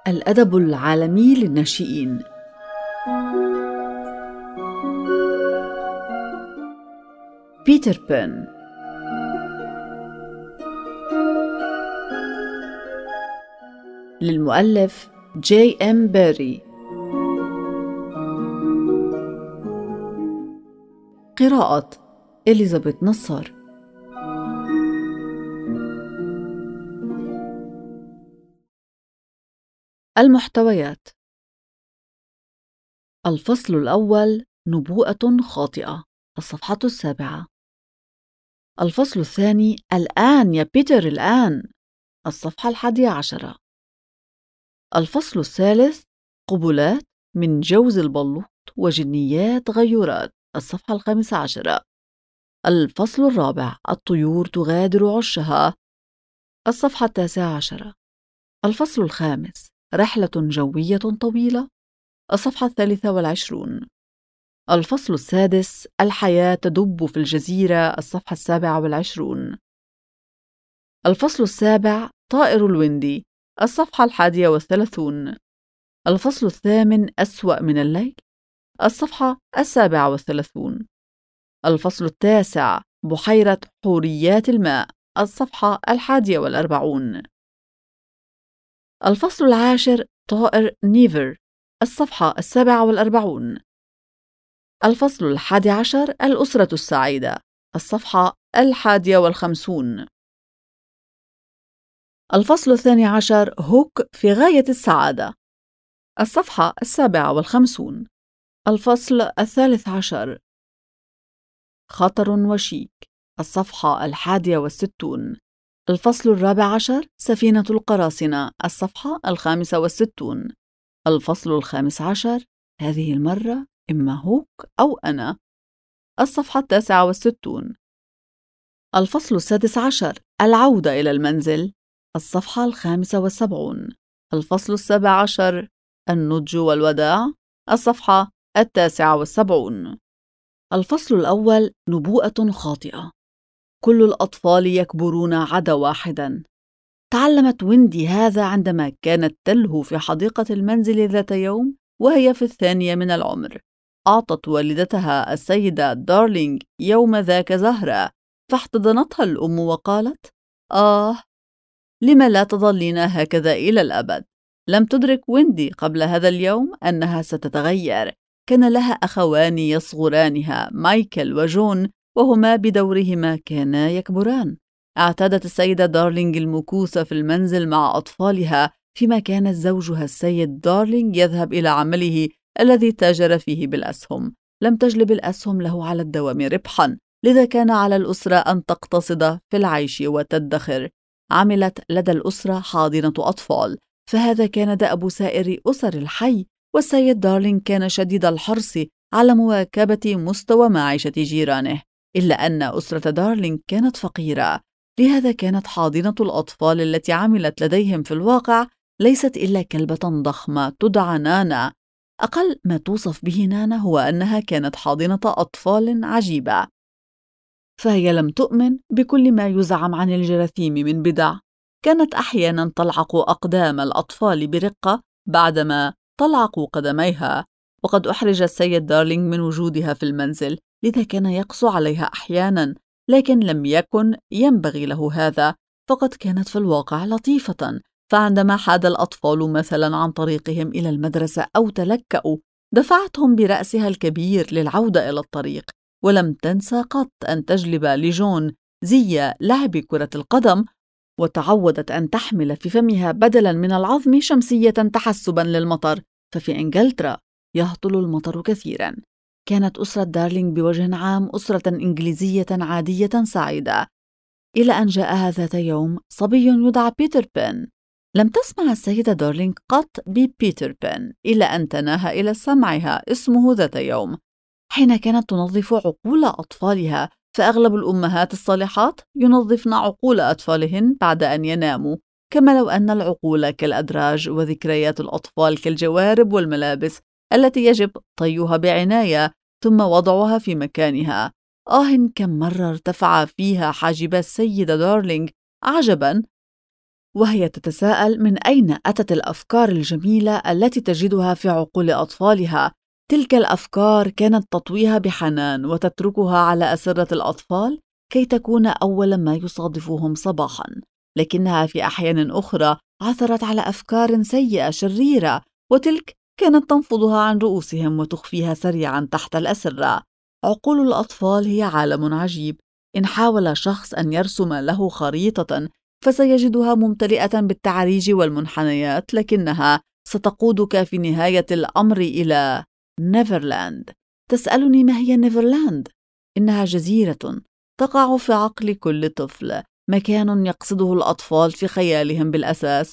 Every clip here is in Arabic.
الأدب العالمي للناشئين. بيتر بان. للمؤلف جي إم باري. قراءة إليزابيث نصار. المحتويات: الفصل الأول: نبوءة خاطئة، الصفحة 7. الفصل الثاني: الآن يا بيتر الآن، الصفحة 11. الفصل الثالث: قبلات من جوز البلوط وجنيات غيورات، الصفحة 15. الفصل الرابع: الطيور تغادر عشها، الصفحة 19. الفصل الخامس: رحلة جوية طويلة، الصفحة 23. الفصل السادس: الحياة تدب في الجزيرة، الصفحة 27. الفصل السابع: طائر الويندي، الصفحة 31. الفصل الثامن: أسوأ من الليل، الصفحة 37. الفصل التاسع: بحيرة حوريات الماء، الصفحة 41. الفصل العاشر: طائر نيفر، الصفحة 47. الفصل 11: الأسرة السعيدة، الصفحة 51. الفصل 12: هوك في غاية السعادة، الصفحة 57. الفصل 13: خطر وشيك، الصفحة 61. الفصل 14: سفينة القراصنة، الصفحة 65. الفصل 15: هذه المرة إما هوك أو أنا، الصفحة 69. الفصل 16: العودة إلى المنزل، الصفحة 75. الفصل 17: النضج والوداع، الصفحة 79. الفصل الأول: نبوءة خاطئة. كل الأطفال يكبرون عدا واحدا. تعلمت ويندي هذا عندما كانت تلهو في حديقة المنزل ذات يوم وهي في 2 من العمر. أعطت والدتها السيدة دارلينغ يوم ذاك زهرة، فاحتضنتها الأم وقالت: لم لا تظلين هكذا إلى الأبد؟ لم تدرك ويندي قبل هذا اليوم أنها ستتغير. كان لها أخوان يصغرانها، مايكل وجون، وهما بدورهما كانا يكبران. اعتادت السيدة دارلينغ المكوث في المنزل مع أطفالها، فيما كان زوجها السيد دارلينغ يذهب إلى عمله الذي تاجر فيه بالأسهم. لم تجلب الأسهم له على الدوام ربحا، لذا كان على الأسرة أن تقتصد في العيش وتدخر. عملت لدى الأسرة حاضنة أطفال، فهذا كان دأب سائر أسر الحي، والسيد دارلينغ كان شديد الحرص على مواكبة مستوى معيشة جيرانه، إلا أن أسرة دارلينغ كانت فقيرة، لهذا كانت حاضنة الأطفال التي عملت لديهم في الواقع ليست إلا كلبة ضخمة تدعى نانا. أقل ما توصف به نانا هو أنها كانت حاضنة أطفال عجيبة، فهي لم تؤمن بكل ما يزعم عن الجراثيم من بدع. كانت أحيانا تلعق أقدام الأطفال برقة بعدما تلعق قدميها، وقد أحرج السيد دارلينغ من وجودها في المنزل، لذا كان يقسو عليها أحيانا، لكن لم يكن ينبغي له هذا، فقد كانت في الواقع لطيفة. فعندما حاد الأطفال مثلا عن طريقهم إلى المدرسة أو تلكأوا، دفعتهم برأسها الكبير للعودة إلى الطريق، ولم تنسى قط أن تجلب لجون زي لعب كرة القدم، وتعودت أن تحمل في فمها بدلاً من العظم شمسية تحسباً للمطر، ففي إنجلترا يهطل المطر كثيراً. كانت أسرة دارلينغ بوجه عام أسرة إنجليزية عادية سعيدة، إلى أن جاءها ذات يوم صبي يدعى بيتر بان. لم تسمع السيدة دارلينغ قط ببيتر بان، إلى أن تناهى إلى سمعها اسمه ذات يوم حين كانت تنظف عقول أطفالها، فأغلب الأمهات الصالحات ينظفن عقول أطفالهن بعد أن يناموا، كما لو أن العقول كالأدراج، وذكريات الأطفال كالجوارب والملابس التي يجب طيها بعناية ثم وضعها في مكانها. كم مرة ارتفع فيها حاجب السيدة دارلينغ عجبا وهي تتساءل من أين أتت الأفكار الجميلة التي تجدها في عقول أطفالها. تلك الأفكار كانت تطويها بحنان وتتركها على أسرة الأطفال كي تكون أول ما يصادفهم صباحاً، لكنها في أحيان أخرى عثرت على أفكار سيئة شريرة، وتلك كانت تنفضها عن رؤوسهم وتخفيها سريعاً تحت الأسرة. عقول الأطفال هي عالم عجيب. إن حاول شخص أن يرسم له خريطة فسيجدها ممتلئة بالتعاريج والمنحنيات، لكنها ستقودك في نهاية الأمر إلى نيفرلاند. تسألني ما هي نيفرلاند؟ إنها جزيرة تقع في عقل كل طفل، مكان يقصده الأطفال في خيالهم بالأساس،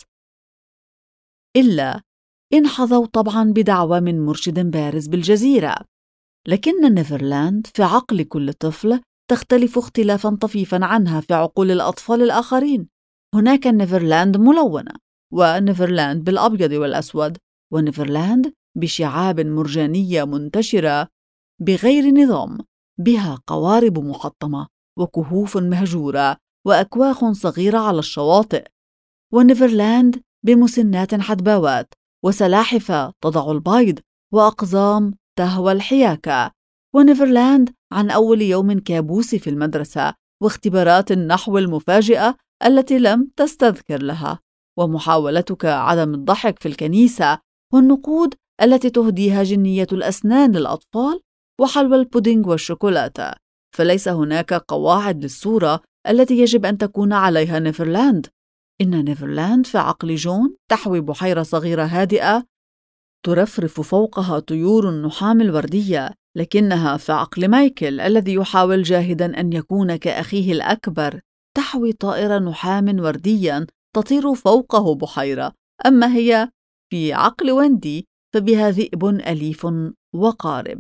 إلا إن حظوا طبعاً بدعوى من مرشد بارز بالجزيرة. لكن نيفرلاند في عقل كل طفل تختلف اختلافاً طفيفاً عنها في عقول الأطفال الآخرين. هناك نيفرلاند ملونة، ونيفرلاند بالأبيض والأسود، ونيفرلاند بشعاب مرجانية منتشرة بغير نظام، بها قوارب محطمة وكهوف مهجورة وأكواخ صغيرة على الشواطئ، ونيفرلاند بمسنات حدباوات وسلاحف تضع البيض وأقزام تهوى الحياكة، ونيفرلاند عن أول يوم كابوس في المدرسة واختبارات النحو المفاجئة التي لم تستذكر لها، ومحاولتك عدم الضحك في الكنيسة، والنقود التي تهديها جنية الأسنان للأطفال، وحلوى البودينغ والشوكولاتة. فليس هناك قواعد للصورة التي يجب أن تكون عليها نيفرلاند. إن نيفرلاند في عقل جون تحوي بحيرة صغيرة هادئة ترفرف فوقها طيور النحام الوردية، لكنها في عقل مايكل الذي يحاول جاهداً أن يكون كأخيه الأكبر تحوي طائر نحام وردياً تطير فوقه بحيرة. أما هي في عقل ويندي فبها ذئب أليف وقارب.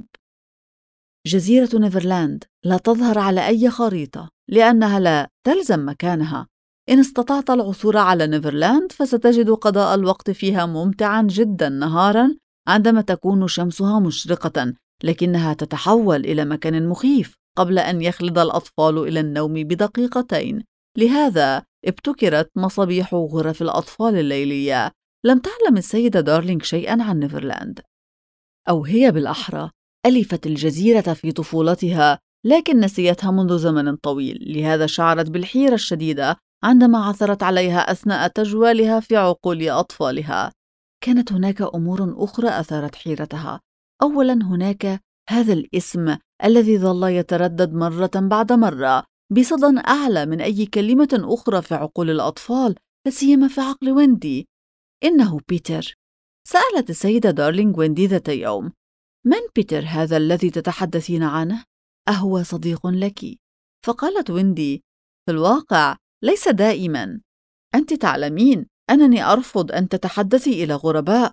جزيرة نيفرلاند لا تظهر على أي خريطة لأنها لا تلزم مكانها. إن استطعت العثور على نيفرلاند فستجد قضاء الوقت فيها ممتعاً جداً نهاراً عندما تكون شمسها مشرقة، لكنها تتحول إلى مكان مخيف قبل أن يخلد الأطفال إلى النوم بدقيقتين. لهذا ابتكرت مصابيح غرف الأطفال الليلية. لم تعلم السيدة دارلينغ شيئاً عن نيفرلاند، أو هي بالأحرى ألفت الجزيرة في طفولتها لكن نسيتها منذ زمن طويل. لهذا شعرت بالحيرة الشديدة عندما عثرت عليها أثناء تجوالها في عقول أطفالها. كانت هناك أمور أخرى أثارت حيرتها. أولاً هناك هذا الاسم الذي ظل يتردد مرة بعد مرة بصدى أعلى من أي كلمة أخرى في عقول الأطفال، لا سيما في عقل ويندي. إنه بيتر. سألت السيدة دارلينغ ويندي ذات يوم: من بيتر هذا الذي تتحدثين عنه؟ أهو صديق لك؟ فقالت ويندي: في الواقع ليس دائما. أنت تعلمين أنني أرفض أن تتحدثي إلى غرباء.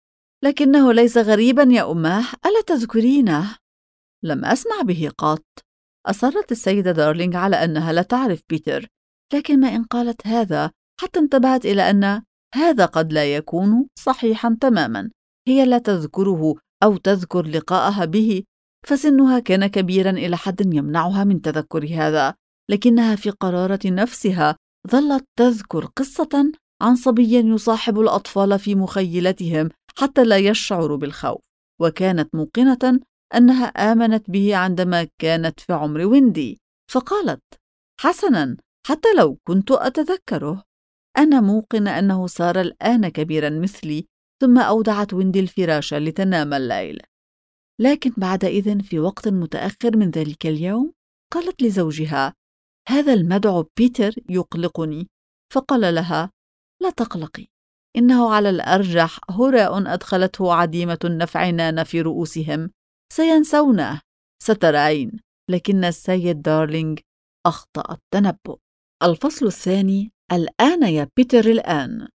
لكنه ليس غريبا يا أماه، ألا تذكرينه؟ لم أسمع به قط. أصرت السيدة دارلينغ على أنها لا تعرف بيتر، لكن ما إن قالت هذا حتى انتبهت إلى أن هذا قد لا يكون صحيحا تماما. هي لا تذكره أو تذكر لقاءها به، فسنها كان كبيرا إلى حد يمنعها من تذكر هذا، لكنها في قرارة نفسها ظلت تذكر قصة عن صبي يصاحب الأطفال في مخيلتهم حتى لا يشعروا بالخوف، وكانت موقنة أنها آمنت به عندما كانت في عمر ويندي. فقالت: حسناً، حتى لو كنت أتذكره، أنا موقنة أنه صار الآن كبيراً مثلي. ثم أودعت ويندي الفراش لتنام الليل. لكن بعد إذن في وقت متأخر من ذلك اليوم قالت لزوجها: هذا المدعو بيتر يقلقني. فقال لها: لا تقلقي، إنه على الأرجح هراء أدخلته عديمة النفع نان في رؤوسهم، سينسونه، سترين. لكن السيد دارلينغ أخطأ التنبؤ. الفصل الثاني: الآن يا بيتر الآن.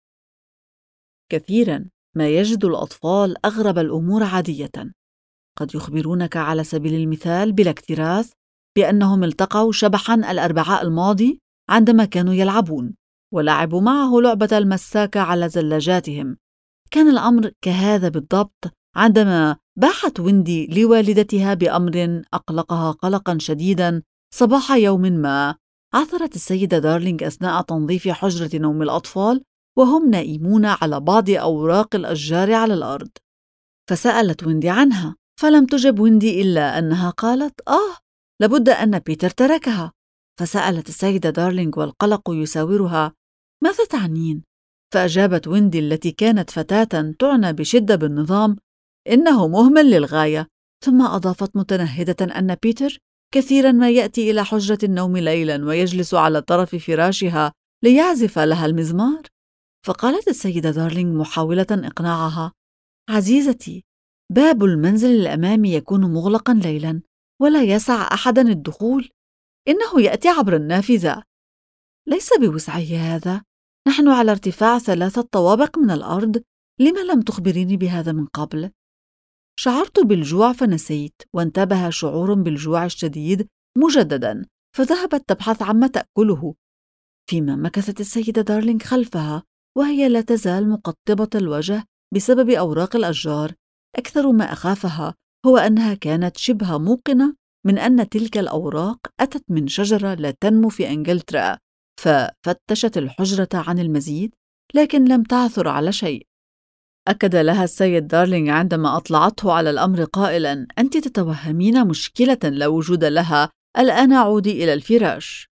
كثيراً ما يجد الأطفال أغرب الأمور عادية. قد يخبرونك على سبيل المثال بلا اكتراث بأنهم التقوا شبحاً الأربعاء الماضي عندما كانوا يلعبون، ولعبوا معه لعبة المساكة على زلاجاتهم. كان الأمر كهذا بالضبط عندما باحت ويندي لوالدتها بأمر أقلقها قلقاً شديداً صباح يوم ما عثرت السيدة دارلينغ أثناء تنظيف حجرة نوم الأطفال وهم نائمون على بعض أوراق الأشجار على الأرض، فسألت ويندي عنها، فلم تجب ويندي إلا أنها قالت لابد أن بيتر تركها. فسألت السيدة دارلينغ والقلق يساورها: ماذا تعنين؟ فأجابت ويندي التي كانت فتاة تعنى بشدة بالنظام: إنه مهمل للغاية. ثم أضافت متنهدة أن بيتر كثيرا ما يأتي إلى حجرة النوم ليلا ويجلس على طرف فراشها ليعزف لها المزمار. فقالت السيدة دارلينغ محاولة إقناعها: عزيزتي، باب المنزل الأمامي يكون مغلقا ليلا ولا يسع أحدا الدخول، إنه يأتي عبر النافذة. ليس بوسعي هذا، نحن على ارتفاع 3 طوابق من الأرض، لما لم تخبريني بهذا من قبل؟ شعرت بالجوع فنسيت، وانتبه شعور بالجوع الشديد مجددا، فذهبت تبحث عما تأكله، فيما مكثت السيدة دارلينغ خلفها وهي لا تزال مقطبة الوجه بسبب أوراق الأشجار. أكثر ما أخافها هو أنها كانت شبه موقنة من أن تلك الأوراق أتت من شجرة لا تنمو في إنجلترا، ففتشت الحجرة عن المزيد لكن لم تعثر على شيء. أكد لها السيد دارلينغ عندما أطلعته على الأمر قائلا: أنت تتوهمين مشكلة لا وجود لها، الآن عودي إلى الفراش.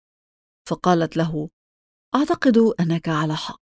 فقالت له: أعتقد أنك على حق،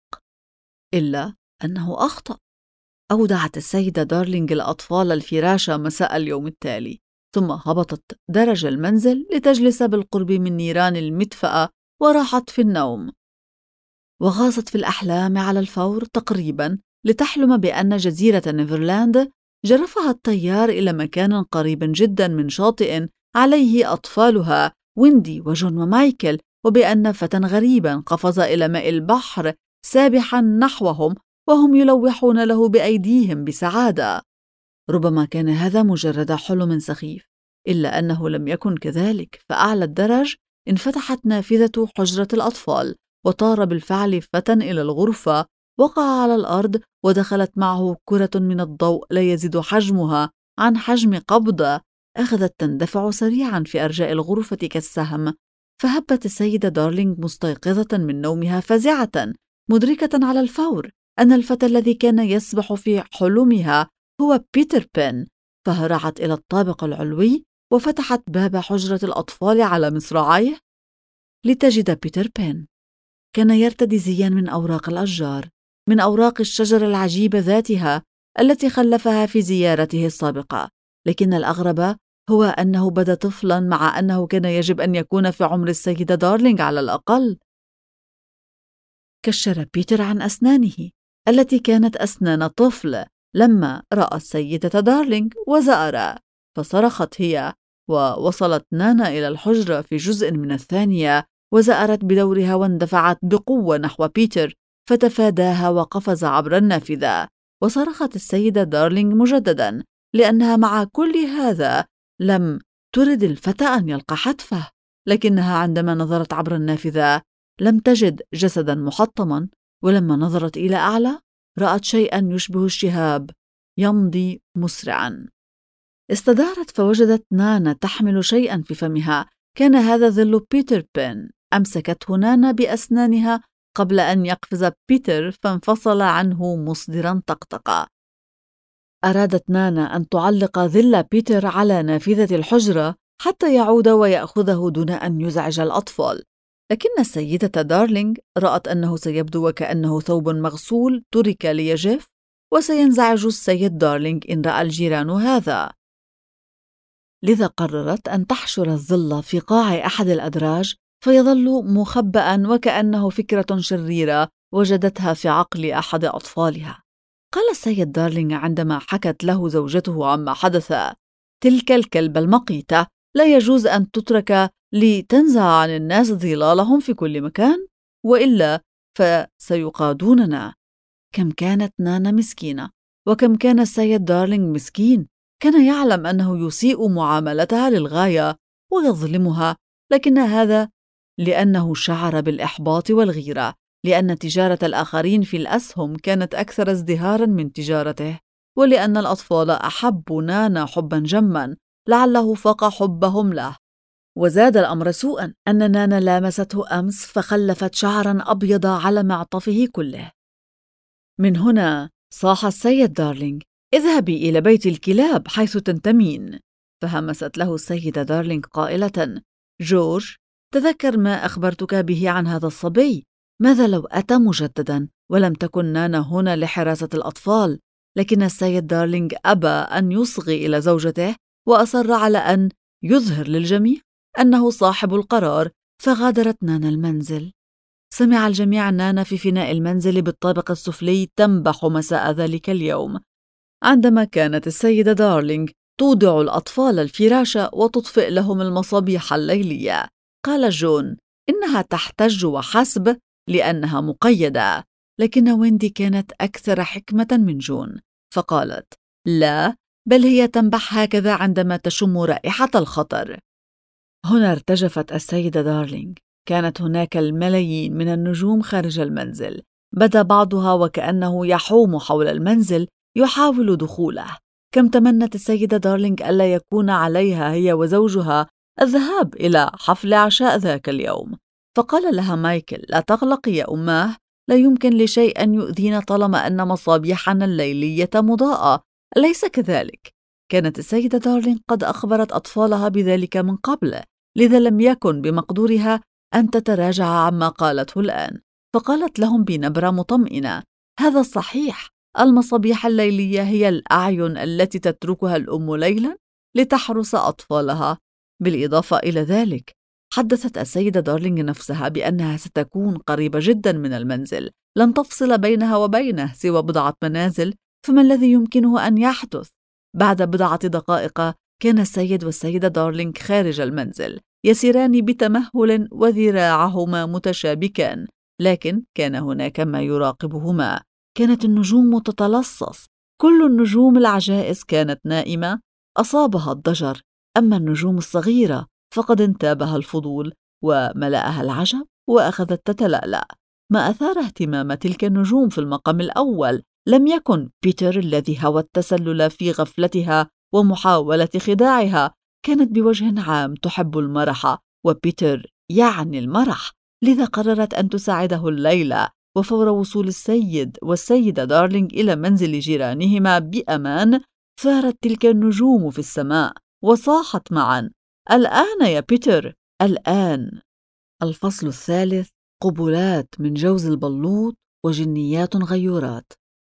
إلا أنه أخطأ. أودعت السيدة دارلينغ الأطفال الفراش مساء اليوم التالي، ثم هبطت درج المنزل لتجلس بالقرب من نيران المدفأة وراحت في النوم، وغاصت في الأحلام على الفور تقريبا لتحلم بأن جزيرة نيفرلاند جرفها التيار إلى مكان قريب جدا من شاطئ عليه أطفالها ويندي وجون ومايكل، وبأن فتى غريبا قفز إلى ماء البحر سابحا نحوهم وهم يلوحون له بأيديهم بسعادة. ربما كان هذا مجرد حلم سخيف، إلا أنه لم يكن كذلك، فأعلى الدرج انفتحت نافذة حجرة الأطفال، وطار بالفعل فتى إلى الغرفة، وقع على الأرض ودخلت معه كرة من الضوء لا يزيد حجمها عن حجم قبضة، أخذت تندفع سريعا في أرجاء الغرفة كالسهم. فهبت السيدة دارلينغ مستيقظة من نومها فزعة، مدركة على الفور أن الفتى الذي كان يسبح في حلمها هو بيتر بين، فهرعت إلى الطابق العلوي وفتحت باب حجرة الأطفال على مصراعيه لتجد بيتر بين. كان يرتدي زيا من أوراق الأشجار، من أوراق الشجر العجيبة ذاتها التي خلفها في زيارته السابقة، لكن الأغرب هو أنه بدا طفلا مع أنه كان يجب أن يكون في عمر السيدة دارلينغ على الأقل. كشر بيتر عن أسنانه التي كانت أسنان طفل لما رأى السيدة دارلينغ وزأر، فصرخت هي، ووصلت نانا إلى الحجرة في جزء من الثانية وزأرت بدورها واندفعت بقوة نحو بيتر، فتفاداها وقفز عبر النافذة. وصرخت السيدة دارلينغ مجددا لأنها مع كل هذا لم ترد الفتى أن يلقى حتفه، لكنها عندما نظرت عبر النافذة لم تجد جسدا محطما، ولما نظرت إلى أعلى رأت شيئا يشبه الشهاب يمضي مسرعا. استدارت فوجدت نانا تحمل شيئا في فمها، كان هذا ظل بيتر بين. أمسكته نانا بأسنانها قبل أن يقفز بيتر فانفصل عنه مصدرا طقطقة. أرادت نانا أن تعلق ظل بيتر على نافذة الحجرة حتى يعود ويأخذه دون أن يزعج الأطفال، لكن السيدة دارلينغ رأت أنه سيبدو وكأنه ثوب مغسول ترك ليجف، وسينزعج السيد دارلينغ إن رأى الجيران هذا. لذا قررت أن تحشر الظل في قاع أحد الأدراج فيظل مخبأ، وكأنه فكرة شريرة وجدتها في عقل أحد أطفالها. قال السيد دارلينغ عندما حكت له زوجته عما حدث: تلك الكلبة المقيتة لا يجوز أن تترك لتنزع عن الناس ظلالهم في كل مكان، وإلا فسيقادوننا. كم كانت نانا مسكينة، وكم كان السيد دارلينغ مسكين، كان يعلم أنه يسيء معاملتها للغاية ويظلمها، لكن هذا لأنه شعر بالإحباط والغيرة، لأن تجارة الآخرين في الأسهم كانت أكثر ازدهارا من تجارته، ولأن الأطفال أحبوا نانا حبا جما لعله فاق حبهم له. وزاد الأمر سوءاً أن نانا لامسته أمس فخلفت شعراً أبيض على معطفه كله. من هنا صاح السيد دارلينغ: اذهبي إلى بيت الكلاب حيث تنتمين. فهمست له السيدة دارلينغ قائلة: جورج، تذكر ما أخبرتك به عن هذا الصبي. ماذا لو أتى مجددا ولم تكن نانا هنا لحراسة الأطفال؟ لكن السيد دارلينغ أبى أن يصغي إلى زوجته وأصر على أن يظهر للجميع أنه صاحب القرار، فغادرت نانا المنزل. سمع الجميع نانا في فناء المنزل بالطابق السفلي تنبح مساء ذلك اليوم. عندما كانت السيدة دارلينغ تودع الأطفال الفراش وتطفئ لهم المصابيح الليلية، قال جون: إنها تحتج وحسب لأنها مقيدة. لكن ويندي كانت أكثر حكمة من جون، فقالت: لا، بل هي تنبح هكذا عندما تشم رائحة الخطر. هنا ارتجفت السيدة دارلينغ. كانت هناك الملايين من النجوم خارج المنزل، بدا بعضها وكأنه يحوم حول المنزل يحاول دخوله. كم تمنت السيدة دارلينغ ألا يكون عليها هي وزوجها الذهاب إلى حفل عشاء ذاك اليوم. فقال لها مايكل: لا تقلقي يا أماه، لا يمكن لشيء أن يؤذينا طالما أن مصابيحنا الليلية مضاءة، أليس كذلك؟ كانت السيدة دارلينغ قد أخبرت أطفالها بذلك من قبل، لذا لم يكن بمقدورها أن تتراجع عما قالته الآن. فقالت لهم بنبرة مطمئنة: هذا صحيح، المصابيح الليلية هي الأعين التي تتركها الأم ليلا لتحرس أطفالها. بالإضافة إلى ذلك، حدثت السيدة دارلينغ نفسها بأنها ستكون قريبة جدا من المنزل، لن تفصل بينها وبينه سوى بضعة منازل، فما الذي يمكنه أن يحدث؟ بعد بضعة دقائق كان السيد والسيدة دارلينغ خارج المنزل، يسيران بتمهل وذراعهما متشابكان، لكن كان هناك ما يراقبهما. كانت النجوم تتلصص، كل النجوم العجائز كانت نائمة أصابها الضجر، أما النجوم الصغيرة فقد انتابها الفضول وملأها العجب وأخذت تتلألأ. ما أثار اهتمام تلك النجوم في المقام الأول لم يكن بيتر الذي هوى التسلل في غفلتها ومحاولة خداعها. كانت بوجه عام تحب المرح، وبيتر يعني المرح، لذا قررت أن تساعده الليلة. وفور وصول السيد والسيدة دارلينغ إلى منزل جيرانهما بأمان، ثارت تلك النجوم في السماء وصاحت معا: الآن يا بيتر، الآن. الفصل الثالث: قبلات من جوز البلوط وجنيات غيورات.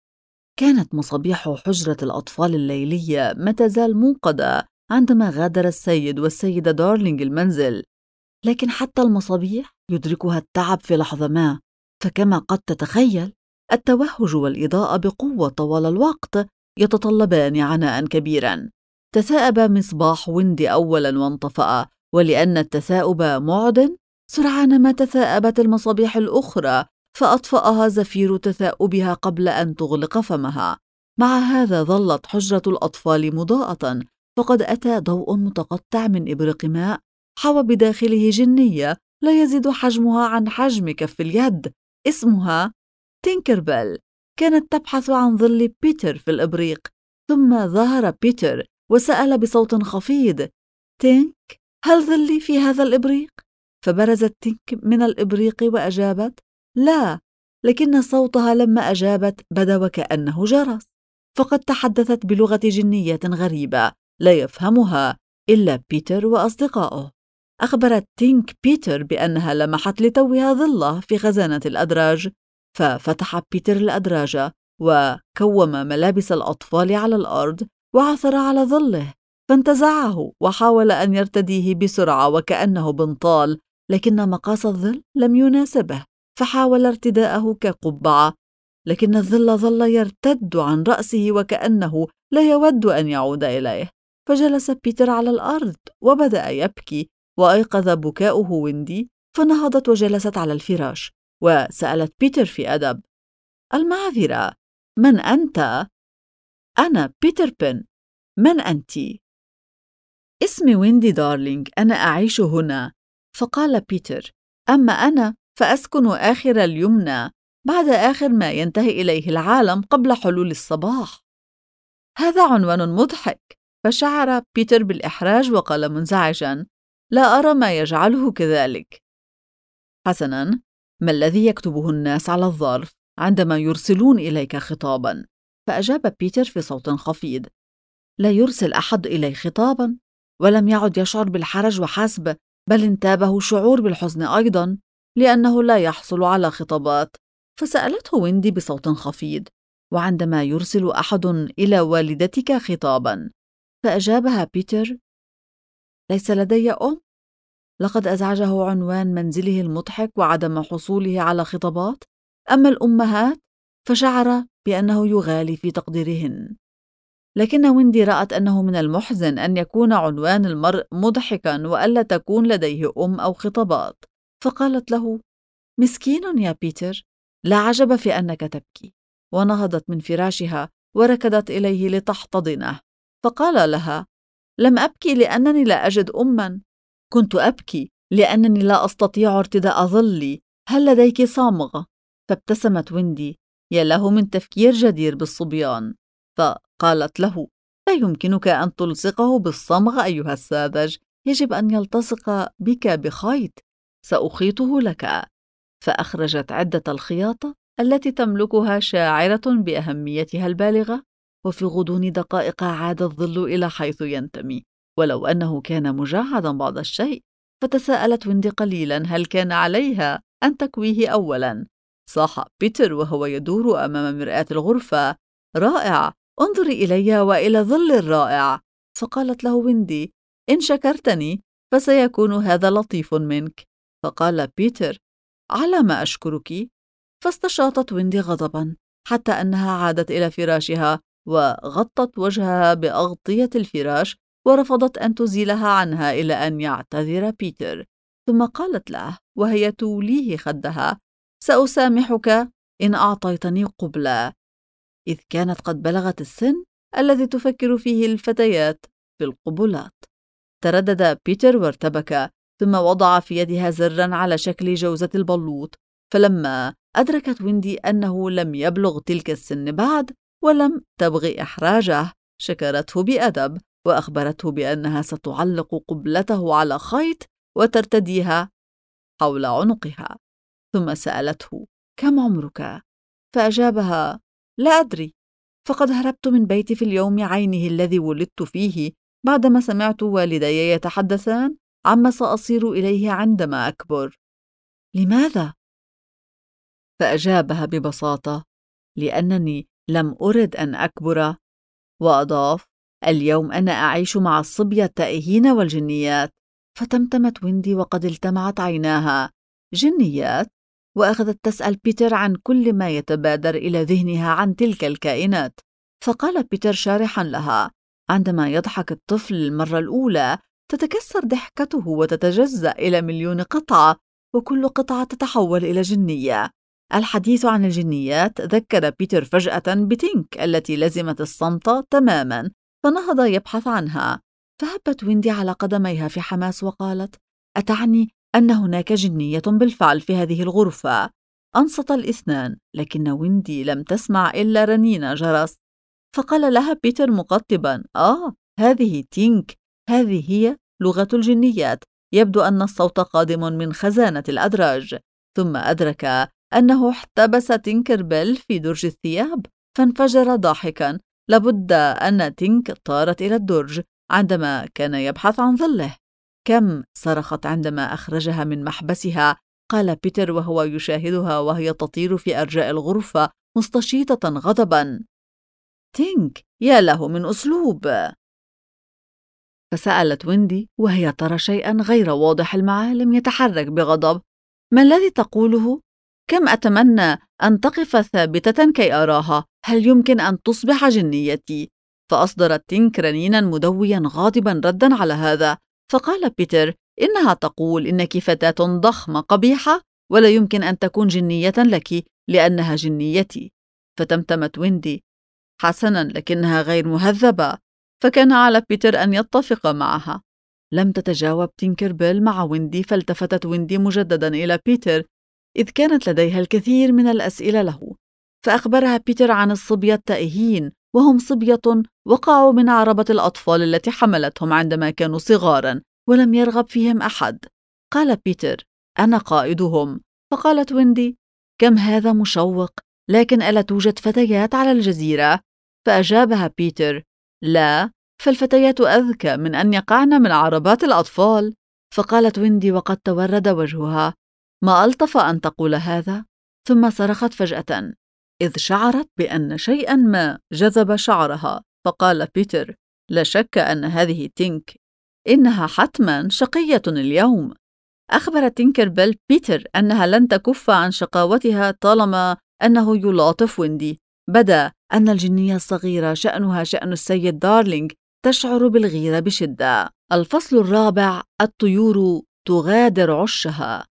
كانت مصابيح حجرة الأطفال الليلية ما تزال موقدة عندما غادر السيد والسيدة دارلينغ المنزل، لكن حتى المصابيح يدركها التعب في لحظة ما، فكما قد تتخيل التوهج والإضاءة بقوة طوال الوقت يتطلبان عناء كبيرا. تثاءب مصباح ويندي أولا وانطفأ، ولأن التثاؤب معدن سرعان ما تثاءبت المصابيح الأخرى فأطفأها زفير تثاؤبها قبل أن تغلق فمها. مع هذا ظلت حجرة الأطفال مضاءة، فقد أتى ضوء متقطع من إبريق ماء حوى بداخله جنية لا يزيد حجمها عن حجم كف اليد، اسمها تينكربيل. كانت تبحث عن ظل بيتر في الإبريق، ثم ظهر بيتر وسأل بصوت خفيض: تينك، هل ظلي في هذا الإبريق؟ فبرزت تينك من الإبريق وأجابت: لا، لكن صوتها لما أجابت بدا وكأنه جرس، فقد تحدثت بلغة جنية غريبة لا يفهمها إلا بيتر وأصدقائه. أخبرت تينك بيتر بأنها لمحت لتوها ظله في خزانة الأدراج، ففتح بيتر الأدراج وكوم ملابس الأطفال على الأرض وعثر على ظله، فانتزعه وحاول أن يرتديه بسرعة وكأنه بنطال، لكن مقاس الظل لم يناسبه، فحاول ارتداءه كقبعة، لكن الظل ظل يرتد عن رأسه وكأنه لا يود أن يعود إليه. فجلس بيتر على الأرض وبدأ يبكي، وأيقظ بكاؤه ويندي، فنهضت وجلست على الفراش وسألت بيتر في أدب: المعذرة، من أنت؟ أنا بيتر بن. من أنت؟ اسمي ويندي دارلينغ، أنا أعيش هنا. فقال بيتر: أما أنا فأسكن آخر اليمنى، بعد آخر ما ينتهي إليه العالم قبل حلول الصباح. هذا عنوان مضحك. فشعر بيتر بالإحراج وقال منزعجا: لا أرى ما يجعله كذلك. حسناً، ما الذي يكتبه الناس على الظرف عندما يرسلون إليك خطاباً؟ فأجاب بيتر في صوت خفيض: لا يرسل أحد إلي خطاباً. ولم يعد يشعر بالحرج وحسب، بل انتابه شعور بالحزن أيضاً، لأنه لا يحصل على خطابات. فسألته ويندي بصوت خفيض: وعندما يرسل أحد إلى والدتك خطاباً؟ فأجابها بيتر: ليس لدي أم. لقد أزعجه عنوان منزله المضحك وعدم حصوله على خطابات. أما الأمهات فشعر بأنه يغالي في تقديرهن. لكن ويندي رأت أنه من المحزن أن يكون عنوان المرء مضحكاً وألا تكون لديه أم أو خطابات، فقالت له: مسكين يا بيتر، لا عجب في أنك تبكي. ونهضت من فراشها وركضت إليه لتحتضنه، فقال لها: لم أبكي لأنني لا أجد أماً، كنت أبكي لأنني لا أستطيع ارتداء ظلي. هل لديك صامغ؟ فابتسمت ويندي: يا له من تفكير جدير بالصبيان. فقالت له: لا يمكنك أن تلصقه بالصمغ أيها الساذج، يجب أن يلتصق بك بخيط، سأخيطه لك. فأخرجت عدة الخياطة التي تملكها شاعرة بأهميتها البالغة، وفي غضون دقائق عاد الظل إلى حيث ينتمي، ولو أنه كان مجعدا بعض الشيء. فتساءلت ويندي قليلا هل كان عليها أن تكويه أولا. صاح بيتر وهو يدور أمام مرآة الغرفة: رائع، انظري إلي وإلى ظل الرائع. فقالت له ويندي: إن شكرتني فسيكون هذا لطيف منك. فقال بيتر: على ما أشكرك. فاستشاطت ويندي غضبا حتى أنها عادت إلى فراشها وغطت وجهها بأغطية الفراش، ورفضت أن تزيلها عنها إلى أن يعتذر بيتر. ثم قالت له وهي توليه خدها: سأسامحك إن أعطيتني قبلة، إذ كانت قد بلغت السن الذي تفكر فيه الفتيات في القبلات. تردد بيتر وارتبك، ثم وضع في يدها زرا على شكل جوزة البلوط. فلما أدركت ويندي أنه لم يبلغ تلك السن بعد ولم تبغي إحراجه، شكرته بأدب وأخبرته بأنها ستعلق قبلته على خيط وترتديها حول عنقها. ثم سألته: كم عمرك؟ فأجابها: لا أدري، فقد هربت من بيتي في اليوم عينه الذي ولدت فيه، بعدما سمعت والدي يتحدثان عما سأصير إليه عندما أكبر. لماذا؟ فأجابها ببساطة: لأنني لم أرد أن أكبر. وأضاف: اليوم أنا أعيش مع الصبية التائهين والجنيات. فتمتمت ويندي وقد التمعت عيناها. جنيات؟ وأخذت تسأل بيتر عن كل ما يتبادر إلى ذهنها عن تلك الكائنات. فقال بيتر شارحا لها: عندما يضحك الطفل للمرة الأولى تتكسر ضحكته وتتجزأ إلى مليون قطعة، وكل قطعة تتحول إلى جنية. الحديث عن الجنيات ذكر بيتر فجأة بتينك التي لزمت الصمت تماما، فنهض يبحث عنها. فهبت ويندي على قدميها في حماس وقالت: أتعني أن هناك جنية بالفعل في هذه الغرفة؟ أنصت الاثنان، لكن ويندي لم تسمع إلا رنين جرس. فقال لها بيتر مقطبا: هذه تينك، هذه هي لغة الجنيات. يبدو أن الصوت قادم من خزانة الأدراج. ثم أدرك أنه احتبس تينكر بيل في درج الثياب، فانفجر ضاحكا. لابد أن تينك طارت إلى الدرج عندما كان يبحث عن ظله. كم صرخت عندما أخرجها من محبسها، قال بيتر وهو يشاهدها وهي تطير في أرجاء الغرفة مستشيطة غضبا. تينك، يا له من أسلوب. فسألت ويندي وهي ترى شيئا غير واضح المعالم يتحرك بغضب: ما الذي تقوله؟ كم أتمنى أن تقف ثابتة كي أراها. هل يمكن أن تصبح جنيتي؟ فأصدرت تينك رنينا مدويا غاضبا ردا على هذا. فقال بيتر: إنها تقول إنك فتاة ضخمة قبيحة ولا يمكن أن تكون جنية لك لأنها جنيتي. فتمتمت ويندي: حسنا، لكنها غير مهذبة. فكان على بيتر أن يتفق معها. لم تتجاوب تينكر بيل مع ويندي، فالتفتت ويندي مجددا إلى بيتر إذ كانت لديها الكثير من الأسئلة له. فأخبرها بيتر عن الصبية التائهين، وهم صبية وقعوا من عربة الأطفال التي حملتهم عندما كانوا صغارا، ولم يرغب فيهم أحد. قال بيتر: أنا قائدهم. فقالت ويندي: كم هذا مشوق، لكن ألا توجد فتيات على الجزيرة؟ فأجابها بيتر: لا، فالفتيات أذكى من أن يقعن من عربات الأطفال. فقالت ويندي وقد تورد وجهها: ما ألطف أن تقول هذا. ثم صرخت فجأة، إذ شعرت بأن شيئا ما جذب شعرها. فقال بيتر: لا شك أن هذه تينك، إنها حتما شقية اليوم. أخبرت تينكر بيل بيتر أنها لن تكف عن شقاوتها طالما أنه يلاطف ويندي. بدا أن الجنية الصغيرة شأنها شأن السيد دارلينغ تشعر بالغيرة بشدة. الفصل الرابع: الطيور تغادر عشها.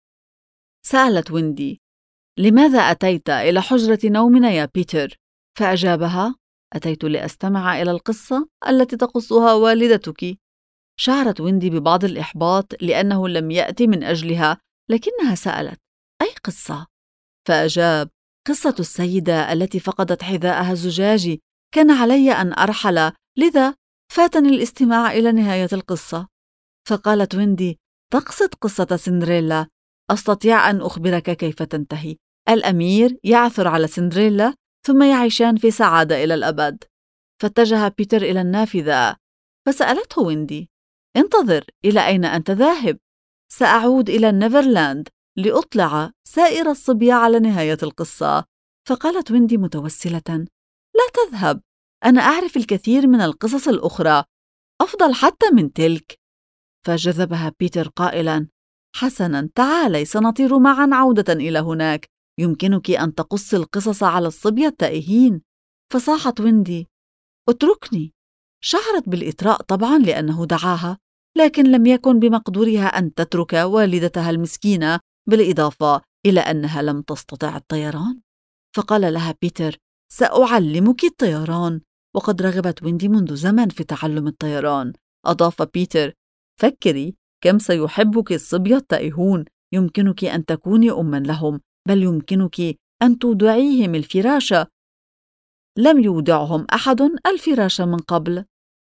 سألت ويندي: لماذا أتيت إلى حجرة نومنا يا بيتر؟ فأجابها: أتيت لأستمع إلى القصة التي تقصها والدتك. شعرت ويندي ببعض الإحباط لأنه لم يأتي من أجلها، لكنها سألت: أي قصة؟ فأجاب: قصة السيدة التي فقدت حذاءها الزجاجي. كان علي أن أرحل، لذا فاتني الاستماع إلى نهاية القصة. فقالت ويندي: تقصد قصة سندريلا؟ أستطيع أن أخبرك كيف تنتهي. الأمير يعثر على سندريلا ثم يعيشان في سعادة إلى الأبد. فاتجه بيتر إلى النافذة، فسألته ويندي: انتظر، إلى أين أنت ذاهب؟ سأعود إلى نيفرلاند لأطلع سائر الصبية على نهاية القصة. فقالت ويندي متوسلة: لا تذهب، أنا أعرف الكثير من القصص الأخرى، أفضل حتى من تلك. فجذبها بيتر قائلا: حسنا، تعالي سنطير معا عودة إلى هناك، يمكنك أن تقص القصص على الصبية التائهين. فصاحت ويندي: اتركني. شعرت بالإطراء طبعا لأنه دعاها، لكن لم يكن بمقدورها أن تترك والدتها المسكينة، بالإضافة إلى أنها لم تستطع الطيران. فقال لها بيتر: سأعلمك الطيران. وقد رغبت ويندي منذ زمن في تعلم الطيران. أضاف بيتر: فكري كم سيحبك الصبية التائهون، يمكنك أن تكوني أما لهم، بل يمكنك أن تودعيهم الفراشة. لم يودعهم أحد الفراش من قبل.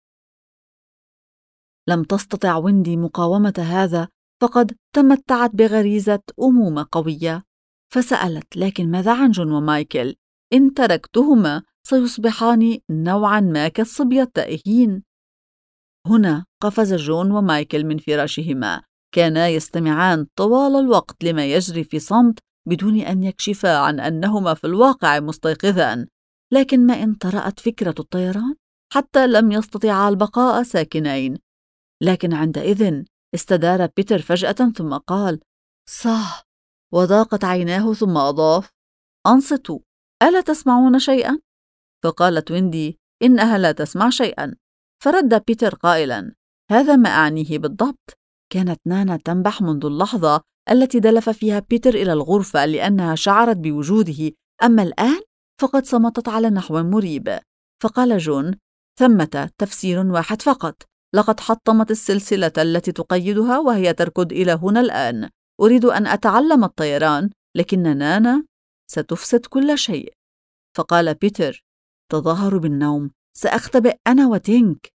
لم تستطع ويندي مقاومة هذا، فقد تمتعت بغريزة أمومة قوية. فسألت: لكن ماذا عن جون ومايكل؟ إن تركتهما سيصبحان نوعا ما كالصبية التائهين. هنا قفز جون ومايكل من فراشهما، كانا يستمعان طوال الوقت لما يجري في صمت بدون أن يكشفا عن أنهما في الواقع مستيقظان. لكن ما إن طرأت فكرة الطيران حتى لم يستطيعا البقاء ساكنين. لكن عندئذ استدار بيتر فجأة ثم قال: صح. وضاقت عيناه ثم أضاف: أنصتوا، ألا تسمعون شيئا؟ فقالت ويندي: إنها لا تسمع شيئا. فرد بيتر قائلا: هذا ما أعنيه بالضبط. كانت نانا تنبح منذ اللحظة التي دلف فيها بيتر إلى الغرفة لأنها شعرت بوجوده، أما الآن فقد صمتت على نحو مريب. فقال جون: ثمة تفسير واحد فقط، لقد حطمت السلسلة التي تقيدها وهي تركض إلى هنا الآن. أريد أن أتعلم الطيران، لكن نانا ستفسد كل شيء. فقال بيتر: تظاهر بالنوم، سأختبئ أنا وتينك.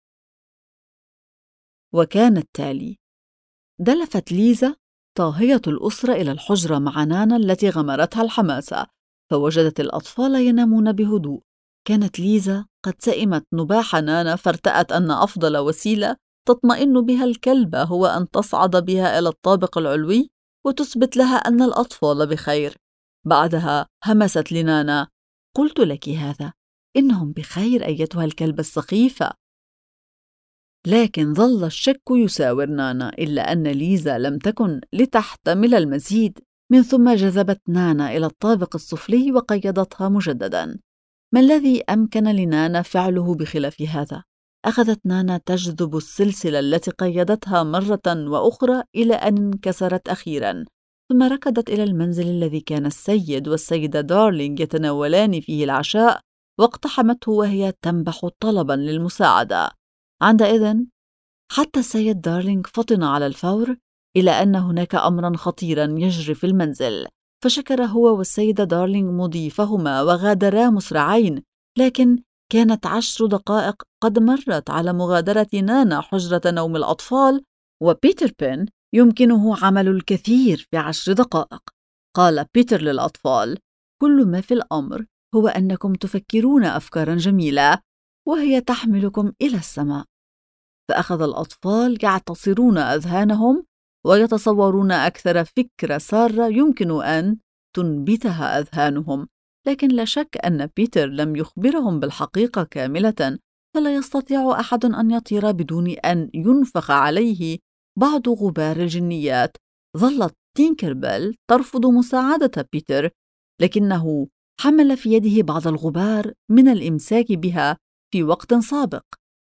وكان التالي: دلفت ليزا طاهية الأسرة إلى الحجرة مع نانا التي غمرتها الحماسة، فوجدت الأطفال ينامون بهدوء. كانت ليزا قد سئمت نباح نانا، فارتأت أن أفضل وسيلة تطمئن بها الكلبة هو أن تصعد بها إلى الطابق العلوي وتثبت لها أن الأطفال بخير. بعدها همست لنانا: قلت لك هذا، إنهم بخير أيتها الكلبة السخيفة. لكن ظل الشك يساور نانا، إلا أن ليزا لم تكن لتحتمل المزيد. من ثم جذبت نانا إلى الطابق السفلي وقيدتها مجددا. ما الذي أمكن لنانا فعله بخلاف هذا؟ أخذت نانا تجذب السلسلة التي قيدتها مرة وأخرى إلى أن انكسرت أخيرا، ثم ركضت إلى المنزل الذي كان السيد والسيدة دارلينغ يتناولان فيه العشاء، واقتحمته وهي تنبح طلبا للمساعدة. عندئذ حتى السيد دارلينغ فطن على الفور إلى أن هناك أمرا خطيرا يجري في المنزل، فشكر هو والسيدة دارلينغ مضيفهما وغادرا مسرعين. لكن كانت 10 دقائق قد مرت على مغادرة نانا حجرة نوم الأطفال، وبيتر بين يمكنه عمل الكثير في 10 دقائق. قال بيتر للأطفال: كل ما في الأمر هو أنكم تفكرون أفكاراً جميلة وهي تحملكم إلى السماء. فأخذ الأطفال يعتصرون أذهانهم ويتصورون أكثر فكرة سارة يمكن أن تنبتها أذهانهم، لكن لا شك أن بيتر لم يخبرهم بالحقيقة كاملة، فلا يستطيع أحد أن يطير بدون أن ينفخ عليه بعض غبار الجنيات. ظلت تينكربيل ترفض مساعدة بيتر، لكنه حمل في يده بعض الغبار من الإمساك بها في وقت سابق،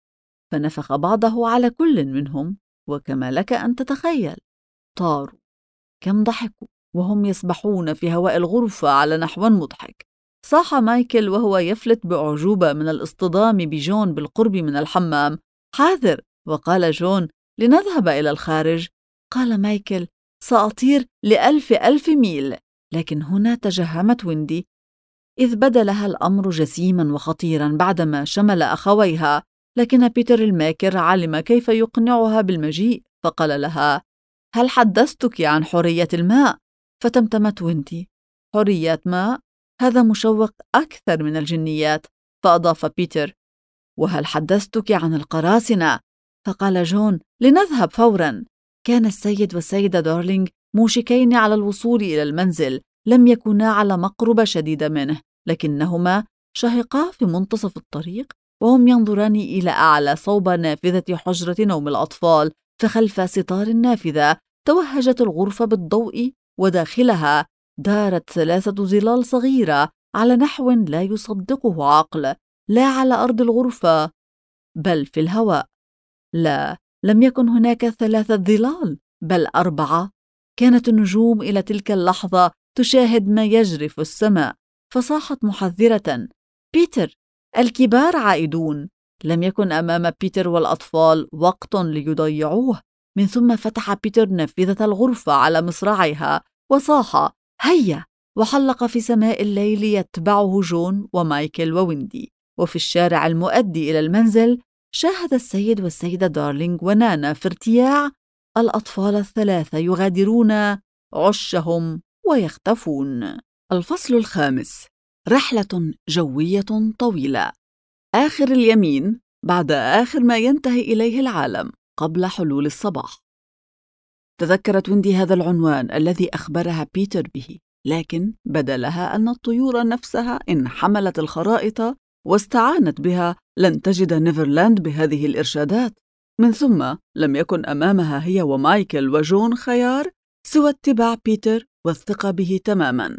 فنفخ بعضه على كل منهم، وكما لك أن تتخيل طاروا. كم ضحكوا وهم يسبحون في هواء الغرفة على نحو مضحك. صاح مايكل وهو يفلت بأعجوبة من الاصطدام بجون بالقرب من الحمام: حاذر! وقال جون: لنذهب إلى الخارج. قال مايكل: سأطير ل1000 ميل. لكن هنا تجهمت ويندي، إذ بدا لها الأمر جسيما وخطيرا بعدما شمل أخويها، لكن بيتر الماكر علم كيف يقنعها بالمجيء، فقال لها: هل حدثتك عن حرية الماء؟ فتمتمت ويندي: حرية ماء؟ هذا مشوق أكثر من الجنيات. فأضاف بيتر: وهل حدثتك عن القراصنة؟ فقال جون: لنذهب فورا. كان السيد والسيدة دارلينغ موشكين على الوصول إلى المنزل، لم يكونا على مقربة شديدة منه، لكنهما شهقا في منتصف الطريق وهم ينظران إلى أعلى صوب نافذة حجرة نوم الأطفال، فخلف ستار النافذة توهجت الغرفة بالضوء، وداخلها دارت 3 ظلال صغيرة على نحو لا يصدقه عقل، لا على أرض الغرفة بل في الهواء. لا، لم يكن هناك 3 ظلال بل 4. كانت النجوم إلى تلك اللحظة تشاهد ما يجري في السماء، فصاحت محذرة: بيتر، الكبار عائدون. لم يكن أمام بيتر والأطفال وقت ليضيعوه. من ثم فتح بيتر نافذة الغرفة على مصراعيها وصاح: هيا! وحلق في سماء الليل يتبعه جون ومايكل وويندي. وفي الشارع المؤدي إلى المنزل شاهد السيد والسيدة دارلينغ ونانا في ارتياع الأطفال ال3 يغادرون عشهم ويختفون. الفصل 5: رحلة جوية طويلة. آخر اليمين بعد آخر ما ينتهي إليه العالم قبل حلول الصباح. تذكرت ويندي هذا العنوان الذي أخبرها بيتر به، لكن بدا لها أن الطيور نفسها إن حملت الخرائط واستعانت بها لن تجد نيفرلاند بهذه الإرشادات. من ثم لم يكن أمامها هي ومايكل وجون خيار سوى اتباع بيتر والثقة به تماما.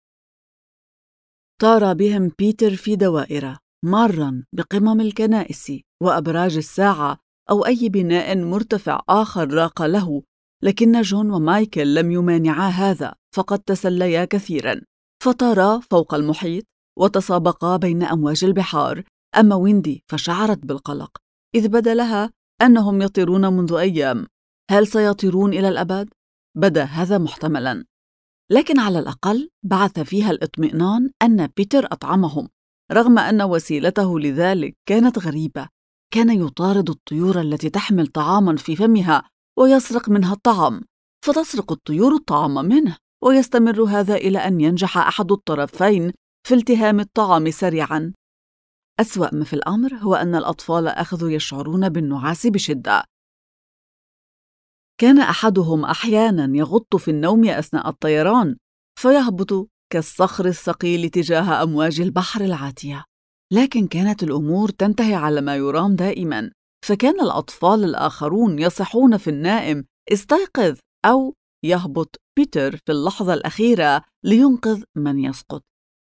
طار بهم بيتر في دوائر، مارا بقمم الكنائس وأبراج الساعة أو أي بناء مرتفع آخر راق له، لكن جون ومايكل لم يمانعا هذا، فقد تسليا كثيرا، فطارا فوق المحيط وتسابقا بين أمواج البحار. أما ويندي فشعرت بالقلق، إذ بدا لها أنهم يطيرون منذ أيام. هل سيطيرون إلى الأبد؟ بدا هذا محتملا، لكن على الأقل بعث فيها الاطمئنان أن بيتر أطعمهم، رغم أن وسيلته لذلك كانت غريبة. كان يطارد الطيور التي تحمل طعاما في فمها ويسرق منها الطعام، فتسرق الطيور الطعام منه، ويستمر هذا إلى أن ينجح أحد الطرفين في التهام الطعام سريعا. أسوأ ما في الأمر هو أن الأطفال أخذوا يشعرون بالنعاس بشدة. كان أحدهم أحياناً يغط في النوم أثناء الطيران، فيهبط كالصخر الثقيل تجاه أمواج البحر العاتية. لكن كانت الأمور تنتهي على ما يرام دائماً، فكان الأطفال الآخرون يصيحون في النائم: استيقظ، أو يهبط بيتر في اللحظة الأخيرة لينقذ من يسقط.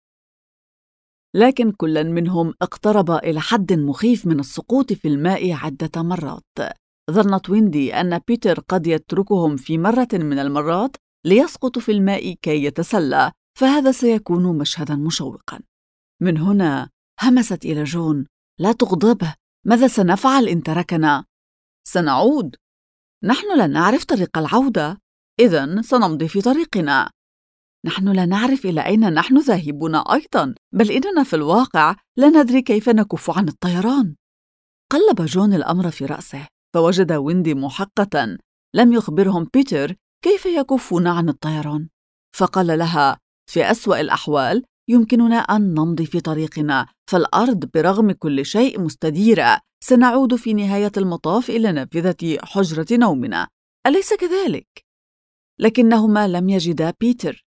لكن كل منهم اقترب إلى حد مخيف من السقوط في الماء عدة مرات. ظنت ويندي أن بيتر قد يتركهم في مرة من المرات ليسقطوا في الماء كي يتسلى، فهذا سيكون مشهدا مشوقا. من هنا همست إلى جون: لا تغضبه، ماذا سنفعل إن تركنا؟ سنعود. نحن لا نعرف طريق العودة، إذن سنمضي في طريقنا. نحن لا نعرف إلى أين نحن ذاهبون أيضا، بل إننا في الواقع لا ندري كيف نكف عن الطيران. قلب جون الأمر في رأسه، فوجد ويندي محقة لم يخبرهم بيتر كيف يكفون عن الطيران، فقال لها: في أسوأ الأحوال يمكننا أن نمضي في طريقنا، فالأرض برغم كل شيء مستديرة، سنعود في نهاية المطاف إلى نافذة حجرة نومنا، أليس كذلك؟ لكنهما لم يجدا بيتر.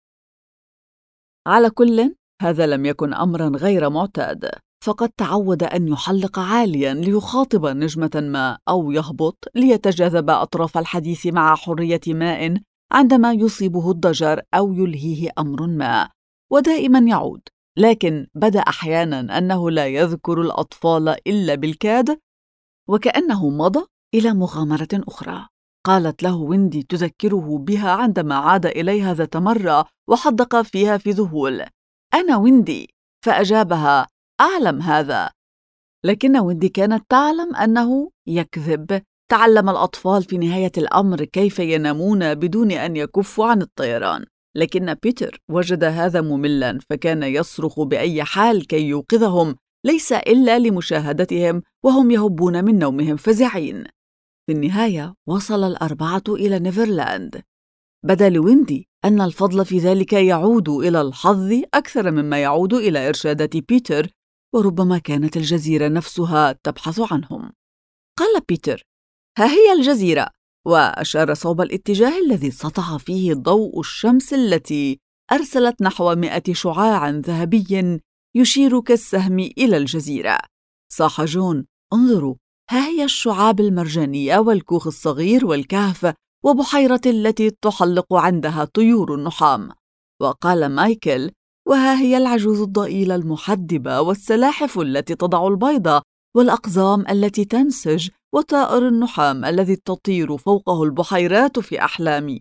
على كل، هذا لم يكن أمراً غير معتاد، فقد تعود أن يحلق عالياً ليخاطب نجمة ما أو يهبط ليتجاذب أطراف الحديث مع حرية ماء عندما يصيبه الضجر أو يلهيه أمر ما، ودائماً يعود، لكن بدا أحياناً أنه لا يذكر الأطفال إلا بالكاد، وكأنه مضى إلى مغامرة أخرى. قالت له ويندي تذكره بها عندما عاد إليها ذات مرة وحدق فيها في ذهول: أنا ويندي. فأجابها: أعلم هذا. لكن ويندي كانت تعلم أنه يكذب. تعلم الأطفال في نهاية الأمر كيف ينامون بدون أن يكفوا عن الطيران، لكن بيتر وجد هذا مملاً، فكان يصرخ بأي حال كي يوقظهم، ليس إلا لمشاهدتهم وهم يهبون من نومهم فزعين. في النهاية وصل الأربعة إلى نيفرلاند. بدا لويندي أن الفضل في ذلك يعود إلى الحظ أكثر مما يعود إلى إرشادات بيتر، وربما كانت الجزيرة نفسها تبحث عنهم. قال بيتر: ها هي الجزيرة، وأشار صوب الاتجاه الذي سطع فيه ضوء الشمس التي أرسلت نحو 100 شعاع ذهبي يشير كالسهم إلى الجزيرة. صاح جون: انظروا، ها هي الشعاب المرجانية والكوخ الصغير والكهف وبحيرة التي تحلق عندها طيور النحام. وقال مايكل: وها هي العجوز الضئيلة المحدبة والسلاحف التي تضع البيض والأقزام التي تنسج وطائر النحام الذي تطير فوقه البحيرات في أحلامي.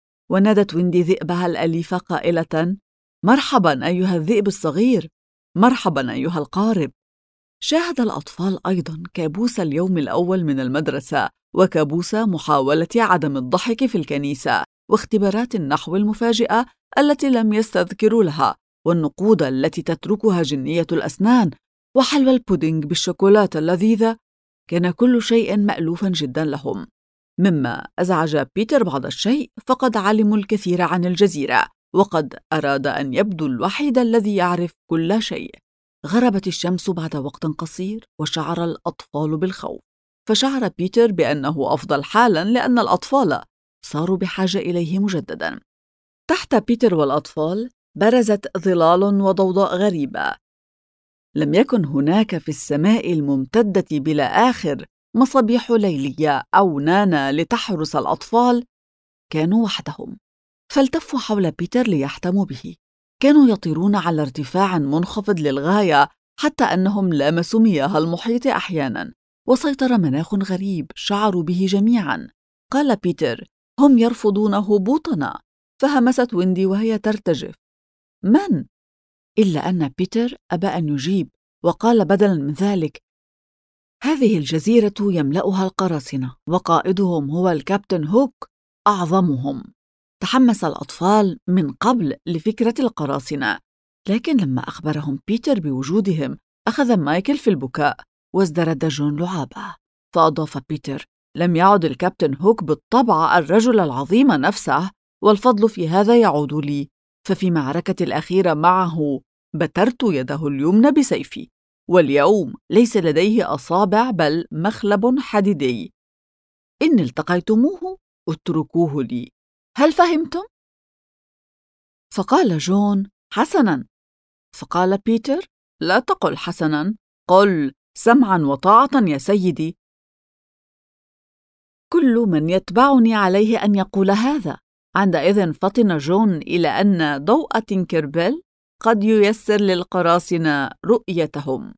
ونادت ويندي ذئبها الأليف قائلة: مرحبا أيها الذئب الصغير، مرحبا أيها القارب. شاهد الأطفال أيضاً كابوس اليوم الأول من المدرسة، وكابوس محاولة عدم الضحك في الكنيسة، واختبارات النحو المفاجئة التي لم يستذكروا لها، والنقود التي تتركها جنية الأسنان، وحلوى البودينج بالشوكولاتة اللذيذة. كان كل شيء مألوفاً جداً لهم، مما أزعج بيتر بعض الشيء، فقد علموا الكثير عن الجزيرة، وقد أراد أن يبدو الوحيد الذي يعرف كل شيء. غربت الشمس بعد وقت قصير، وشعر الأطفال بالخوف، فشعر بيتر بأنه أفضل حالاً لأن الأطفال صاروا بحاجة إليه مجدداً. تحت بيتر والأطفال برزت ظلال وضوضاء غريبة. لم يكن هناك في السماء الممتدة بلا آخر مصابيح ليلية أو نانة لتحرس الأطفال. كانوا وحدهم، فالتفوا حول بيتر ليحتموا به. كانوا يطيرون على ارتفاع منخفض للغاية، حتى أنهم لامسوا مياه المحيط أحياناً، وسيطر مناخ غريب شعروا به جميعاً. قال بيتر: هم يرفضون هبوطنا. فهمست ويندي وهي ترتجف: من؟ إلا أن بيتر أبى أن يجيب، وقال بدلاً من ذلك: هذه الجزيرة يملأها القراصنة، وقائدهم هو الكابتن هوك أعظمهم. تحمس الأطفال من قبل لفكرة القراصنة، لكن لما أخبرهم بيتر بوجودهم أخذ مايكل في البكاء، وازدرد جون لعابه. فأضاف بيتر: لم يعد الكابتن هوك بالطبع الرجل العظيم نفسه، والفضل في هذا يعود لي، ففي معركة الأخيرة معه بترت يده اليمنى بسيفي، واليوم ليس لديه أصابع بل مخلب حديدي. إن التقيتموه اتركوه لي، هل فهمتم؟ فقال جون: حسناً. فقال بيتر: لا تقل حسناً، قل سمعاً وطاعة يا سيدي. كل من يتبعني عليه أن يقول هذا. عندئذ فطن جون إلى أن ضوء تينكربيل قد ييسر للقراصنة رؤيتهم.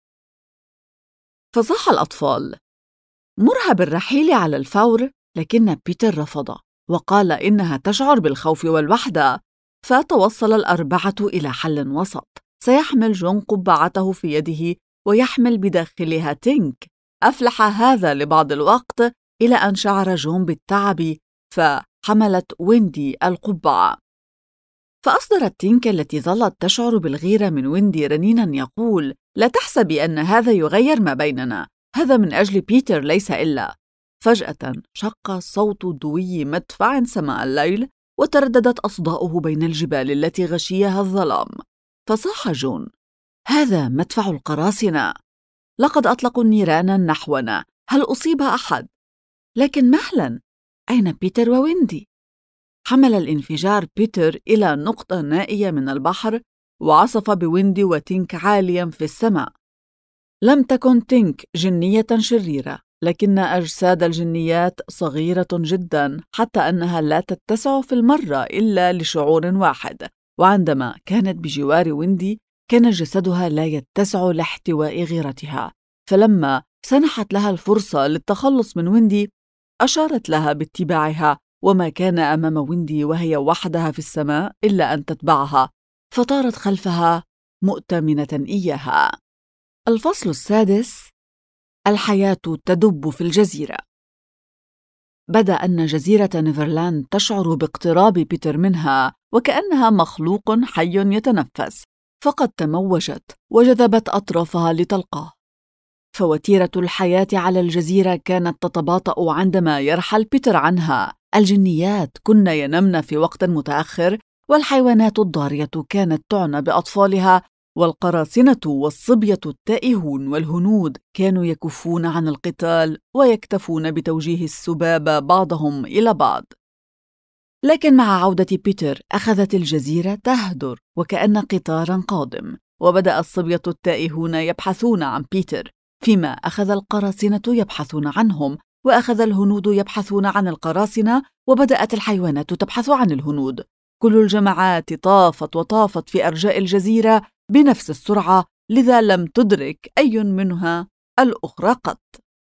فصاح الأطفال: مرها بالرحيل على الفور، لكن بيتر رفض وقال إنها تشعر بالخوف والوحدة. فتوصل الأربعة إلى حل وسط: سيحمل جون قبعته في يده ويحمل بداخلها تينك. أفلح هذا لبعض الوقت، إلى أن شعر جون بالتعب فحملت ويندي القبعة. فأصدرت تينك التي ظلت تشعر بالغيرة من ويندي رنيناً يقول: لا تحسبي أن هذا يغير ما بيننا، هذا من أجل بيتر ليس إلا. فجأة شق صوت دوي مدفع سماء الليل، وترددت أصداؤه بين الجبال التي غشيها الظلام. فصاح جون: هذا مدفع القراصنة، لقد أطلقوا النيران نحونا، هل أصيب أحد؟ لكن مهلا، أين بيتر وويندي؟ حمل الانفجار بيتر إلى نقطة نائية من البحر، وعصف بويندي وتينك عاليا في السماء. لم تكن تينك جنية شريرة، لكن أجساد الجنيات صغيرة جدا حتى أنها لا تتسع في المرة إلا لشعور واحد، وعندما كانت بجوار ويندي كان جسدها لا يتسع لاحتواء غيرتها. فلما سنحت لها الفرصة للتخلص من ويندي أشارت لها باتباعها، وما كان أمام ويندي وهي وحدها في السماء إلا أن تتبعها، فطارت خلفها مؤتمنة إياها. الفصل السادس: الحياة تدب في الجزيرة. بدا أن جزيرة نيفرلاند تشعر باقتراب بيتر منها، وكأنها مخلوق حي يتنفس، فقد تموجت وجذبت أطرافها لتلقاه. فوتيرة الحياة على الجزيرة كانت تتباطأ عندما يرحل بيتر عنها. الجنيات كن ينمن في وقت متأخر، والحيوانات الضارية كانت تعنى بأطفالها، والقراصنة والصبية التائهون والهنود كانوا يكفون عن القتال ويكتفون بتوجيه السباب بعضهم إلى بعض. لكن مع عودة بيتر أخذت الجزيرة تهدر وكأن قطارا قادم، وبدأ الصبية التائهون يبحثون عن بيتر، فيما أخذ القراصنة يبحثون عنهم، وأخذ الهنود يبحثون عن القراصنة، وبدأت الحيوانات تبحث عن الهنود. كل الجماعات طافت وطافت في أرجاء الجزيرة بنفس السرعة، لذا لم تدرك أي منها الأخرى قط.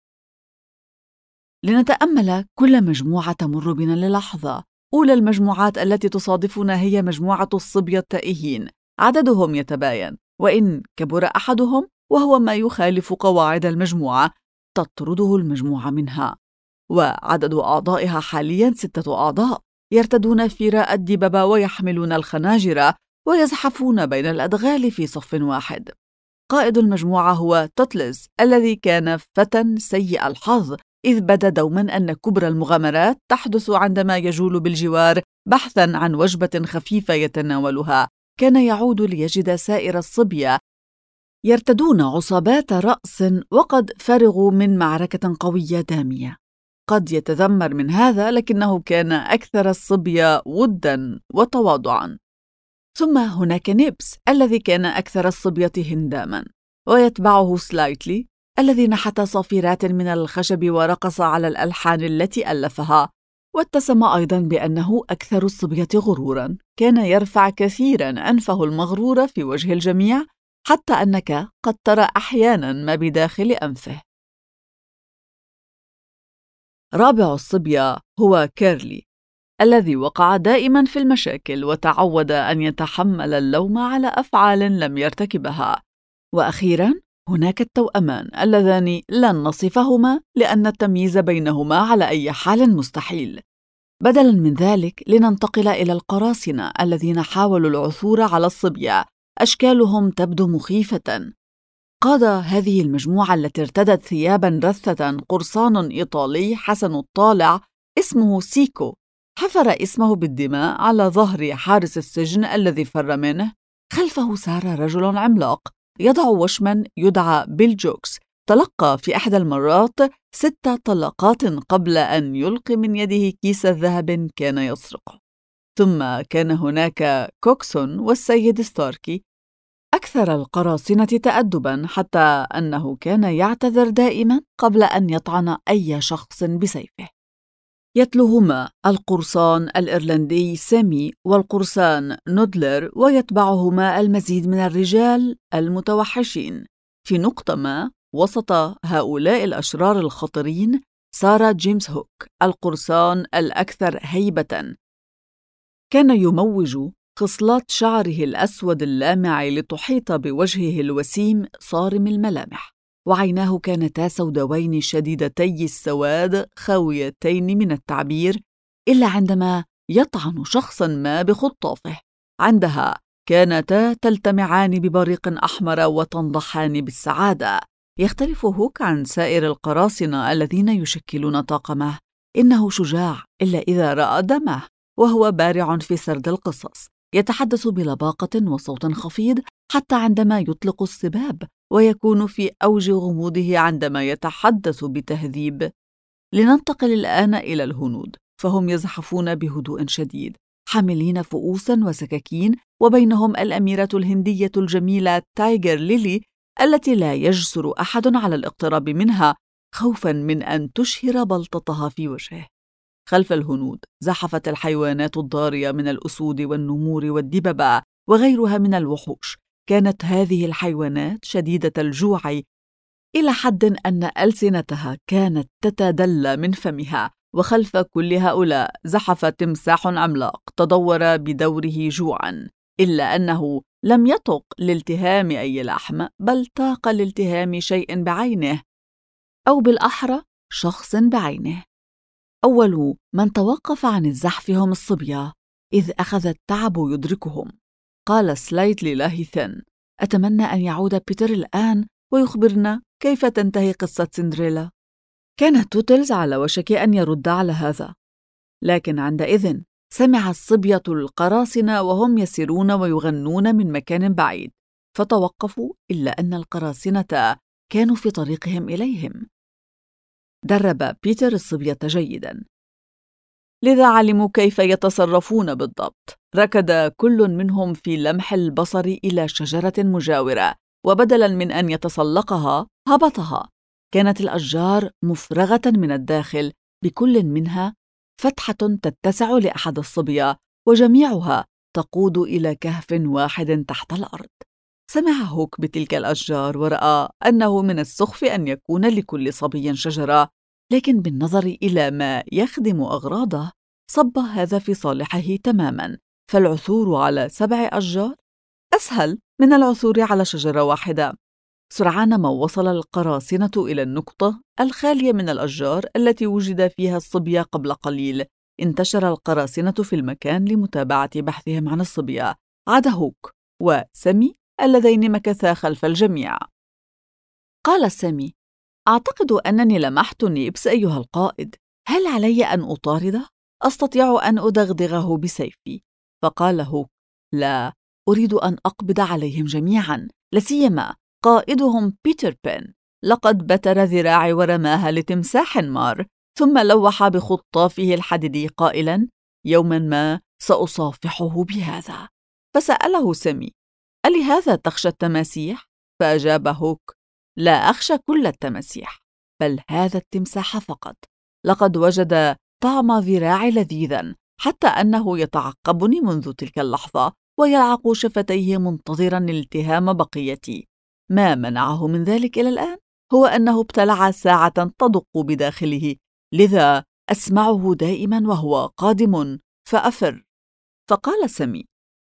لنتأمل كل مجموعة تمر بنا للحظة. أولى المجموعات التي تصادفنا هي مجموعة الصبية التائهين. عددهم يتباين، وإن كبر أحدهم وهو ما يخالف قواعد المجموعة تطرده المجموعة منها. وعدد أعضائها حالياً 6 أعضاء، يرتدون فراء الدببة ويحملون الخناجر ويزحفون بين الأدغال في صف واحد. قائد المجموعة هو توتلز، الذي كان فتى سيء الحظ، إذ بدا دوما أن كبرى المغامرات تحدث عندما يجول بالجوار بحثا عن وجبة خفيفة يتناولها. كان يعود ليجد سائر الصبية يرتدون عصابات رأس وقد فرغوا من معركة قوية دامية. قد يتذمر من هذا، لكنه كان أكثر الصبية وداً وتواضعاً. ثم هناك نيبس الذي كان أكثر الصبية هنداماً، ويتبعه سلايتلي الذي نحت صافرات من الخشب ورقص على الألحان التي ألفها، واتسم أيضاً بأنه أكثر الصبية غروراً. كان يرفع كثيراً أنفه المغرورة في وجه الجميع، حتى أنك قد ترى أحياناً ما بداخل أنفه. رابع الصبية هو كيرلي، الذي وقع دائماً في المشاكل وتعود أن يتحمل اللوم على أفعال لم يرتكبها. وأخيراً هناك التوأمان اللذان لن نصفهما لأن التمييز بينهما على أي حال مستحيل. بدلاً من ذلك لننتقل إلى القراصنة الذين حاولوا العثور على الصبية. أشكالهم تبدو مخيفة. قاد هذه المجموعة التي ارتدت ثياباً رثة قرصان إيطالي حسن الطالع اسمه سيكو، حفر اسمه بالدماء على ظهر حارس السجن الذي فر منه. خلفه سار رجل عملاق يضع وشماً يدعى بيل جوكس، تلقى في إحدى المرات 6 طلقات قبل أن يلقي من يده كيس ذهب كان يسرقه. ثم كان هناك كوكسون والسيد ستاركي، أكثر القراصنة تأدباً، حتى أنه كان يعتذر دائماً قبل أن يطعن أي شخص بسيفه. يتلوهما القرصان الإيرلندي سامي والقرصان نودلر، ويتبعهما المزيد من الرجال المتوحشين. في نقطة ما وسط هؤلاء الأشرار الخطرين سار جيمس هوك، القرصان الأكثر هيبة. كان يموج خصلات شعره الأسود اللامع لتحيط بوجهه الوسيم صارم الملامح، وعيناه كانتا سوداوين شديدتي السواد خاويتين من التعبير، إلا عندما يطعن شخصاً ما بخطافه. عندها كانتا تلتمعان ببريق أحمر وتنضحان بالسعادة. يختلف هوك عن سائر القراصنة الذين يشكلون طاقمه. إنه شجاع إلا إذا رأى دمه، وهو بارع في سرد القصص، يتحدث بلباقة وصوت خفيض حتى عندما يطلق السباب، ويكون في أوج غموضه عندما يتحدث بتهذيب. لننتقل الآن إلى الهنود، فهم يزحفون بهدوء شديد، حاملين فؤوساً وسكاكين، وبينهم الأميرة الهندية الجميلة تايجر ليلي التي لا يجسر أحد على الاقتراب منها خوفاً من أن تشهر بلطتها في وجهه. خلف الهنود زحفت الحيوانات الضارية من الأسود والنمور والدببة وغيرها من الوحوش. كانت هذه الحيوانات شديدة الجوع إلى حد أن ألسنتها كانت تتدلى من فمها. وخلف كل هؤلاء زحف تمساح عملاق تدور بدوره جوعاً، إلا أنه لم يطق لالتهام أي لحم، بل طاق لالتهام شيء بعينه، أو بالأحرى شخص بعينه. أول من توقف عن الزحف هم الصبية، إذ أخذ التعب يدركهم. قال سلايتلي لاهثاً: أتمنى أن يعود بيتر الآن ويخبرنا كيف تنتهي قصة سندريلا. كانت توتلز على وشك أن يرد على هذا، لكن عندئذ سمع الصبية القراصنة وهم يسيرون ويغنون من مكان بعيد، فتوقفوا، إلا أن القراصنة كانوا في طريقهم إليهم. درب بيتر الصبية جيداً، لذا علموا كيف يتصرفون بالضبط. ركض كل منهم في لمح البصر إلى شجرة مجاورة، وبدلاً من أن يتسلقها هبطها. كانت الأشجار مفرغة من الداخل، بكل منها فتحة تتسع لأحد الصبية، وجميعها تقود إلى كهف واحد تحت الأرض. سمع هوك بتلك الأشجار ورأى أنه من السخف أن يكون لكل صبي شجرة، لكن بالنظر إلى ما يخدم أغراضه صب هذا في صالحه تماماً. فالعثور على 7 أشجار أسهل من العثور على شجرة واحدة. سرعان ما وصل القراصنة إلى النقطة الخالية من الأشجار التي وجد فيها الصبية قبل قليل. انتشر القراصنة في المكان لمتابعة بحثهم عن الصبية، عدا هوك وسامي اللذين مكثا خلف الجميع. قال سامي: أعتقد أنني لمحت نيبس أيها القائد. هل علي أن أطارده؟ أستطيع أن أدغدغه بسيفي. فقال هوك: لا، أريد أن أقبض عليهم جميعاً، لسيما قائدهم بيتر بين. لقد بتر ذراعي ورماها لتمساح مار، ثم لوح بخطافه الحديدي قائلاً: يوماً ما سأصافحه بهذا. فسأله سامي: ألهذا تخشى التماسيح؟ فأجاب هوك: لا أخشى كل التماسيح، بل هذا التمساح فقط. لقد وجد طعم ذراعي لذيذاً، حتى أنه يتعقبني منذ تلك اللحظة ويلعق شفتيه منتظراً التهام بقيتي. ما منعه من ذلك إلى الآن هو أنه ابتلع ساعة تدق بداخله، لذا أسمعه دائماً وهو قادم فأفر. فقال سامي: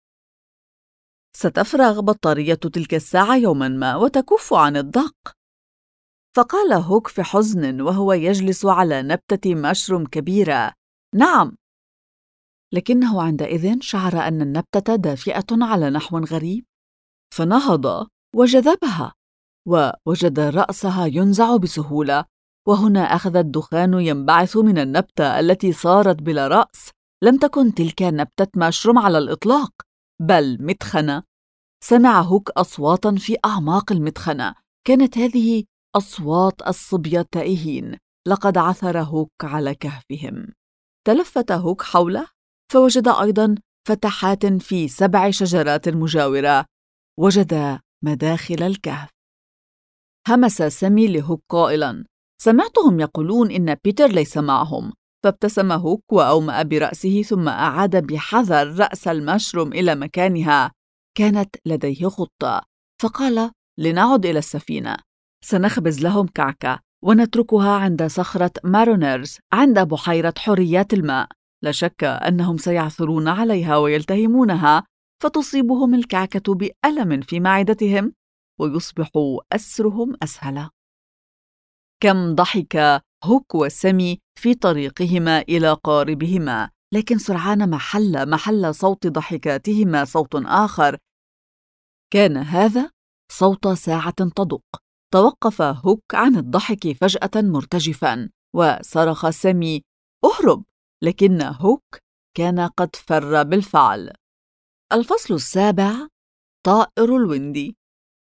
ستفرغ بطارية تلك الساعة يوماً ما وتكف عن الدق. فقال هوك في حزن وهو يجلس على نبتة مشروم كبيرة: نعم. لكنه عندئذ شعر أن النبتة دافئة على نحو غريب، فنهض وجذبها، ووجد رأسها ينزع بسهولة. وهنا أخذ الدخان ينبعث من النبتة التي صارت بلا رأس. لم تكن تلك نبتة مشروم على الإطلاق، بل مدخنة. سمع هوك أصواتاً في أعماق المدخنة، كانت هذه أصوات الصبية التائهين. لقد عثر هوك على كهفهم. تلفت هوك حوله فوجد أيضاً فتحات في 7 شجرات مجاورة. وجد مداخل الكهف. همس سامي لهوك قائلاً: سمعتهم يقولون إن بيتر ليس معهم. فابتسم هوك وأومأ برأسه، ثم أعاد بحذر رأس المشروم إلى مكانها. كانت لديه خطة، فقال: لنعد إلى السفينة، سنخبز لهم كعكة ونتركها عند صخرة مارونيرز عند بحيرة حريات الماء. لا شك أنهم سيعثرون عليها ويلتهمونها، فتصيبهم الكعكة بألم في معدتهم ويصبح أسرهم أسهل. كم ضحك هوك وسامي في طريقهما إلى قاربهما، لكن سرعان ما محل صوت ضحكاتهما صوت آخر. كان هذا صوت ساعة تدق. توقف هوك عن الضحك فجأة مرتجفاً، وصرخ سامي: اهرب! لكن هوك كان قد فر بالفعل. الفصل السابع: طائر الويندي.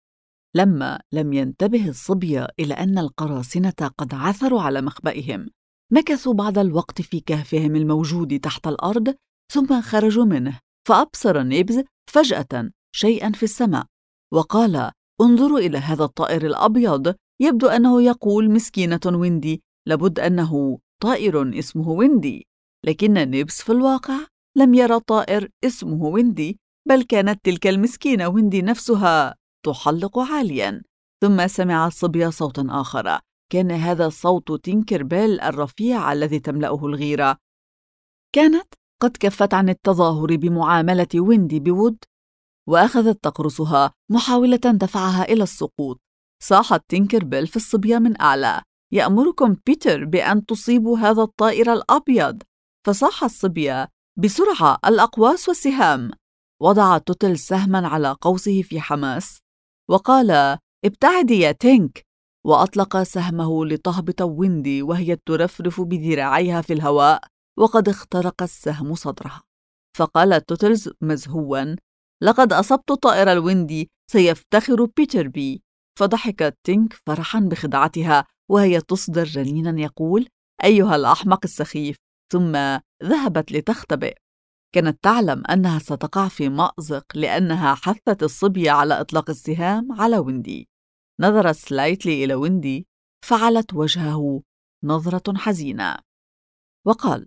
لما لم ينتبه الصبية إلى أن القراصنة قد عثروا على مخبئهم، مكثوا بعض الوقت في كهفهم الموجود تحت الأرض، ثم خرجوا منه، فأبصر نيبز فجأة شيئاً في السماء، وقال: انظروا إلى هذا الطائر الأبيض، يبدو أنه يقول مسكينة ويندي، لابد أنه طائر اسمه ويندي. لكن نيبز في الواقع لم يرى طائر اسمه ويندي، بل كانت تلك المسكينة ويندي نفسها تحلق عالياً. ثم سمع الصبي صوتاً آخر، كان هذا صوت تينكر بيل الرفيع الذي تملأه الغيرة. كانت قد كفت عن التظاهر بمعاملة ويندي بود، وأخذت تقرصها محاولة دفعها إلى السقوط. صاحت تينكر بيل في الصبية من أعلى: يأمركم بيتر بأن تصيبوا هذا الطائر الأبيض. فصاح الصبية: بسرعة، الأقواس والسهام. وضع توتل سهماً على قوسه في حماس، وقال: ابتعدي يا تينك، وأطلق سهمه لتهبط ويندي وهي ترفرف بذراعيها في الهواء، وقد اخترق السهم صدرها. فقال توتلز مزهواً: لقد أصبت طائر الويندي، سيفتخر بيتر بي. فضحكت تينك فرحاً بخدعتها وهي تصدر رنيناً يقول: أيها الأحمق السخيف. ثم ذهبت لتختبئ. كانت تعلم أنها ستقع في مأزق لأنها حثت الصبية على إطلاق السهام على ويندي. نظر سلايتلي إلى ويندي، فعلت وجهه نظرة حزينة، وقال: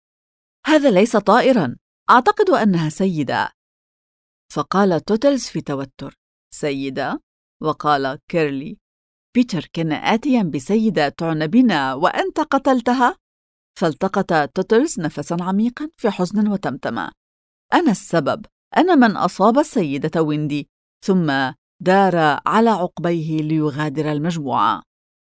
هذا ليس طائراً، أعتقد أنها سيدة. فقال توتلز في توتر: سيدة؟ وقال كيرلي: بيتر كان آتياً بسيدة تعنى بنا وأنت قتلتها؟ فالتقط توتلز نفساً عميقاً في حزن وتمتم: أنا السبب، أنا من أصاب السيدة ويندي. ثم دار على عقبيه ليغادر المجموعة.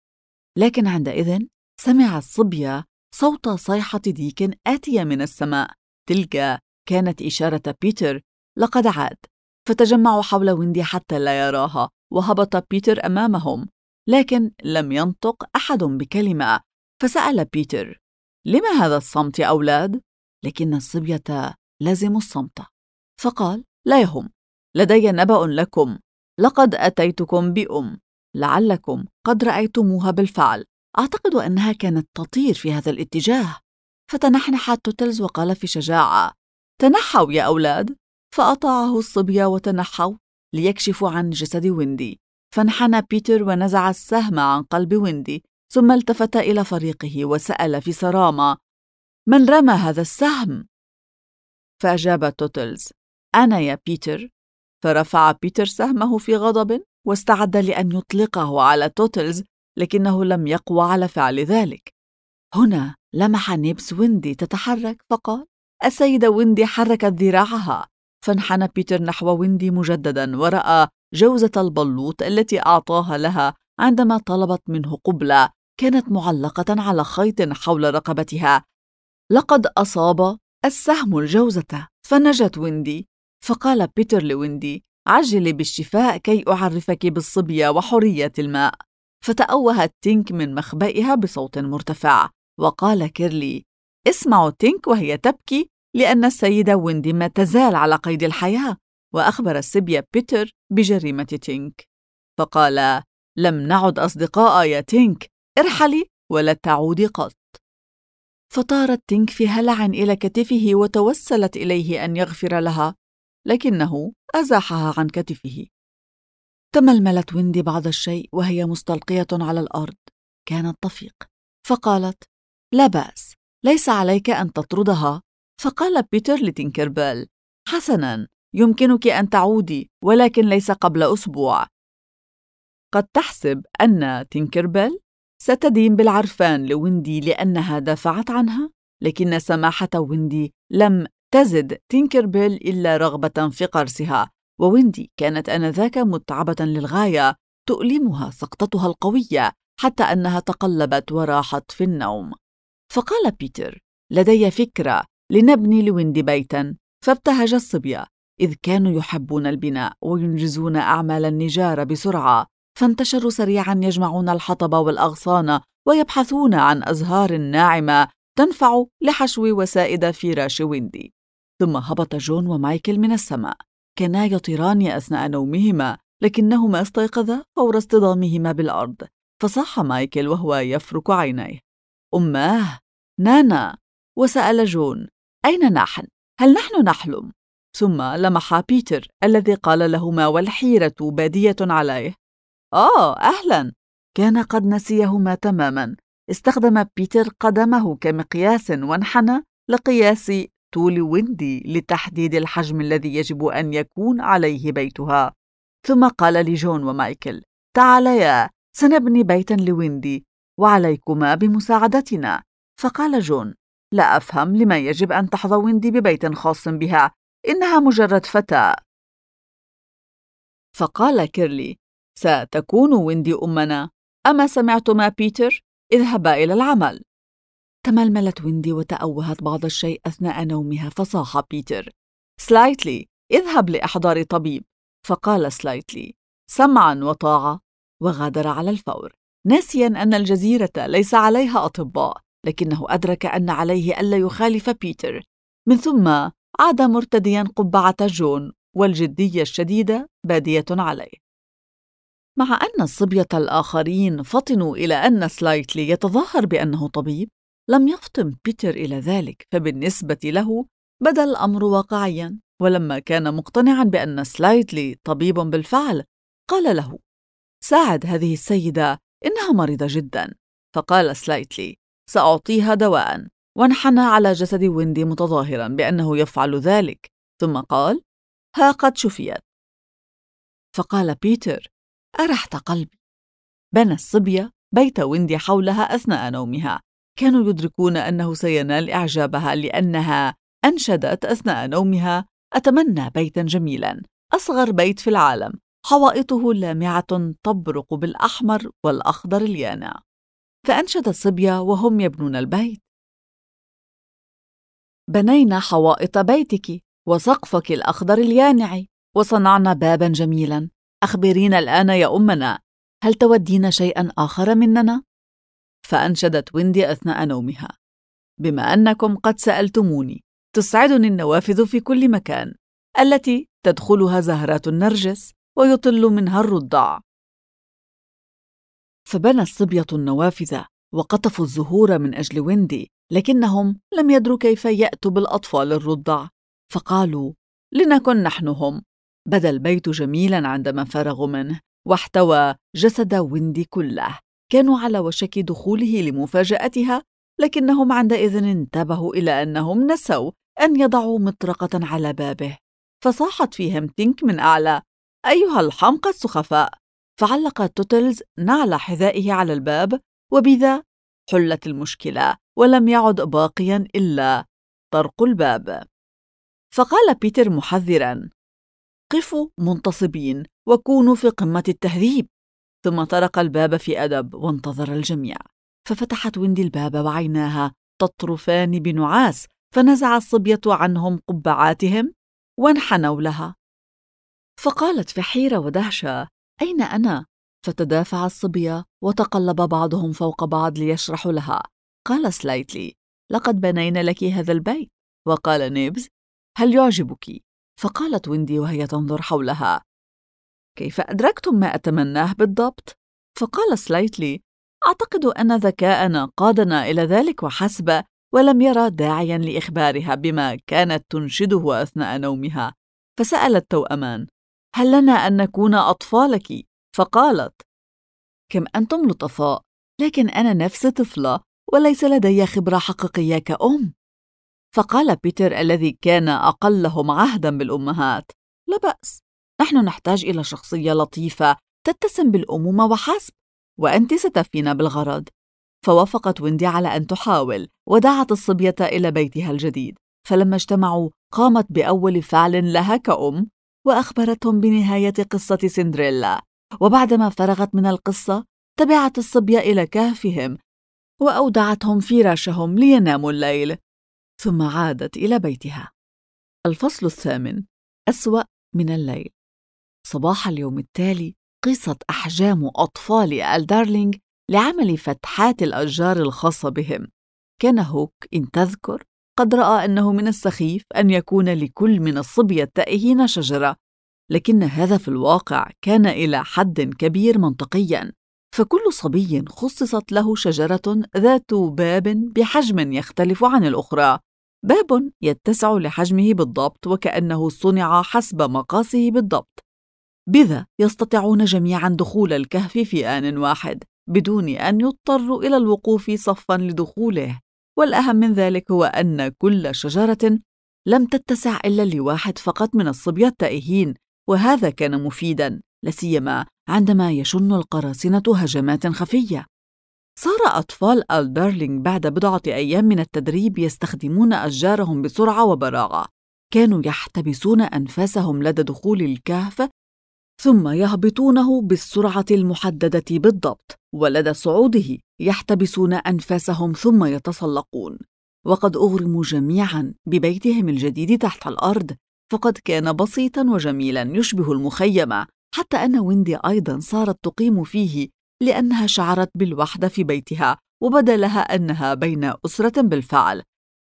لكن عندئذ سمع الصبية صوت صيحة ديك آتية من السماء. تلك كانت إشارة بيتر لقد عاد، فتجمعوا حول ويندي حتى لا يراها، وهبط بيتر أمامهم، لكن لم ينطق أحد بكلمة. فسأل بيتر: لما هذا الصمت يا أولاد؟ لكن الصبية لزموا الصمت. فقال: لا يهم، لدي نبأ لكم. لقد أتيتكم بأم، لعلكم قد رأيتموها بالفعل. أعتقد أنها كانت تطير في هذا الاتجاه. فتنحنح توتلز وقال في شجاعة: تنحوا يا أولاد. فأطاعه الصبية وتنحوا ليكشفوا عن جسد ويندي. فانحنى بيتر ونزع السهم عن قلب ويندي، ثم التفت إلى فريقه وسأل في صرامة: من رمى هذا السهم؟ فأجاب توتلز: أنا يا بيتر. فرفع بيتر سهمه في غضب واستعد لأن يطلقه على توتلز، لكنه لم يقوى على فعل ذلك. هنا لمح نيبس ويندي تتحرك، فقال: السيدة ويندي حركت ذراعها. فانحنى بيتر نحو ويندي مجددا، ورأى جوزة البلوط التي أعطاها لها عندما طلبت منه قبلة، كانت معلقة على خيط حول رقبتها. لقد أصاب السهم الجوزة، فنجت ويندي. فقال بيتر لويندي: عجلي بالشفاء كي أعرفك بالصبية وحرية الماء. فتأوهت تينك من مخبئها بصوت مرتفع، وقال كيرلي: اسمعوا تينك وهي تبكي لأن السيدة ويندي ما تزال على قيد الحياة. وأخبر الصبية بيتر بجريمة تينك. فقال: لم نعد أصدقاء يا تينك، ارحلي ولا تعودي قط. فطارت تينك في هلع إلى كتفه وتوسلت إليه أن يغفر لها، لكنه أزاحها عن كتفه. تململت ويندي بعض الشيء وهي مستلقية على الأرض، كانت تفيق. فقالت: لا بأس، ليس عليك أن تطردها. فقال بيتر لتينكربيل: حسناً، يمكنك أن تعودي، ولكن ليس قبل أسبوع. قد تحسب أن تينكربيل ستدين بالعرفان لويندي لأنها دافعت عنها، لكن سماحة ويندي لم تزد تينكربيل إلا رغبة في قرصها، وويندي كانت آنذاك متعبة للغاية، تؤلمها سقطتها القوية حتى أنها تقلبت وراحت في النوم. فقال بيتر: لدي فكرة، لنبني لويندي بيتاً. فابتهج الصبية، إذ كانوا يحبون البناء وينجزون أعمال النجارة بسرعة. فانتشروا سريعا يجمعون الحطب والأغصان ويبحثون عن أزهار ناعمة تنفع لحشو وسائد فراش ويندي. ثم هبط جون ومايكل من السماء. كانا يطيران أثناء نومهما، لكنهما استيقظا فور اصطدامهما بالأرض. فصاح مايكل وهو يفرك عينيه: أماه، نانا. وسأل جون: أين نحن؟ هل نحن نحلم؟ ثم لمح بيتر الذي قال لهما والحيرة بادية عليه: أهلا. كان قد نسيهما تماما. استخدم بيتر قدمه كمقياس وانحنى لقياس طول ويندي لتحديد الحجم الذي يجب أن يكون عليه بيتها. ثم قال لجون ومايكل: تعاليا، سنبني بيتا لويندي وعليكما بمساعدتنا. فقال جون: لا أفهم لما يجب أن تحظى ويندي ببيت خاص بها، إنها مجرد فتاة. فقال كيرلي: ستكون ويندي أمنا. أما سمعتما بيتر؟ اذهبا إلى العمل. تململت ويندي وتأوهت بعض الشيء أثناء نومها. فصاح بيتر: سلايتلي، اذهب لإحضار طبيب. فقال سلايتلي: سمعا وطاعة، وغادر على الفور، ناسيا أن الجزيرة ليس عليها أطباء، لكنه أدرك أن عليه ألا يخالف بيتر. من ثم عاد مرتديا قبعة جون، والجدية الشديدة بادية عليه. مع أن الصبية الآخرين فطنوا إلى أن سلايتلي يتظاهر بأنه طبيب، لم يفطن بيتر إلى ذلك، فبالنسبة له بدا الأمر واقعيا. ولما كان مقتنعا بأن سلايتلي طبيب بالفعل، قال له: ساعد هذه السيدة، إنها مريضة جدا. فقال سلايتلي: سأعطيها دواء، وانحنى على جسد ويندي متظاهرا بأنه يفعل ذلك. ثم قال: ها قد شفيت. فقال بيتر: أرحت قلبي. بنى الصبية بيت ويندي حولها أثناء نومها. كانوا يدركون أنه سينال إعجابها، لأنها أنشدت أثناء نومها: أتمنى بيتا جميلا، أصغر بيت في العالم، حوائطه لامعة تبرق بالأحمر والأخضر اليانع. فأنشد الصبية وهم يبنون البيت: بنينا حوائط بيتك وسقفك الأخضر اليانع، وصنعنا بابا جميلا. أخبرينا الآن يا أمنا، هل تودين شيئا آخر مننا؟ فأنشدت ويندي أثناء نومها: بما أنكم قد سألتموني، تسعدني النوافذ في كل مكان التي تدخلها زهرات النرجس ويطل منها الرضع. فبنى الصبية النوافذ وقطفوا الزهور من أجل ويندي، لكنهم لم يدروا كيف يأتوا بالأطفال الرضع، فقالوا: لنكن نحن هم. بدا البيت جميلا عندما فرغوا منه، واحتوى جسد ويندي كله. كانوا على وشك دخوله لمفاجأتها، لكنهم عندئذ انتبهوا إلى أنهم نسوا أن يضعوا مطرقة على بابه. فصاحت فيهم تينك من أعلى: أيها الحمقى السخفاء! فعلق توتلز نعل حذائه على الباب، وبذا حلت المشكلة، ولم يعد باقيا إلا طرق الباب. فقال بيتر محذرا: قفوا منتصبين وكونوا في قمة التهذيب. ثم طرق الباب في أدب وانتظر الجميع. ففتحت ويندي الباب وعيناها تطرفان بنعاس، فنزع الصبية عنهم قبعاتهم وانحنوا لها. فقالت في حيرة ودهشة: أين أنا؟ فتدافع الصبية وتقلب بعضهم فوق بعض ليشرحوا لها. قال سلايتلي: لقد بنينا لك هذا البيت. وقال نيبز: هل يعجبك؟ فقالت ويندي وهي تنظر حولها: كيف أدركتم ما أتمناه بالضبط؟ فقال سلايتلي: أعتقد أن ذكاءنا قادنا إلى ذلك وحسب، ولم يرى داعيا لإخبارها بما كانت تنشده أثناء نومها. فسأل التوأمان: هل لنا أن نكون أطفالك؟ فقالت: كم أنتم لطفاء، لكن أنا نفسي طفلة وليس لدي خبرة حقيقية كأم. فقال بيتر الذي كان أقلهم عهدا بالأمهات: لا بأس، نحن نحتاج إلى شخصية لطيفة تتسم بالأمومة وحسب، وأنت ستفين بالغرض. فوافقت ويندي على أن تحاول، ودعت الصبية إلى بيتها الجديد. فلما اجتمعوا قامت بأول فعل لها كأم، وأخبرتهم بنهاية قصة سندريلا. وبعدما فرغت من القصة، تبعت الصبية إلى كهفهم وأودعتهم فراشهم ليناموا الليل، ثم عادت إلى بيتها. الفصل 8: أسوأ من الليل. صباح اليوم التالي قيست أحجام أطفال الدارلينغ لعمل فتحات الأشجار الخاصة بهم. كان هوك إن تذكر قد رأى أنه من السخيف أن يكون لكل من الصبية التائهين شجرة، لكن هذا في الواقع كان إلى حد كبير منطقياً، فكل صبي خصصت له شجرة ذات باب بحجم يختلف عن الأخرى، باب يتسع لحجمه بالضبط وكأنه صنع حسب مقاسه بالضبط، بذا يستطيعون جميعاً دخول الكهف في آن واحد بدون أن يضطروا إلى الوقوف صفاً لدخوله. والأهم من ذلك هو أن كل شجرة لم تتسع إلا لواحد فقط من الصبية التائهين، وهذا كان مفيداً لسيما عندما يشن القراصنة هجمات خفية. صار أطفال الدارلينغ بعد بضعة أيام من التدريب يستخدمون أشجارهم بسرعة وبراعة. كانوا يحتبسون أنفاسهم لدى دخول الكهف ثم يهبطونه بالسرعة المحددة بالضبط، ولدى صعوده يحتبسون أنفاسهم ثم يتسلقون. وقد أغرموا جميعاً ببيتهم الجديد تحت الأرض، فقد كان بسيطاً وجميلاً يشبه المخيمة، حتى أن ويندي أيضاً صارت تقيم فيه لأنها شعرت بالوحدة في بيتها وبدا لها أنها بين أسرة بالفعل.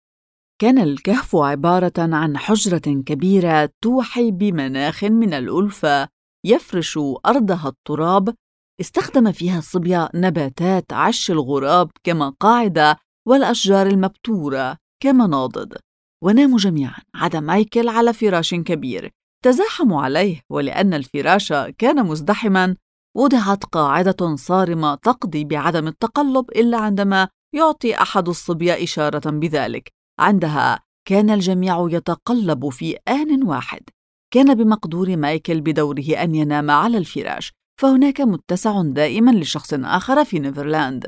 كان الكهف عبارة عن حجرة كبيرة توحي بمناخ من الألفة يفرش أرضها التراب. استخدم فيها الصبية نباتات عش الغراب كمقاعد والأشجار المبتورة كمناضد، وناموا جميعاً عدا مايكل على فراش كبير تزاحموا عليه، ولأن الفراش كان مزدحماً وضعت قاعدة صارمة تقضي بعدم التقلب إلا عندما يعطي أحد الصبية إشارة بذلك. عندها كان الجميع يتقلب في آن واحد. كان بمقدور مايكل بدوره أن ينام على الفراش، فهناك متسع دائما لشخص آخر في نيفرلاند.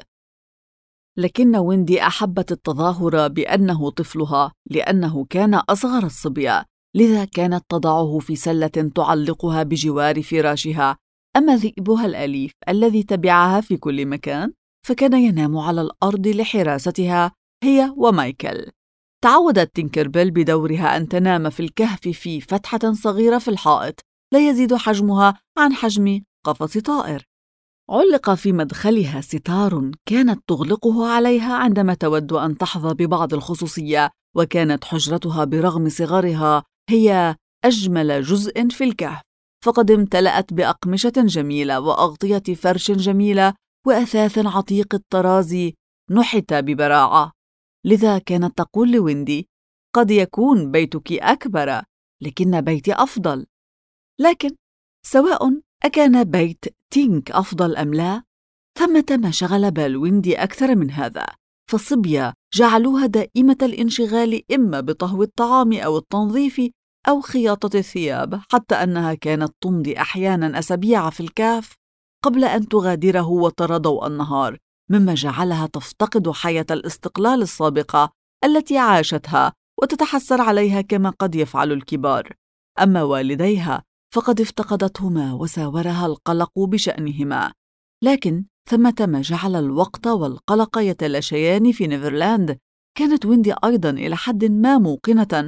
لكن ويندي أحبت التظاهر بأنه طفلها لأنه كان أصغر الصبية، لذا كانت تضعه في سلة تعلقها بجوار فراشها. أما ذئبها الأليف الذي تبعها في كل مكان فكان ينام على الأرض لحراستها هي ومايكل. تعودت تينكربيل بدورها أن تنام في الكهف في فتحة صغيرة في الحائط لا يزيد حجمها عن حجم قفص طائر. علق في مدخلها ستار كانت تغلقه عليها عندما تود أن تحظى ببعض الخصوصية، وكانت حجرتها برغم صغرها هي أجمل جزء في الكهف، فقد امتلأت بأقمشة جميلة وأغطية فرش جميلة وأثاث عتيق الطراز نحت ببراعة. لذا كانت تقول لويندي: قد يكون بيتك أكبر لكن بيتي أفضل. لكن سواء أكان بيت تينك أفضل أم لا، ثمة ما شغل بال ويندي أكثر من هذا، فالصبية جعلوها دائمة الانشغال إما بطهو الطعام أو التنظيف أو خياطة الثياب، حتى أنها كانت تمضي أحياناً أسابيع في الكهف قبل أن تغادره وترى ضوء النهار، مما جعلها تفتقد حياة الاستقلال السابقة التي عاشتها وتتحسر عليها كما قد يفعل الكبار. أما والديها فقد افتقدتهما وساورها القلق بشأنهما. لكن ثمة ما جعل الوقت والقلق يتلاشيان في نيفرلاند. كانت ويندي أيضاً إلى حد ما موقنة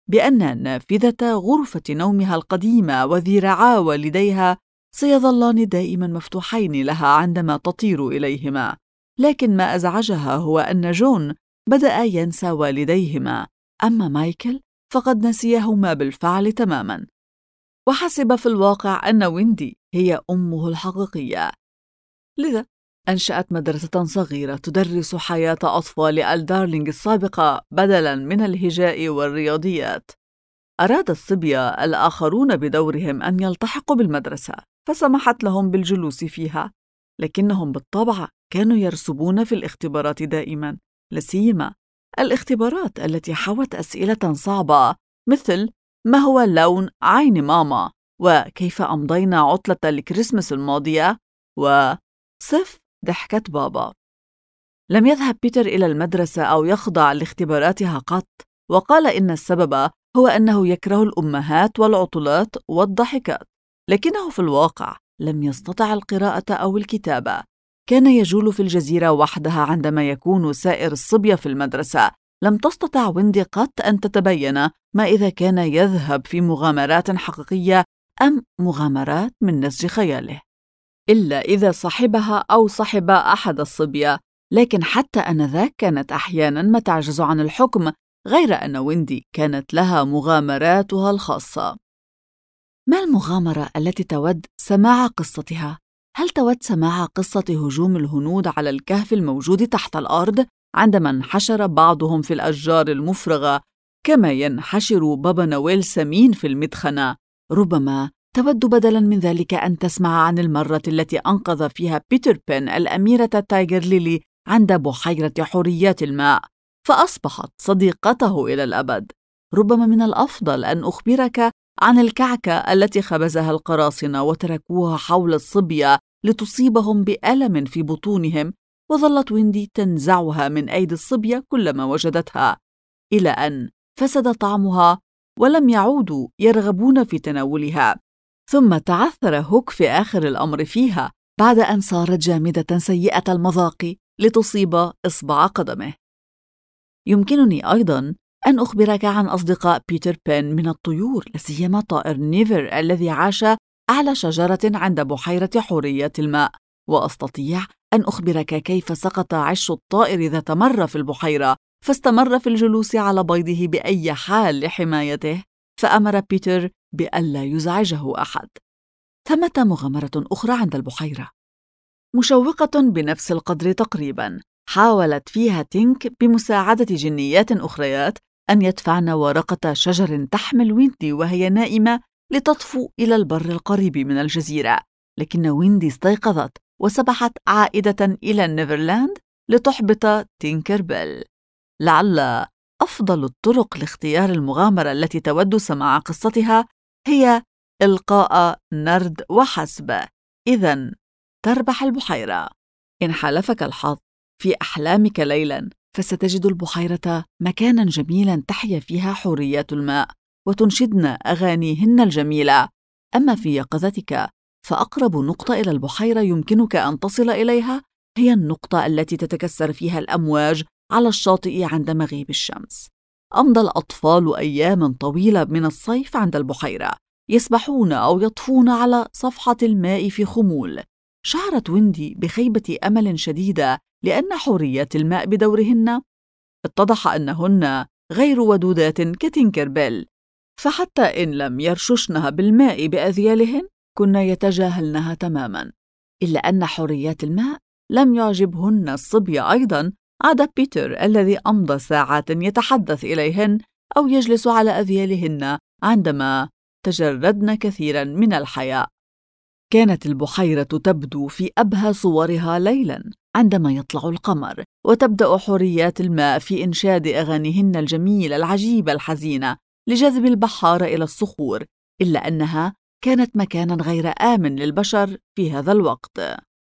بأن نافذة غرفة نومها القديمة وذراعا والديها سيظلان دائماً مفتوحين لها عندما تطير إليهما. لكن ما أزعجها هو أن جون بدأ ينسى والديهما، أما مايكل فقد نسيهما بالفعل تماماً، وحسب في الواقع أن ويندي هي أمه الحقيقية. لذا أنشأت مدرسة صغيرة تدرس حياة أطفال الدارلينغ السابقة بدلاً من الهجاء والرياضيات. أراد الصبية الآخرون بدورهم أن يلتحقوا بالمدرسة، فسمحت لهم بالجلوس فيها، لكنهم بالطبع كانوا يرسبون في الاختبارات دائماً، لسيما الاختبارات التي حوت أسئلة صعبة مثل: ما هو لون عين ماما؟ وكيف أمضينا عطلة الكريسماس الماضية؟ وصف ضحكة بابا. لم يذهب بيتر إلى المدرسة أو يخضع لاختباراتها قط، وقال إن السبب هو أنه يكره الأمهات والعطلات والضحكات، لكنه في الواقع لم يستطع القراءة أو الكتابة. كان يجول في الجزيرة وحدها عندما يكون سائر الصبية في المدرسة. لم تستطع ويندي قط أن تتبين ما إذا كان يذهب في مغامرات حقيقية أم مغامرات من نسج خياله. إلا إذا صاحبها أو صاحب أحد الصبية، لكن حتى آنذاك كانت أحياناً ما تعجز عن الحكم، غير أن ويندي كانت لها مغامراتها الخاصة. ما المغامرة التي تود سماع قصتها؟ هل تود سماع قصة هجوم الهنود على الكهف الموجود تحت الأرض عندما انحشر بعضهم في الأشجار المفرغة كما ينحشر بابا نويل سمين في المدخنة؟ ربما تود بدلاً من ذلك أن تسمع عن المرة التي أنقذ فيها بيتر بان الأميرة تايغر ليلي عند بحيرة حوريات الماء، فأصبحت صديقته إلى الأبد. ربما من الأفضل أن أخبرك عن الكعكة التي خبزها القراصنة وتركوها حول الصبية لتصيبهم بألم في بطونهم، وظلت ويندي تنزعها من أيدي الصبية كلما وجدتها، إلى أن فسد طعمها ولم يعودوا يرغبون في تناولها. ثم تعثر هوك في آخر الأمر فيها بعد أن صارت جامدة سيئة المذاق لتصيب إصبع قدمه. يمكنني أيضاً أن أخبرك عن أصدقاء بيتر بان من الطيور، لسيما طائر نيفر الذي عاش أعلى شجرة عند بحيرة حوريات الماء، وأستطيع أن أخبرك كيف سقط عش الطائر ذات مرة في البحيرة، فاستمر في الجلوس على بيضه بأي حال لحمايته، فأمر بيتر بألا يزعجه أحد. ثمة مغامرة أخرى عند البحيرة، مشوقة بنفس القدر تقريباً، حاولت فيها تينك بمساعدة جنيات أخريات أن يدفعن ورقة شجر تحمل ويندي وهي نائمة لتطفو إلى البر القريب من الجزيرة، لكن ويندي استيقظت وسبحت عائدة إلى نيفرلاند لتحبط تينكر بيل. لعل أفضل الطرق لاختيار المغامرة التي تود سماع قصتها هي إلقاء نرد وحسب، إذن تربح البحيرة. إن حالفك الحظ في أحلامك ليلاً فستجد البحيرة مكاناً جميلاً تحيا فيها حوريات الماء وتنشدن أغانيهن الجميلة. أما في يقظتك فأقرب نقطة إلى البحيرة يمكنك أن تصل إليها هي النقطة التي تتكسر فيها الأمواج على الشاطئ عند مغيب الشمس. أمضى الأطفال أياماً طويلة من الصيف عند البحيرة، يسبحون أو يطفون على صفحة الماء في خمول. شعرت ويندي بخيبة أمل شديدة لأن حوريات الماء بدورهن اتضح أنهن غير ودودات كتينكر بيل، فحتى إن لم يرششنها بالماء بأذيالهن كن يتجاهلنها تماماً. إلا أن حوريات الماء لم يعجبهن الصبي أيضاً، عدا بيتر الذي أمضى ساعات يتحدث إليهن أو يجلس على أذيالهن عندما تجردن كثيراً من الحياء. كانت البحيرة تبدو في أبهى صورها ليلاً عندما يطلع القمر، وتبدأ حوريات الماء في إنشاد أغانيهن الجميلة العجيبة الحزينة لجذب البحار إلى الصخور، إلا أنها كانت مكاناً غير آمن للبشر في هذا الوقت.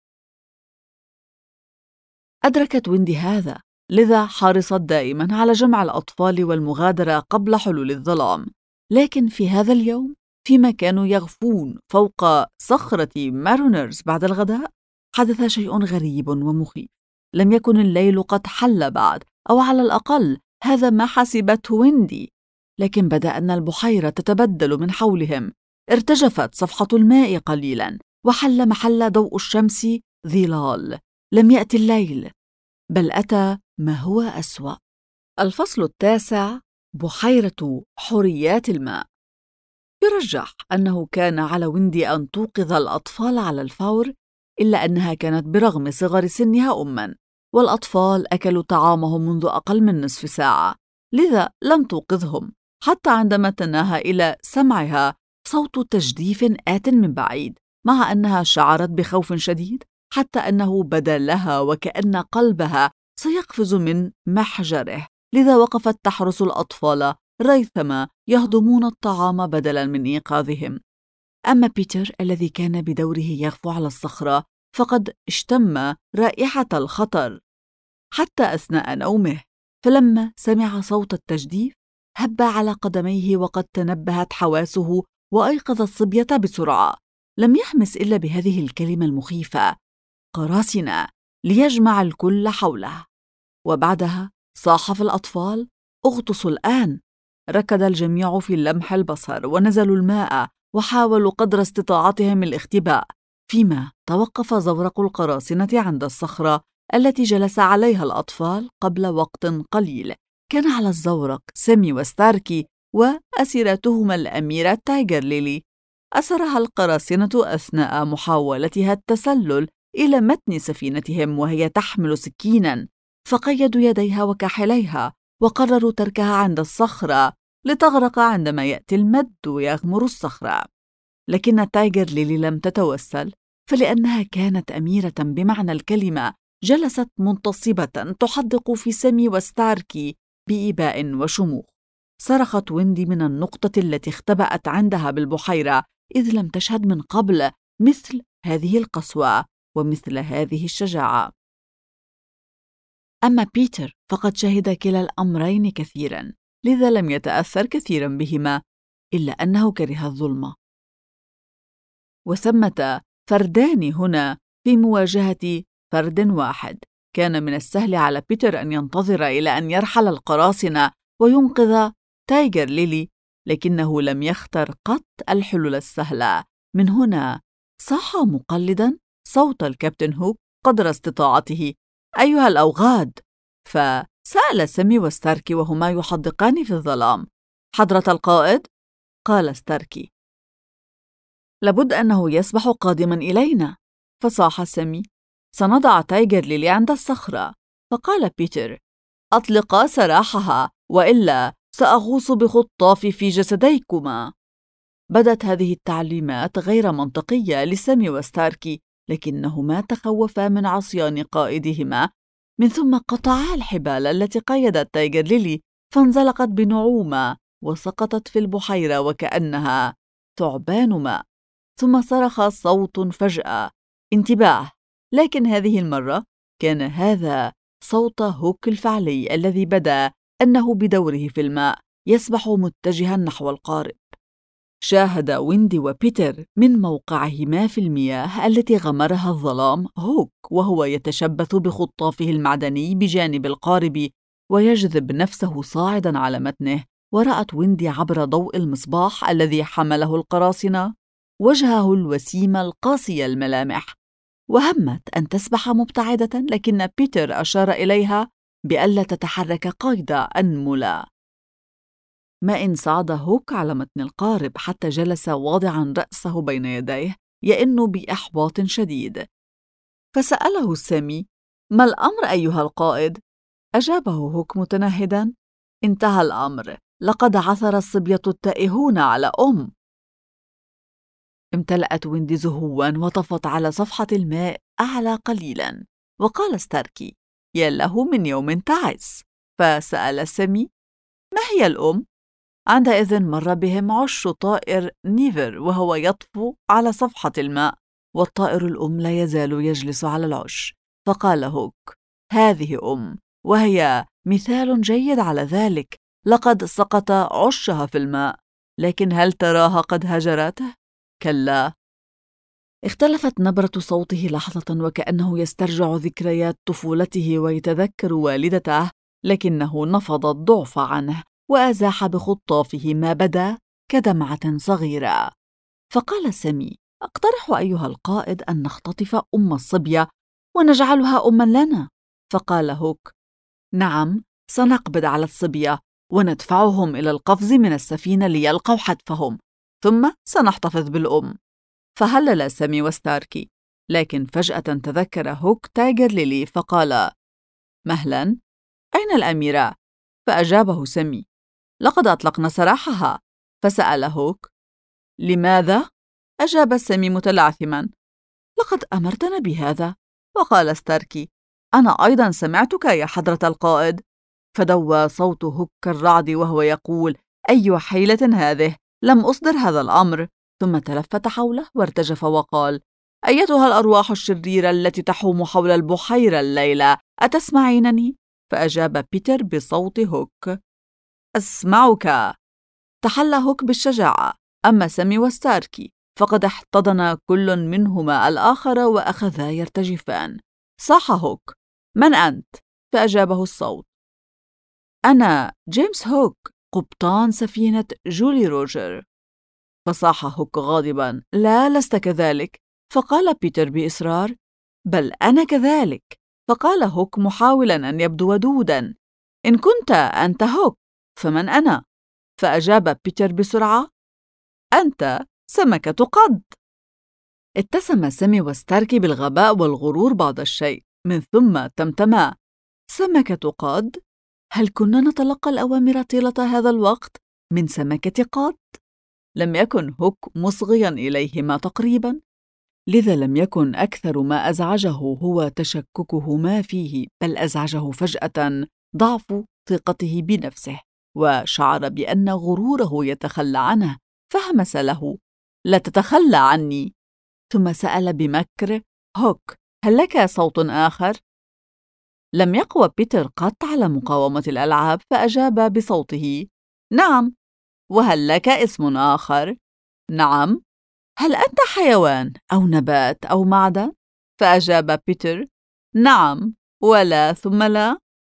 أدركت ويندي هذا، لذا حرصت دائماً على جمع الأطفال والمغادرة قبل حلول الظلام. لكن في هذا اليوم، فيما كانوا يغفون فوق صخرة مارونرز بعد الغداء، حدث شيء غريب ومخيف. لم يكن الليل قد حل بعد، أو على الأقل هذا ما حسبته ويندي، لكن بدأ أن البحيرة تتبدل من حولهم. ارتجفت صفحة الماء قليلاً، وحل محل ضوء الشمس ظلال. لم يأتي الليل، بل أتى ما هو أسوأ. الفصل 9: بحيرة حوريات الماء. يرجح أنه كان على ويندي أن توقظ الأطفال على الفور، إلا أنها كانت برغم صغر سنها أماً، والأطفال أكلوا طعامهم منذ أقل من نصف ساعة، لذا لم توقظهم حتى عندما تناهى إلى سمعها صوت تجديف آت من بعيد، مع أنها شعرت بخوف شديد حتى أنه بدا لها وكأن قلبها سيقفز من محجره، لذا وقفت تحرس الأطفال ريثما يهضمون الطعام بدلاً من إيقاظهم. أما بيتر الذي كان بدوره يغفو على الصخرة فقد اشتم رائحة الخطر حتى أثناء نومه، فلما سمع صوت التجديف هب على قدميه، وقد تنبهت حواسه وأيقظ الصبية بسرعة. لم يحمس إلا بهذه الكلمة المخيفة: قراصنة، ليجمع الكل حوله. وبعدها صاح في الأطفال: اغطسوا الآن. ركض الجميع في لمح البصر ونزلوا الماء، وحاولوا قدر استطاعتهم الاختباء، فيما توقف زورق القراصنة عند الصخرة التي جلس عليها الأطفال قبل وقت قليل. كان على الزورق سامي وستاركي وأسيرتهما الأميرة تايغر ليلي. أسرها القراصنة أثناء محاولتها التسلل إلى متن سفينتهم وهي تحمل سكيناً، فقيدوا يديها وكاحليها وقرروا تركها عند الصخرة لتغرق عندما يأتي المد ويغمر الصخرة. لكن تايغر ليلي لم تتوسل، فلأنها كانت أميرة بمعنى الكلمة جلست منتصبة تحدق في سامي وستاركي بإباء وشموخ. صرخت ويندي من النقطة التي اختبأت عندها بالبحيرة، إذ لم تشهد من قبل مثل هذه القسوة ومثل هذه الشجاعة. أما بيتر فقد شهد كلا الأمرين كثيراً، لذا لم يتأثر كثيراً بهما، إلا أنه كره الظلم. وثمة فردان هنا في مواجهة فرد واحد. كان من السهل على بيتر أن ينتظر إلى أن يرحل القراصنة وينقذ تايغر ليلي، لكنه لم يختر قط الحلول السهلة. من هنا صاح مقلداً صوت الكابتن هوك قدر استطاعته: أيها الأوغاد! فسأل سامي وستاركي وهما يحدقان في الظلام: حضرة القائد؟ قال ستاركي: لابد أنه يسبح قادماً إلينا. فصاح سامي: سنضع تايغر ليلي عند الصخرة. فقال بيتر: أطلقا سراحها وإلا سأغوص بخطافي في جسديكما. بدت هذه التعليمات غير منطقية لسامي وستاركي، لكنهما تخوفا من عصيان قائدهما. من ثم قطعا الحبال التي قيدت تايغر ليلي، فانزلقت بنعومة وسقطت في البحيرة وكأنها ثعبان ماء. ثم صرخ صوت فجأة: انتباه! لكن هذه المرة كان هذا صوت هوك الفعلي الذي بدا أنه بدوره في الماء يسبح متجها نحو القارب. شاهد ويندي وبيتر من موقعهما في المياه التي غمرها الظلام هوك وهو يتشبث بخطافه المعدني بجانب القارب ويجذب نفسه صاعدا على متنه. ورأت ويندي عبر ضوء المصباح الذي حمله القراصنة وجهه الوسيم القاسي الملامح، وهمت أن تسبح مبتعدة، لكن بيتر أشار إليها بألا تتحرك قيد أنملة. ما إن صعد هوك على متن القارب حتى جلس واضعا رأسه بين يديه يئن بإحباط شديد. فسأله سامي: ما الأمر أيها القائد؟ أجابه هوك متنهدا: انتهى الأمر، لقد عثر الصبية التائهون على امتلأت ويندي زهوا وطفت على صفحة الماء أعلى قليلا. وقال ستاركي: يا له من يوم تعس. فسأل سامي: ما هي الأم؟ عندئذ مر بهم عش طائر نيفر وهو يطفو على صفحة الماء، والطائر الأم لا يزال يجلس على العش. فقال هوك: هذه وهي مثال جيد على ذلك. لقد سقط عشها في الماء، لكن هل تراها قد هجرته؟ كلا. اختلفت نبرة صوته لحظة وكأنه يسترجع ذكريات طفولته ويتذكر والدته، لكنه نفض الضعف عنه وأزاح بخطافه ما بدا كدمعة صغيرة. فقال سامي: أقترح أيها القائد أن نختطف الصبية ونجعلها لنا. فقال هوك: نعم، سنقبض على الصبية وندفعهم إلى القفز من السفينة ليلقوا حتفهم، ثم سنحتفظ فهلل سامي وستاركي، لكن فجأة تذكر هوك تايغر ليلي فقال: مهلا، أين الأميرة؟ فأجابه سامي: لقد أطلقنا سراحها. فسأل هوك: لماذا؟ أجاب سامي متلعثما: لقد أمرتنا بهذا. وقال ستاركي: أنا أيضا سمعتك يا حضرة القائد. فدوى صوت هوك كالرعد وهو يقول: أي حيلة هذه، لم أصدر هذا الأمر. ثم تلفت حوله وارتجف وقال: أيتها الأرواح الشريرة التي تحوم حول البحيرة الليلة، أتسمعينني؟ فأجاب بيتر بصوت هوك: أسمعك. تحلى هوك بالشجاعة. أما سامي وستاركي فقد احتضن كل منهما الآخر وأخذا يرتجفان. صاح هوك: من أنت؟ فأجابه الصوت: أنا جيمس هوك، قبطان سفينة جولي روجر. فصاح هوك غاضبا: لا، لست كذلك. فقال بيتر بإصرار: بل أنا كذلك. فقال هوك محاولاً أن يبدو ودوداً: إن كنت أنت هوك فمن أنا؟ فأجاب بيتر بسرعة: أنت سمكة قض. ابتسم سامي وستاركي بالغباء والغرور بعض الشيء، من ثم تمتما: سمكة قض؟ هل كنا نتلقى الأوامر طيلة هذا الوقت من سمكة قض؟ لم يكن هوك مصغياً إليهما تقريباً، لذا لم يكن أكثر ما أزعجه هو تشككه ما فيه، بل أزعجه فجأة ضعف ثقته بنفسه، وشعر بأن غروره يتخلى عنه، فهمس له: لا تتخلى عني. ثم سأل بمكر: هوك، هل لك صوت آخر؟ لم يقوى بيتر قط على مقاومة الألعاب، فأجاب بصوته: نعم. وهل لك اسم آخر؟ نعم. هل أنت حيوان أو نبات أو معدن؟ فأجاب بيتر: نعم ولا ثم لا.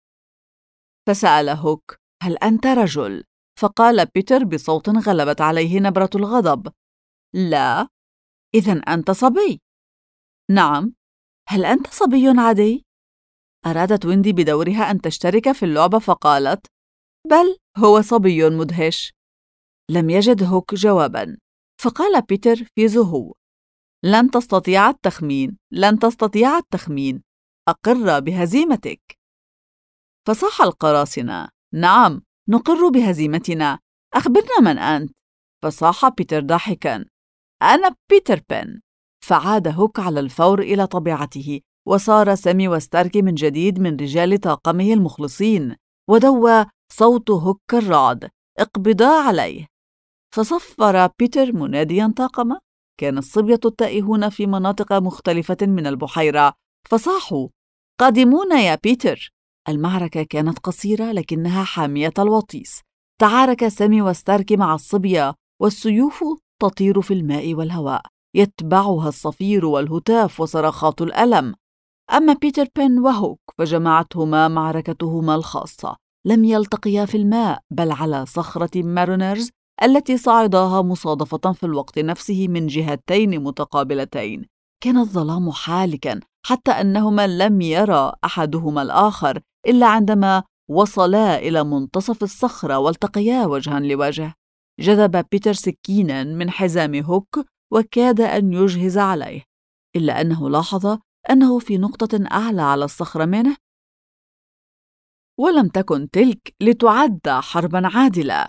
فسأل هوك: هل أنت رجل؟ فقال بيتر بصوت غلبت عليه نبرة الغضب: لا. إذن أنت صبي؟ نعم. هل أنت صبي عادي؟ أرادت ويندي بدورها أن تشترك في اللعبة، فقالت: بل هو صبي مدهش. لم يجد هوك جواباً، فقال بيتر في زهو: لن تستطيع التخمين، لن تستطيع التخمين، أقر بهزيمتك. فصاح القراصنة: نعم، نقر بهزيمتنا، أخبرنا من أنت. فصاح بيتر ضاحكاً: أنا بيتر بن. فعاد هوك على الفور إلى طبيعته، وصار سامي وستاركي من جديد من رجال طاقمه المخلصين، ودوى صوت هوك كالرعد: اقبضا عليه. فصفر بيتر منادياً طاقمه. كان الصبية التائهون في مناطق مختلفة من البحيرة، فصاحوا: قادمون يا بيتر. المعركة كانت قصيرة لكنها حامية الوطيس. تعارك سامي وستاركي مع الصبية، والسيوف تطير في الماء والهواء، يتبعها الصفير والهتاف وصرخات الألم. أما بيتر بن وهوك فجمعتهما معركتهما الخاصة. لم يلتقيا في الماء، بل على صخرة مارونرز التي صعداها مصادفة في الوقت نفسه من جهتين متقابلتين. كان الظلام حالكاً، حتى أنهما لم يرى أحدهما الآخر إلا عندما وصلا إلى منتصف الصخرة والتقيا وجهاً لوجه. جذب بيتر سكيناً من حزام هوك وكاد أن يجهز عليه، إلا أنه لاحظ أنه في نقطة أعلى على الصخرة منه، ولم تكن تلك لتعد حرباً عادلة.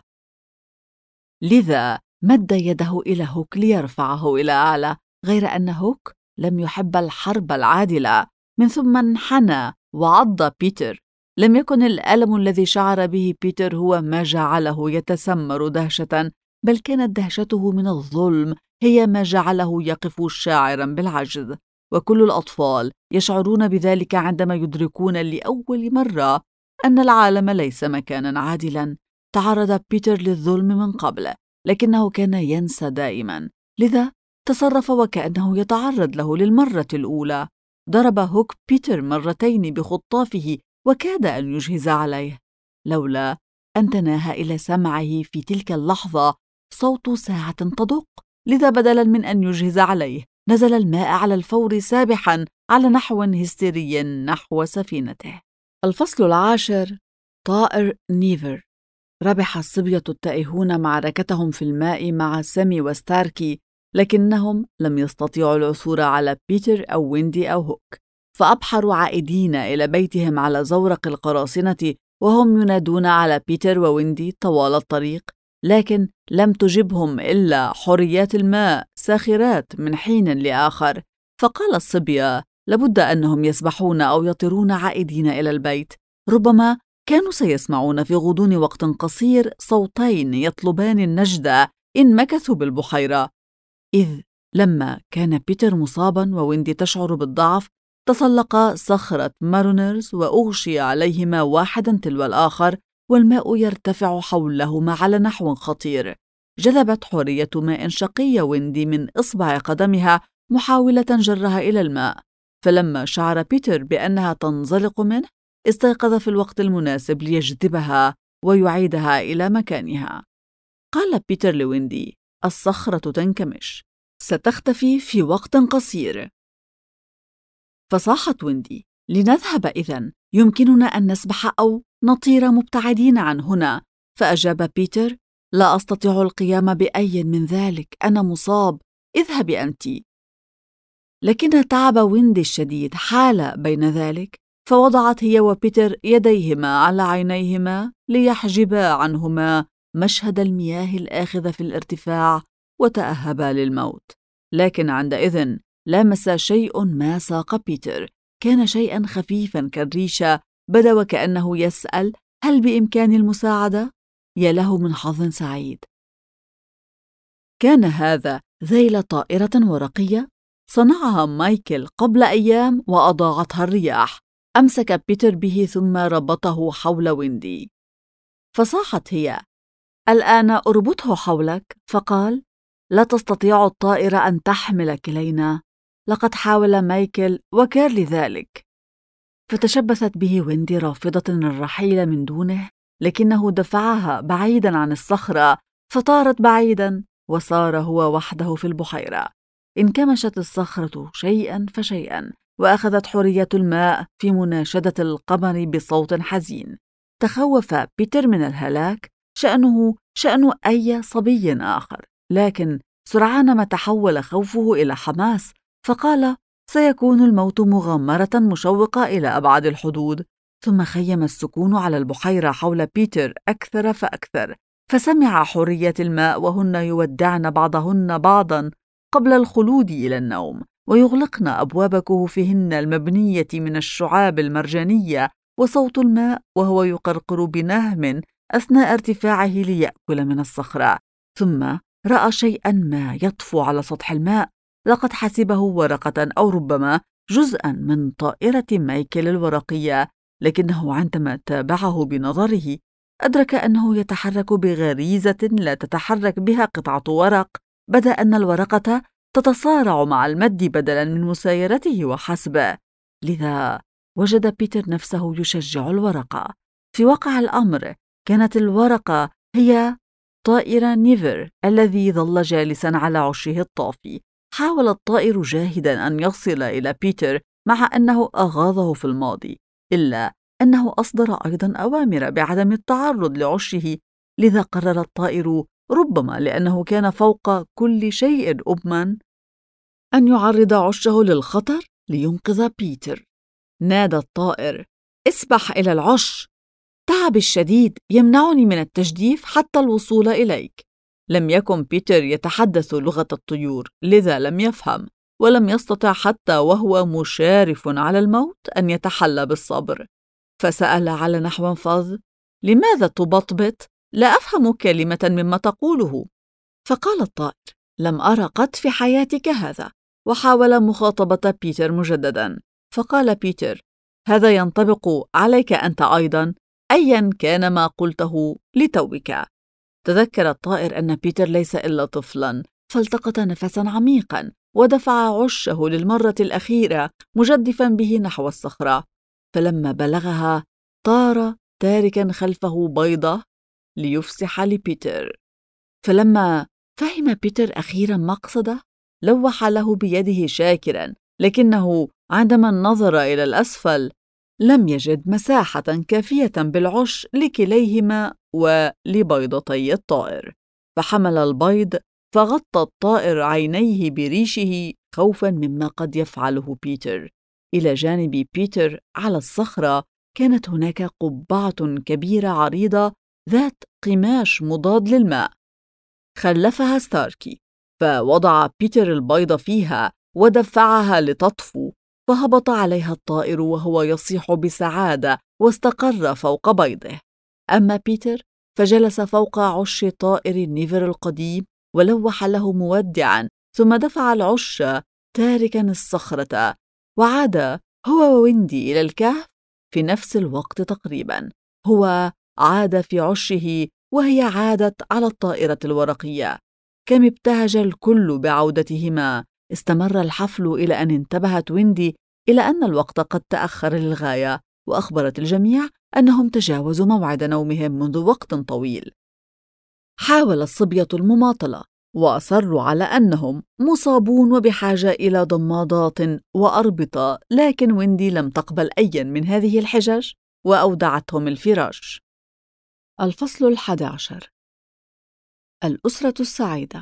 لذا مد يده إلى هوك ليرفعه إلى أعلى، غير أن هوك لم يحب الحرب العادلة. من ثم انحنى وعض بيتر. لم يكن الألم الذي شعر به بيتر هو ما جعله يتسمر دهشة، بل كانت دهشته من الظلم هي ما جعله يقف شاعراً بالعجز. وكل الأطفال يشعرون بذلك عندما يدركون لأول مرة أن العالم ليس مكاناً عادلاً. تعرض بيتر للظلم من قبل، لكنه كان ينسى دائماً، لذا تصرف وكأنه يتعرض له للمرة الأولى. ضرب هوك بيتر مرتين بخطافه وكاد أن يجهز عليه، لولا أن تناهى إلى سمعه في تلك اللحظة صوت ساعة تدق. لذا بدلاً من أن يجهز عليه، نزل الماء على الفور سابحاً على نحو هستيري نحو سفينته. الفصل 10: طائر نيفر. ربح الصبية التائهون معركتهم في الماء مع سامي وستاركي، لكنهم لم يستطيعوا العثور على بيتر أو ويندي أو هوك، فأبحروا عائدين إلى بيتهم على زورق القراصنة وهم ينادون على بيتر وويندي طوال الطريق، لكن لم تجبهم إلا حريات الماء ساخرات من حين لآخر. فقال الصبية: لابد أنهم يسبحون أو يطيرون عائدين إلى البيت. ربما كانوا سيسمعون في غضون وقت قصير صوتين يطلبان النجدة إن مكثوا بالبحيرة. إذ لما كان بيتر مصاباً وويندي تشعر بالضعف، تسلقا صخرة مارونرز وأغشي عليهما واحداً تلو الآخر، والماء يرتفع حولهما على نحو خطير. جذبت حورية ماء شقي ويندي من إصبع قدمها محاولة جرها إلى الماء، فلما شعر بيتر بأنها تنزلق منه استيقظ في الوقت المناسب ليجذبها ويعيدها إلى مكانها. قال بيتر لويندي: الصخرة تنكمش. ستختفي في وقت قصير. فصاحت ويندي: لنذهب إذن، يمكننا أن نسبح أو نطير مبتعدين عن هنا. فأجاب بيتر: لا أستطيع القيام بأي من ذلك، أنا مصاب، اذهبي أنتِ. لكن تعب ويندي الشديد حال بين ذلك، فوضعت هي وبيتر يديهما على عينيهما ليحجبا عنهما مشهد المياه الآخذة في الارتفاع، وتأهبا للموت. لكن عندئذ لامس شيء ما ساق بيتر، كان شيئا خفيفا كالريشة، بدا وكأنه يسأل: هل بإمكاني المساعدة؟ يا له من حظ سعيد! كان هذا ذيل طائرة ورقية صنعها مايكل قبل أيام وأضاعتها الرياح. أمسك بيتر به ثم ربطه حول ويندي. فصاحت هي: الآن أربطه حولك. فقال: لا تستطيع الطائرة أن تحمل كلينا، لقد حاول مايكل وكارلي ذلك. فتشبثت به ويندي رافضة الرحيل من دونه، لكنه دفعها بعيدا عن الصخرة، فطارت بعيدا وصار هو وحده في البحيرة. انكمشت الصخرة شيئا فشيئا، وأخذت حرية الماء في مناشدة القمر بصوت حزين. تخوف بيتر من الهلاك، شأنه شأن أي صبي آخر، لكن سرعان ما تحول خوفه إلى حماس، فقال: سيكون الموت مغامرة مشوقة إلى أبعد الحدود. ثم خيم السكون على البحيرة حول بيتر أكثر فأكثر، فسمع حرية الماء وهن يودعن بعضهن بعضا قبل الخلود إلى النوم، ويغلقن أبواب كهوفهن المبنية من الشعاب المرجانية، وصوت الماء وهو يقرقر بنهم أثناء ارتفاعه ليأكل من الصخرة. ثم رأى شيئا ما يطفو على سطح الماء، لقد حسبه ورقة أو ربما جزءا من طائرة مايكل الورقية، لكنه عندما تابعه بنظره أدرك أنه يتحرك بغريزة لا تتحرك بها قطعة ورق، بدا أن الورقة تتصارع مع المد بدلا من مسايرته وحسب. لذا وجد بيتر نفسه يشجع الورقة. في واقع الأمر كانت الورقة هي طائر نيفر الذي ظل جالسا على عشه الطافي. حاول الطائر جاهدا أن يصل إلى بيتر مع أنه أغاظه في الماضي، إلا أنه أصدر أيضا أوامر بعدم التعرض لعشه. لذا قرر الطائر، ربما لأنه كان فوق كل شيء أمن، أن يعرض عشه للخطر لينقذ بيتر. نادى الطائر: اسبح إلى العش، تعبي الشديد يمنعني من التجديف حتى الوصول إليك. لم يكن بيتر يتحدث لغة الطيور، لذا لم يفهم، ولم يستطع حتى وهو مشارف على الموت أن يتحلى بالصبر. فسأل على نحو فظ: لماذا تبطبط؟ لا أفهم كلمة مما تقوله. فقال الطائر: لم أرى قط في حياتك هذا. وحاول مخاطبة بيتر مجددا، فقال بيتر: هذا ينطبق عليك أنت أيضا، أيا كان ما قلته لتوك. تذكر الطائر أن بيتر ليس إلا طفلا، فالتقط نفسا عميقا ودفع عشه للمرة الأخيرة مجدفا به نحو الصخرة. فلما بلغها طار تاركا خلفه بيضة ليفسح لبيتر. فلما فهم بيتر أخيرا مقصده لوح له بيده شاكرا، لكنه عندما نظر إلى الأسفل لم يجد مساحة كافية بالعش لكليهما ولبيضتي الطائر. فحمل البيض فغطى الطائر عينيه بريشه خوفا مما قد يفعله بيتر. إلى جانب بيتر على الصخرة كانت هناك قبعة كبيرة عريضة ذات قماش مضاد للماء. خلفها ستاركي، فوضع بيتر البيض فيها ودفعها لتطفو، فهبط عليها الطائر وهو يصيح بسعادة واستقر فوق بيضه. أما بيتر فجلس فوق عش طائر النيفر القديم ولوح له مودعا، ثم دفع العش تاركا الصخرة، وعاد هو وويندي إلى الكهف في نفس الوقت تقريبا. هو عاد في عشه وهي عادت على الطائرة الورقية. كم ابتهج الكل بعودتهما. استمر الحفل إلى أن انتبهت ويندي إلى أن الوقت قد تأخر للغاية، وأخبرت الجميع أنهم تجاوزوا موعد نومهم منذ وقت طويل. حاول الصبية المماطلة، وأصروا على أنهم مصابون وبحاجة إلى ضمادات وأربطة، لكن ويندي لم تقبل أي من هذه الحجج وأودعتهم الفراش. الفصل 11. الأسرة السعيدة.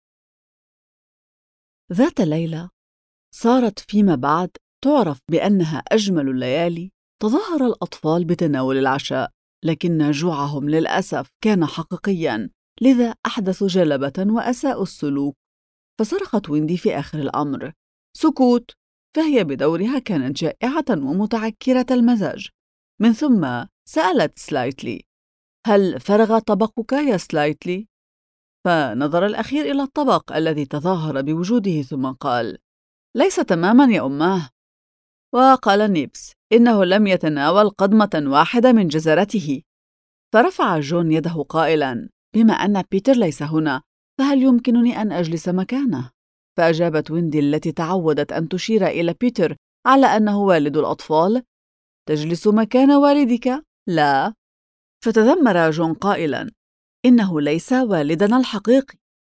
ذات ليلة صارت فيما بعد تعرف بأنها أجمل الليالي، تظاهر الأطفال بتناول العشاء، لكن جوعهم للأسف كان حقيقياً، لذا أحدثوا جلبة وأساءوا السلوك. فصرخت ويندي في آخر الأمر: سكوت! فهي بدورها كانت جائعة ومتعكرة المزاج. من ثم سألت سلايتلي: هل فرغ طبقك يا سلايتلي؟ فنظر الأخير إلى الطبق الذي تظاهر بوجوده ثم قال: ليس تماماً يا أماه. وقال نيبس: إنه لم يتناول قضمة واحدة من جزرته. فرفع جون يده قائلاً: بما أن بيتر ليس هنا، فهل يمكنني أن أجلس مكانه؟ فأجابت ويندي التي تعودت أن تشير إلى بيتر على أنه والد الأطفال: تجلس مكان والدك؟ لا. فتذمر جون قائلاً: إنه ليس والدنا الحقيقي.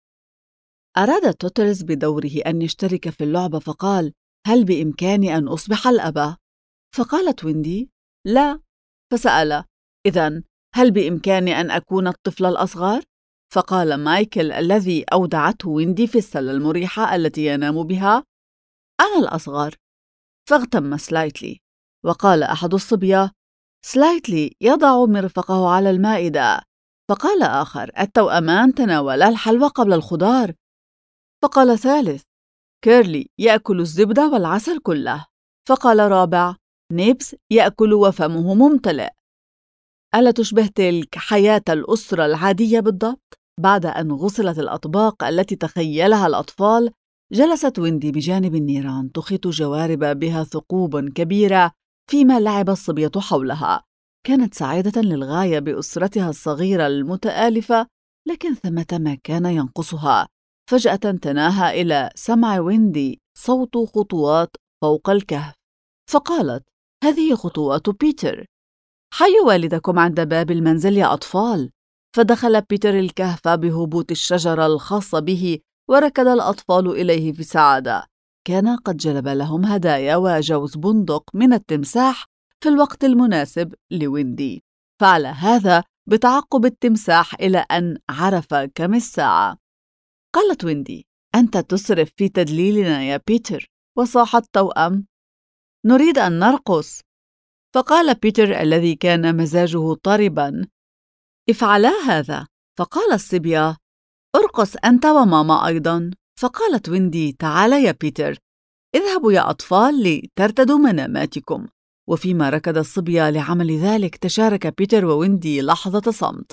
أراد توترز بدوره أن يشترك في اللعبة فقال: هل بإمكاني أن أصبح الأب؟ فقالت ويندي: لا. فسأل: إذن هل بإمكاني أن أكون الطفل الأصغر؟ فقال مايكل الذي أودعته ويندي في السلة المريحة التي ينام بها: أنا الأصغر. فاغتم سلايتلي، وقال أحد الصبية: سلايتلي يضع مرفقه على المائدة. فقال آخر: التوأمان تناولا الحلوى قبل الخضار. فقال ثالث: كيرلي يأكل الزبدة والعسل كله. فقال رابع: نيبس يأكل وفمه ممتلئ. ألا تشبه تلك حياة الأسرة العادية بالضبط؟ بعد أن غسلت الأطباق التي تخيلها الأطفال، جلست ويندي بجانب النيران تخيط جوارب بها ثقوب كبيرة فيما لعب الصبية حولها. كانت سعيدة للغاية بأسرتها الصغيرة المتآلفة، لكن ثمة ما كان ينقصها. فجأة تناهى إلى سمع ويندي صوت خطوات فوق الكهف، فقالت: هذه خطوات بيتر. حي والدكم عند باب المنزل يا أطفال. فدخل بيتر الكهف بهبوط الشجرة الخاصة به، وركض الأطفال إليه في سعادة. كان قد جلب لهم هدايا وجوز بندق من التمساح في الوقت المناسب لويندي. فعل هذا بتعقب التمساح إلى أن عرف كم الساعة. قالت ويندي: أنت تسرف في تدليلنا يا بيتر. وصاح التوأم: نريد أن نرقص. فقال بيتر الذي كان مزاجه طرباً: افعلا هذا. فقال الصبية: ارقص أنت وماما أيضاً. فقالت ويندي: تعال يا بيتر، اذهبوا يا أطفال لترتدوا مناماتكم. وفيما ركض الصبية لعمل ذلك، تشارك بيتر وويندي لحظة صمت.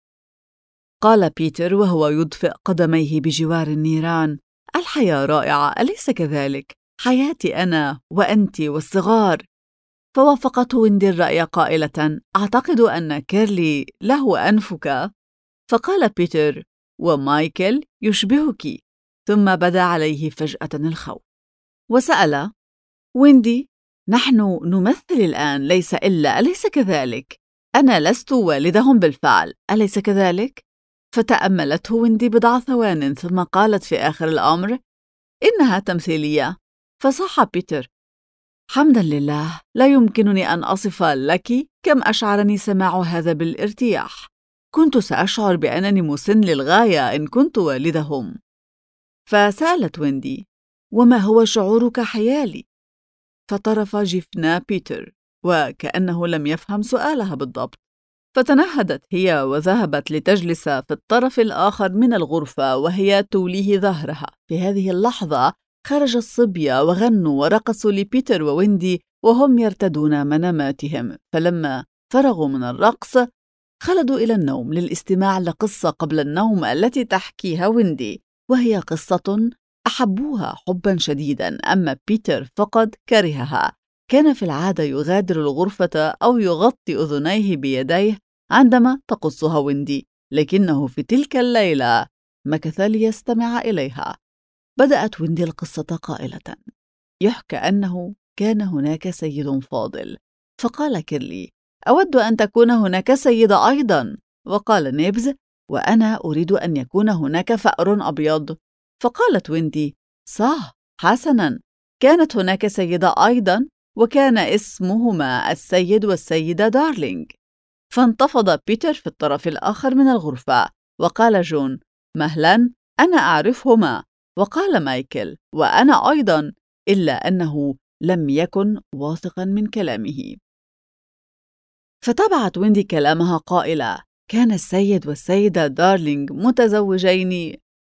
قال بيتر وهو يدفئ قدميه بجوار النيران: الحياة رائعة، أليس كذلك؟ حياتي أنا وأنت والصغار. فوافقته ويندي الرأي قائلة: أعتقد أن كيرلي له أنفك. فقال بيتر: ومايكل يشبهك. ثم بدا عليه فجأة الخوف، وسأل: ويندي، نحن نمثل الآن ليس إلا، أليس كذلك؟ أنا لست والدهم بالفعل، أليس كذلك؟ فتأملته ويندي بضع ثوان ثم قالت في آخر الأمر: إنها تمثيلية. فصاح بيتر: حمداً لله، لا يمكنني أن أصف لك كم أشعرني سماع هذا بالارتياح. كنت سأشعر بأنني مسن للغاية إن كنت والدهم. فسألت ويندي: وما هو شعورك حيالي؟ فطرف جفنا بيتر وكأنه لم يفهم سؤالها بالضبط. فتنهدت هي وذهبت لتجلس في الطرف الآخر من الغرفة وهي توليه ظهرها. في هذه اللحظة خرج الصبية وغنوا ورقصوا لبيتر وويندي وهم يرتدون مناماتهم. فلما فرغوا من الرقص خلدوا إلى النوم للاستماع لقصة قبل النوم التي تحكيها ويندي، وهي قصة أحبوها حبا شديدا، أما بيتر فقد كرهها. كان في العادة يغادر الغرفة أو يغطي أذنيه بيديه عندما تقصها ويندي، لكنه في تلك الليلة مكث ليستمع إليها. بدأت ويندي القصة قائلة: يحكى أنه كان هناك سيد فاضل. فقال كيرلي: أود أن تكون هناك سيدة أيضا. وقال نيبز: وأنا أريد أن يكون هناك فأر أبيض. فقالت ويندي: صح، حسناً، كانت هناك سيدة أيضاً، وكان اسمهما السيد والسيدة دارلينغ. فانتفض بيتر في الطرف الآخر من الغرفة، وقال جون: مهلاً، أنا أعرفهما. وقال مايكل: وأنا أيضاً، إلا أنه لم يكن واثقاً من كلامه. فتبعت ويندي كلامها قائلة: كان السيد والسيدة دارلينغ متزوجين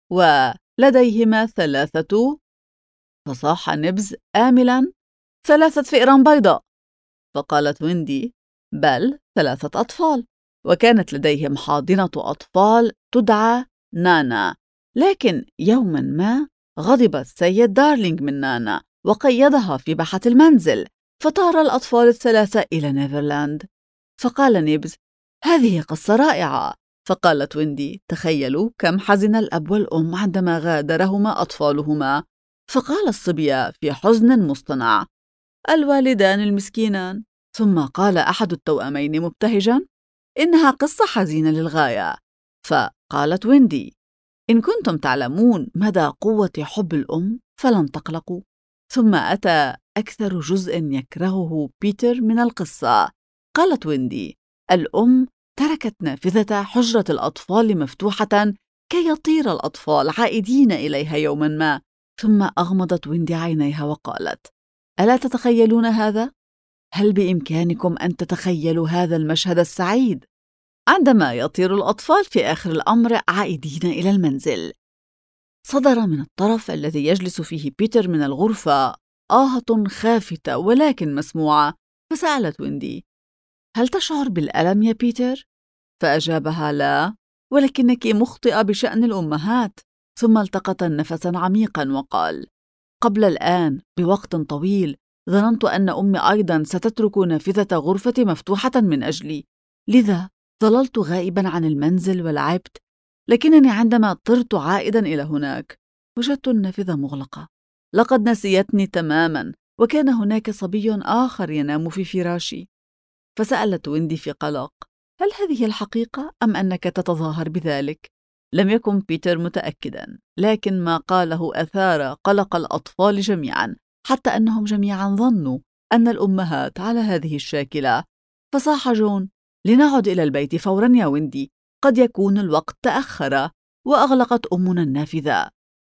ولديهما 3. فصاح نبز آملاً: 3 فئران بيضاء. فقالت ويندي: بل 3 أطفال، وكانت لديهم حاضنة أطفال تدعى نانا. لكن يوماً ما غضب السيد دارلينغ من نانا وقيدها في باحة المنزل، فطار الأطفال ال3 إلى نيفرلاند. فقال نيبز: هذه قصة رائعة. فقالت ويندي: تخيلوا كم حزن الأب والأم عندما غادرهما أطفالهما. فقال الصبية في حزن مصطنع: الوالدان المسكينان. ثم قال أحد التوأمين مبتهجاً: إنها قصة حزينة للغاية. فقالت ويندي: إن كنتم تعلمون مدى قوة حب الأم فلن تقلقوا. ثم أتى أكثر جزء يكرهه بيتر من القصة. قالت ويندي: الأم تركت نافذة حجرة الأطفال مفتوحة كي يطير الأطفال عائدين إليها يوماً ما. ثم أغمضت ويندي عينيها وقالت: ألا تتخيلون هذا؟ هل بإمكانكم أن تتخيلوا هذا المشهد السعيد عندما يطير الأطفال في آخر الأمر عائدين إلى المنزل؟ صدر من الطرف الذي يجلس فيه بيتر من الغرفة آهة خافتة ولكن مسموعة. فسألت ويندي: هل تشعر بالألم يا بيتر؟ فأجابها: لا، ولكنك مخطئة بشأن الأمهات. ثم التقط نفساً عميقاً وقال: قبل الآن بوقت طويل ظننت أن أمي أيضاً ستترك نافذة غرفتي مفتوحة من أجلي، لذا ظللت غائباً عن المنزل ولعبت. لكنني عندما طرت عائداً إلى هناك وجدت النافذة مغلقة. لقد نسيتني تماماً، وكان هناك صبي آخر ينام في فراشي. فسألت ويندي في قلق: هل هذه الحقيقة أم أنك تتظاهر بذلك؟ لم يكن بيتر متأكداً، لكن ما قاله أثار قلق الأطفال جميعاً، حتى أنهم جميعاً ظنوا أن الأمهات على هذه الشاكلة. فصاح جون: لنعد إلى البيت فوراً يا ويندي، قد يكون الوقت تأخر. وأغلقت أمنا النافذة.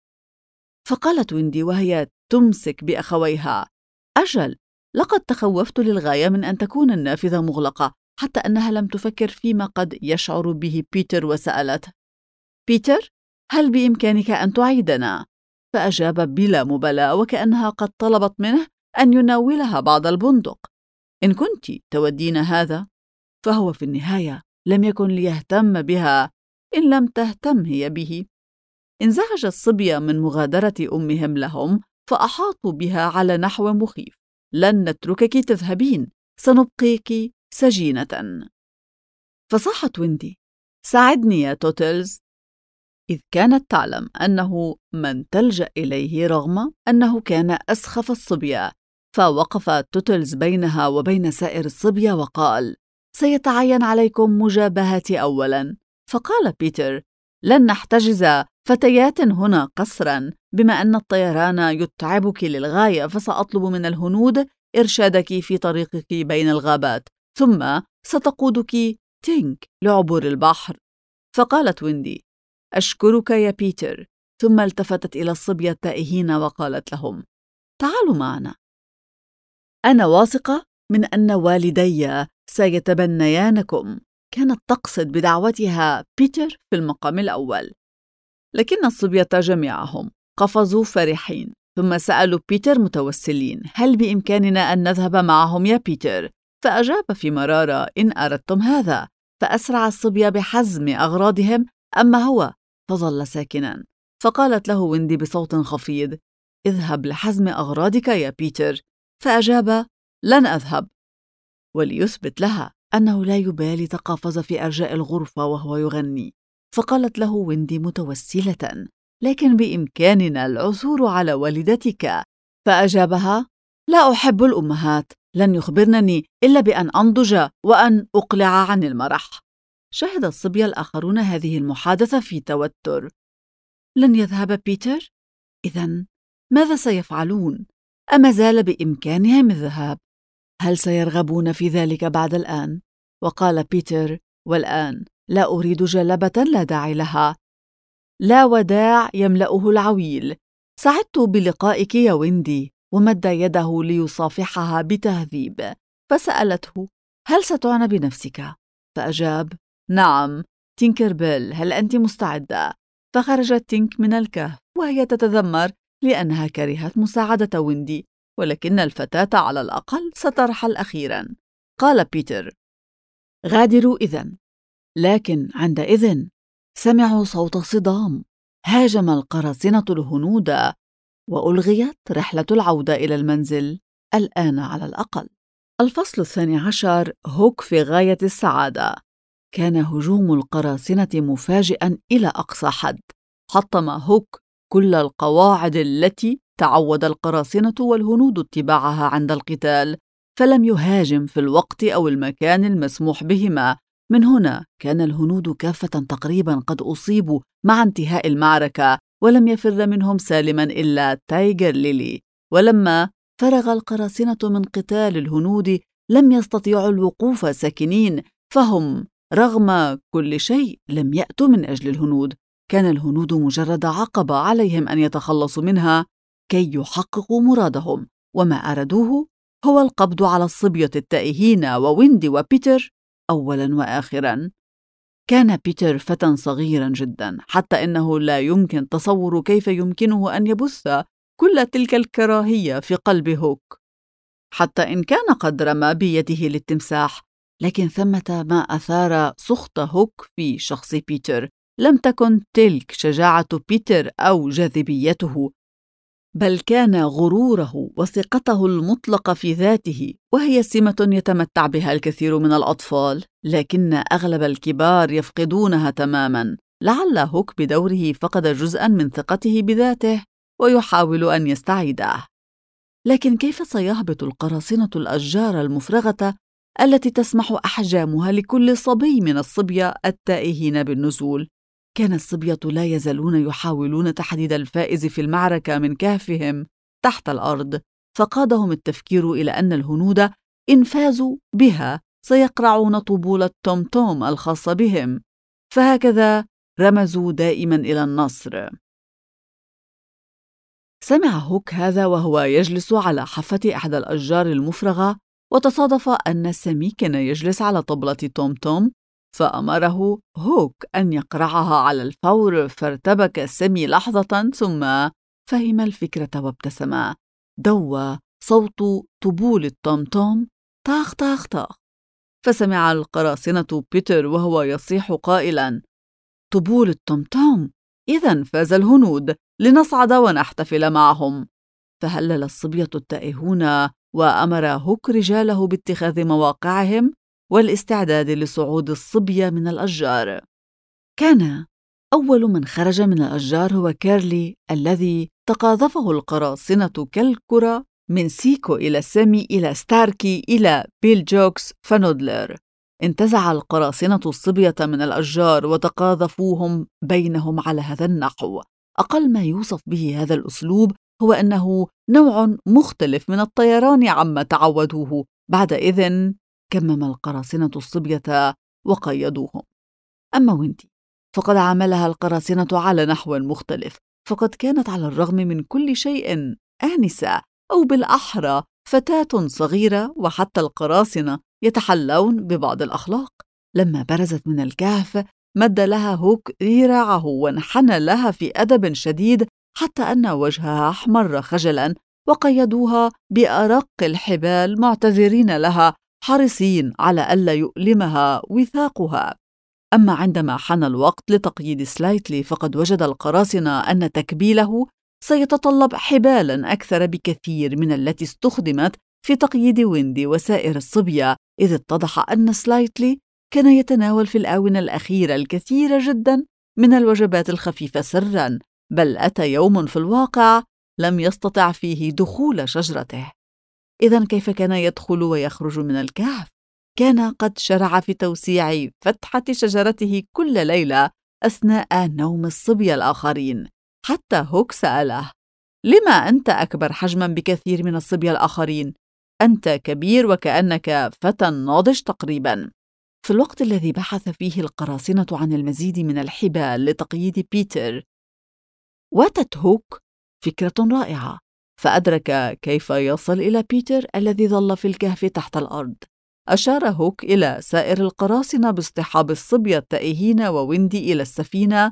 فقالت ويندي وهي تمسك بأخويها: أجل، لقد تخوفت للغاية من أن تكون النافذة مغلقة، حتى أنها لم تفكر فيما قد يشعر به بيتر وسألته: بيتر، هل بإمكانك أن تعيدنا؟ فأجاب بلا مبالاة وكأنها قد طلبت منه أن يناولها بعض البندق: إن كنت تودين هذا. فهو في النهاية لم يكن ليهتم بها إن لم تهتم هي به. انزعج الصبية من مغادرة أمهم لهم، فأحاطوا بها على نحو مخيف: لن نتركك تذهبين، سنبقيك سجينة. فصاحت ويندي: ساعدني يا توتلز، إذ كانت تعلم أنه من تلجأ إليه رغم أنه كان أسخف الصبية. فوقف توتلز بينها وبين سائر الصبية وقال: سيتعين عليكم مجابهتي أولاً. فقال بيتر: لن نحتجز فتيات هنا قسراً، بما أن الطيران يتعبك للغاية، فسأطلب من الهنود إرشادك في طريقك بين الغابات، ثم ستقودك تينك لعبور البحر. فقالت ويندي: أشكرك يا بيتر. ثم التفتت إلى الصبية التائهين وقالت لهم: تعالوا معنا، أنا واثقة من أن والدي سيتبنيانكم. كانت تقصد بدعوتها بيتر في المقام الأول. لكن الصبية جميعهم قفزوا فرحين، ثم سألوا بيتر متوسلين: هل بإمكاننا أن نذهب معهم يا بيتر؟ فأجاب في مرارة: إن أردتم هذا. فأسرع الصبية بحزم أغراضهم، أما هو فظل ساكناً. فقالت له ويندي بصوت خفيض: اذهب لحزم أغراضك يا بيتر. فأجاب: لن أذهب. وليثبت لها أنه لا يبالي تقافز في أرجاء الغرفة وهو يغني. فقالت له ويندي متوسلة: لكن بإمكاننا العثور على والدتك. فأجابها: لا أحب الأمهات، لن يخبرنني إلا بأن أنضج وأن أقلع عن المرح. شهد الصبية الآخرون هذه المحادثة في توتر. لن يذهب بيتر؟ إذن ماذا سيفعلون؟ أما زال بإمكانهم الذهاب؟ هل سيرغبون في ذلك بعد الآن؟ وقال بيتر: والآن لا أريد جلبة لا داعي لها، لا وداع يملأه العويل. سعدت بلقائك يا ويندي، ومد يده ليصافحها بتهذيب، فسألته: هل ستعنى بنفسك؟ فأجاب: نعم تينكر بيل، هل أنت مستعدة؟ فخرجت تينك من الكهف وهي تتذمر لأنها كرهت مساعدة ويندي، ولكن الفتاة على الأقل سترحل أخيرا. قال بيتر: غادروا إذن. لكن عندئذ سمعوا صوت صدام، هاجم القراصنة الهنود، وألغيت رحلة العودة إلى المنزل الآن على الأقل. الفصل 12. هوك في غاية السعادة. كان هجوم القراصنة مفاجئا إلى أقصى حد. حطم هوك كل القواعد التي تعود القراصنة والهنود اتباعها عند القتال، فلم يهاجم في الوقت أو المكان المسموح بهما. من هنا كان الهنود كافة تقريبا قد أصيبوا مع انتهاء المعركة، ولم يفر منهم سالما إلا تايجر ليلي. ولما فرغ القراصنة من قتال الهنود لم يستطيعوا الوقوف ساكنين، فهم رغم كل شيء لم يأتوا من أجل الهنود. كان الهنود مجرد عقبة عليهم أن يتخلصوا منها كي يحققوا مرادهم، وما أرادوه هو القبض على الصبية التائهين وويندي وبيتر أولاً وآخراً. كان بيتر فتى صغيراً جداً، حتى إنه لا يمكن تصور كيف يمكنه أن يبث كل تلك الكراهية في قلب هوك، حتى إن كان قد رمى بيده للتمساح. لكن ثمة ما أثار سخط هوك في شخص بيتر. لم تكن تلك شجاعة بيتر أو جاذبيته، بل كان غروره وثقته المطلقة في ذاته، وهي سمة يتمتع بها الكثير من الأطفال، لكن أغلب الكبار يفقدونها تماماً. لعل هوك بدوره فقد جزءاً من ثقته بذاته ويحاول أن يستعيده. لكن كيف سيهبط القراصنة الأشجار المفرغة التي تسمح أحجامها لكل صبي من الصبية التائهين بالنزول؟ كان الصبية لا يزالون يحاولون تحديد الفائز في المعركة من كهفهم تحت الأرض، فقادهم التفكير إلى أن الهنود إن فازوا بها سيقرعون طبول توم توم الخاصة بهم، فهكذا رمزوا دائما إلى النصر. سمع هوك هذا وهو يجلس على حافة أحد الأشجار المفرغة، وتصادف أن سامي كان يجلس على طبلة توم توم، فأمره هوك أن يقرعها على الفور. فارتبك سامي لحظة ثم فهم الفكرة وابتسم. دوى صوت طبول التوم توم طاخ طاخ طاخ، فسمع القراصنة بيتر وهو يصيح قائلا: طبول التوم توم، إذن فاز الهنود، لنصعد ونحتفل معهم. فهلل الصبية التائهون، وأمر هوك رجاله باتخاذ مواقعهم والاستعداد لصعود الصبية من الأشجار. كان أول من خرج من الأشجار هو كيرلي، الذي تقاذفه القراصنة كالكرة من سيكو إلى سامي إلى ستاركي إلى بيل جوكس فنودلر. انتزع القراصنة الصبية من الأشجار وتقاذفوهم بينهم على هذا النحو. أقل ما يوصف به هذا الأسلوب هو أنه نوع مختلف من الطيران عما تعودوه. بعد إذن كمم القراصنة الصبية وقيدوهم. أما ويندي فقد عاملها القراصنة على نحو مختلف، فقد كانت على الرغم من كل شيء آنسة، أو بالأحرى فتاة صغيرة، وحتى القراصنة يتحلون ببعض الأخلاق. لما برزت من الكهف مد لها هوك ذراعه وانحنى لها في أدب شديد حتى أن وجهها أحمر خجلاً، وقيدوها بأرق الحبال معتذرين لها، حريصين على ألا يؤلمها وثاقها. أما عندما حان الوقت لتقييد سلايتلي فقد وجد القراصنة أن تكبيله سيتطلب حبالاً أكثر بكثير من التي استخدمت في تقييد ويندي وسائر الصبية، إذ اتضح أن سلايتلي كان يتناول في الآونة الأخيرة الكثير جداً من الوجبات الخفيفة سراً، بل أتى يوم في الواقع لم يستطع فيه دخول شجرته. إذن كيف كان يدخل ويخرج من الكهف؟ كان قد شرع في توسيع فتحة شجرته كل ليلة أثناء نوم الصبية الآخرين، حتى هوك سأله: لما أنت أكبر حجماً بكثير من الصبية الآخرين؟ أنت كبير وكأنك فتى ناضج تقريباً. في الوقت الذي بحث فيه القراصنة عن المزيد من الحبال لتقييد بيتر، واتت هوك فكرة رائعة، فأدرك كيف يصل إلى بيتر الذي ظل في الكهف تحت الأرض. أشار هوك إلى سائر القراصنة باصطحاب الصبية التائهين وويندي إلى السفينة،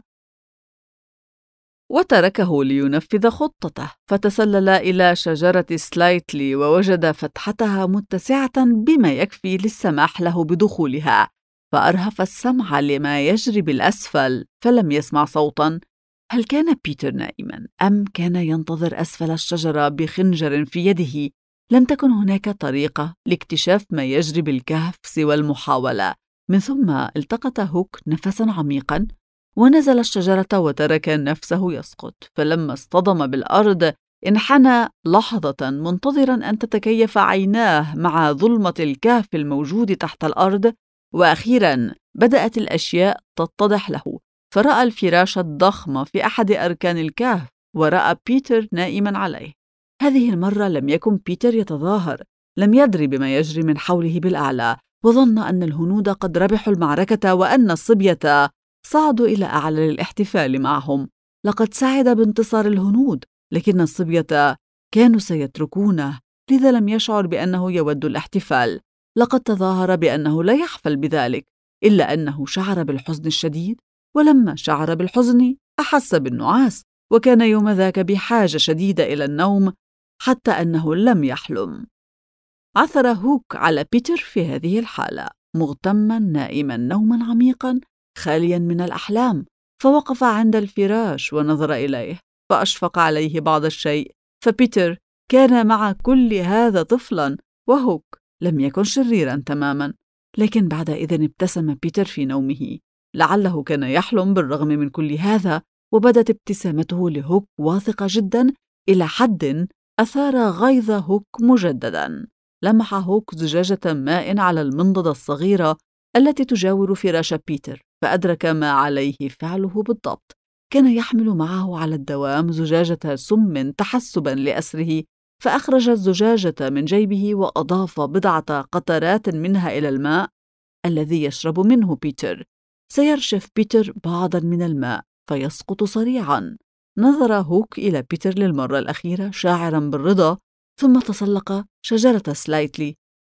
وتركه لينفذ خطته، فتسلل إلى شجرة سلايتلي ووجد فتحتها متسعة بما يكفي للسماح له بدخولها، فأرهف السمع لما يجري بالأسفل فلم يسمع صوتاً. هل كان بيتر نائماً أم كان ينتظر أسفل الشجرة بخنجر في يده؟ لم تكن هناك طريقة لاكتشاف ما يجري بالكهف سوى المحاولة. من ثم التقط هوك نفساً عميقاً ونزل الشجرة وترك نفسه يسقط، فلما اصطدم بالأرض انحنى لحظة منتظراً أن تتكيف عيناه مع ظلمة الكهف الموجود تحت الأرض، وأخيراً بدأت الأشياء تتضح له، فرأى الفراش الضخم في أحد أركان الكهف، ورأى بيتر نائماً عليه. هذه المرة لم يكن بيتر يتظاهر، لم يدري بما يجري من حوله بالأعلى، وظن أن الهنود قد ربحوا المعركة وأن الصبية صعدوا إلى أعلى للاحتفال معهم. لقد سعد بانتصار الهنود، لكن الصبية كانوا سيتركونه، لذا لم يشعر بأنه يود الاحتفال. لقد تظاهر بأنه لا يحفل بذلك، إلا أنه شعر بالحزن الشديد، ولما شعر بالحزن أحس بالنعاس، وكان يوم ذاك بحاجة شديدة إلى النوم، حتى أنه لم يحلم. عثر هوك على بيتر في هذه الحالة، مغتما نائما نوما عميقا خاليا من الأحلام، فوقف عند الفراش ونظر إليه، فأشفق عليه بعض الشيء، فبيتر كان مع كل هذا طفلا، وهوك لم يكن شريرا تماما. لكن بعد إذن ابتسم بيتر في نومه، لعله كان يحلم بالرغم من كل هذا، وبدت ابتسامته لهوك واثقة جدا إلى حد أثار غيظ هوك مجددا. لمح هوك زجاجة ماء على المنضدة الصغيرة التي تجاور فراش بيتر، فأدرك ما عليه فعله بالضبط. كان يحمل معه على الدوام زجاجة سم تحسبا لأسره، فأخرج الزجاجة من جيبه وأضاف بضعة قطرات منها إلى الماء الذي يشرب منه بيتر. سيرشف بيتر بعضا من الماء فيسقط سريعا. نظر هوك إلى بيتر للمرة الأخيرة شاعرا بالرضا، ثم تسلق شجرة سلايتلي،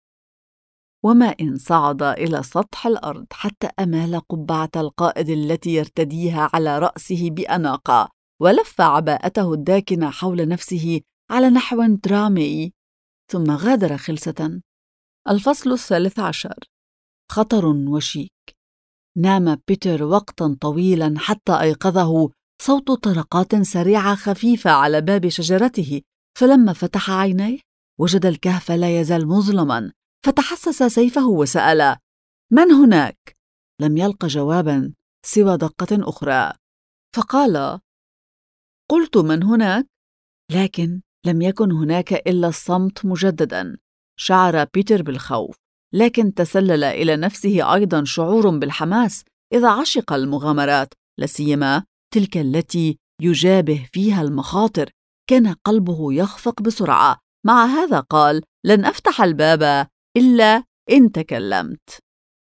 وما إن صعد إلى سطح الأرض حتى أمال قبعة القائد التي يرتديها على رأسه بأناقة، ولف عباءته الداكنة حول نفسه على نحو درامي، ثم غادر خلسة. الفصل 13. خطر وشيك. نام بيتر وقتا طويلا حتى أيقظه صوت طرقات سريعة خفيفة على باب شجرته، فلما فتح عينيه وجد الكهف لا يزال مظلما، فتحسس سيفه وسأل: من هناك؟ لم يلق جوابا سوى دقة أخرى، فقال: قلت من هناك؟ لكن لم يكن هناك إلا الصمت مجددا. شعر بيتر بالخوف، لكن تسلل إلى نفسه أيضا شعور بالحماس إذا عشق المغامرات، لاسيما تلك التي يجابه فيها المخاطر. كان قلبه يخفق بسرعة. مع هذا قال: لن أفتح الباب إلا إن تكلمت.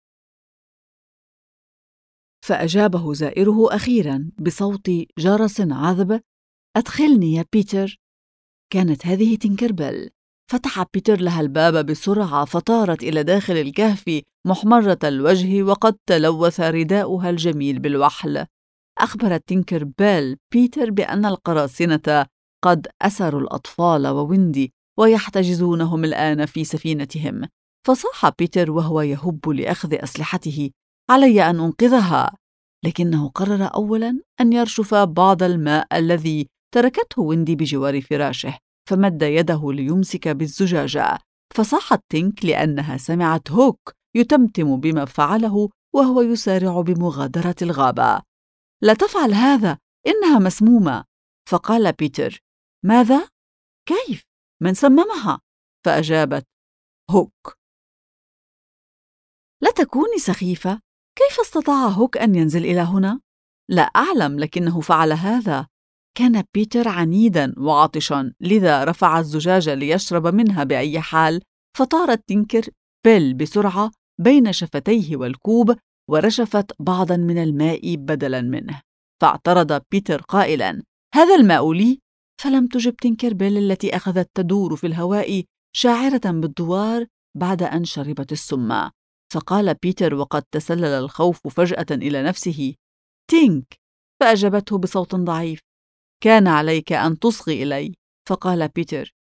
فأجابه زائره أخيرا بصوت جرس عذب: أدخلني يا بيتر. كانت هذه تينكربيل. فتح بيتر لها الباب بسرعة، فطارت إلى داخل الكهف محمرة الوجه وقد تلوث رداؤها الجميل بالوحل. أخبرت تينكربيل بيتر بأن القراصنة قد أسروا الأطفال وويندي ويحتجزونهم الآن في سفينتهم. فصاح بيتر وهو يهب لأخذ أسلحته: علي أن أنقذها. لكنه قرر أولاً أن يرشف بعض الماء الذي تركته ويندي بجوار فراشه، فمد يده ليمسك بالزجاجة، فصاحت تينك لأنها سمعت هوك يتمتم بما فعله وهو يسارع بمغادرة الغابة. لا تفعل هذا، إنها مسمومة. فقال بيتر: ماذا؟ كيف؟ من سممها؟ فأجابت: هوك. لا تكوني سخيفة. كيف استطاع هوك أن ينزل إلى هنا؟ لا أعلم، لكنه فعل هذا. كان بيتر عنيداً وعطشاً، لذا رفع الزجاجة ليشرب منها بأي حال، فطارت تينكر بيل بسرعة بين شفتيه والكوب ورشفت بعضاً من الماء بدلاً منه. فاعترض بيتر قائلاً: هذا الماء لي؟ فلم تجب تينكر بيل التي أخذت تدور في الهواء شاعرة بالدوار بعد أن شربت السم. فقال بيتر وقد تسلل الخوف فجأة إلى نفسه: تينك. فأجابته بصوت ضعيف: كان عليك أن تصغي إلي. فقال بيتر: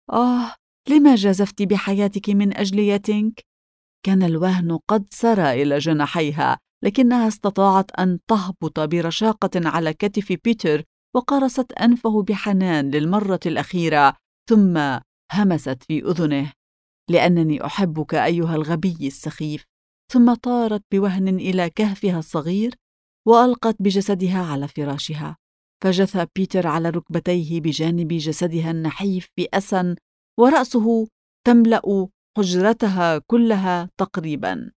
لما جازفت بحياتك من أجل يا تينك؟ كان الوهن قد سرى إلى جناحيها، لكنها استطاعت أن تهبط برشاقة على كتف بيتر وقرصت أنفه بحنان للمرة الأخيرة، ثم همست في أذنه: لأنني أحبك أيها الغبي السخيف. ثم طارت بوهن إلى كهفها الصغير وألقت بجسدها على فراشها، فجثى بيتر على ركبتيه بجانب جسدها النحيف بأسى، ورأسه تملأ حجرتها كلها تقريبا.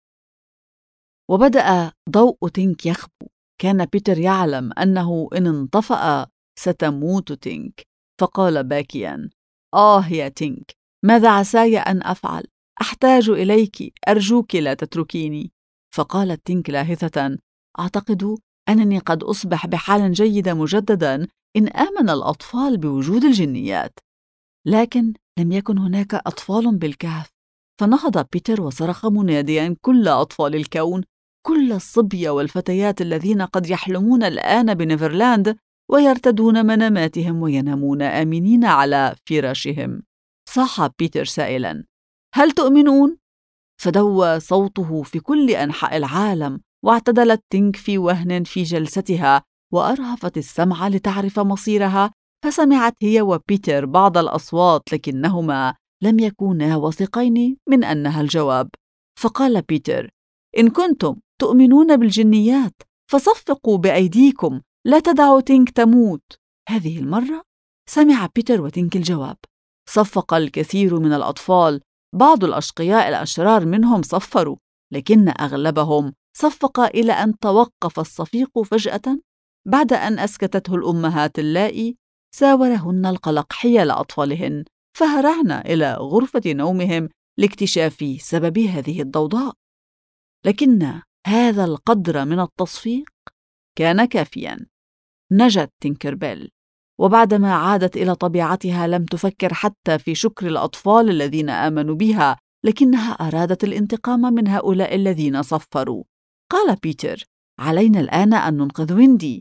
وبدأ ضوء تينك يخبو. كان بيتر يعلم أنه إن انطفأ ستموت تينك، فقال باكيا: يا تينك، ماذا عساي أن أفعل؟ أحتاج إليك، أرجوك لا تتركيني. فقالت تينك لاهثة: أعتقد أنني قد أصبح بحال جيدة مجددا إن آمن الأطفال بوجود الجنيات. لكن لم يكن هناك أطفال بالكهف. فنهض بيتر وصرخ مناديا كل أطفال الكون، كل الصبية والفتيات الذين قد يحلمون الآن بنيفرلاند ويرتدون مناماتهم وينامون آمنين على فراشهم. صاح بيتر سائلا: هل تؤمنون؟ فدوى صوته في كل أنحاء العالم، واعتدلت تينك في وهن في جلستها وأرهفت السمع لتعرف مصيرها. فسمعت هي وبيتر بعض الأصوات، لكنهما لم يكونا واثقين من أنها الجواب. فقال بيتر: إن كنتم تؤمنون بالجنيات فصفقوا بأيديكم، لا تدعوا تينك تموت. هذه المرة سمع بيتر وتينك الجواب. صفق الكثير من الأطفال، بعض الأشقياء الأشرار منهم صفروا، لكن أغلبهم صفق إلى أن توقف الصفيق فجأة بعد أن أسكتته الأمهات اللائي ساورهن القلق حيال أطفالهن، فهرعن إلى غرفة نومهم لاكتشاف سبب هذه الضوضاء. لكن هذا القدر من التصفيق كان كافياً. نجت تينكر بيل، وبعدما عادت إلى طبيعتها لم تفكر حتى في شكر الأطفال الذين آمنوا بها، لكنها أرادت الانتقام من هؤلاء الذين صفروا. قال بيتر: علينا الآن أن ننقذ ويندي.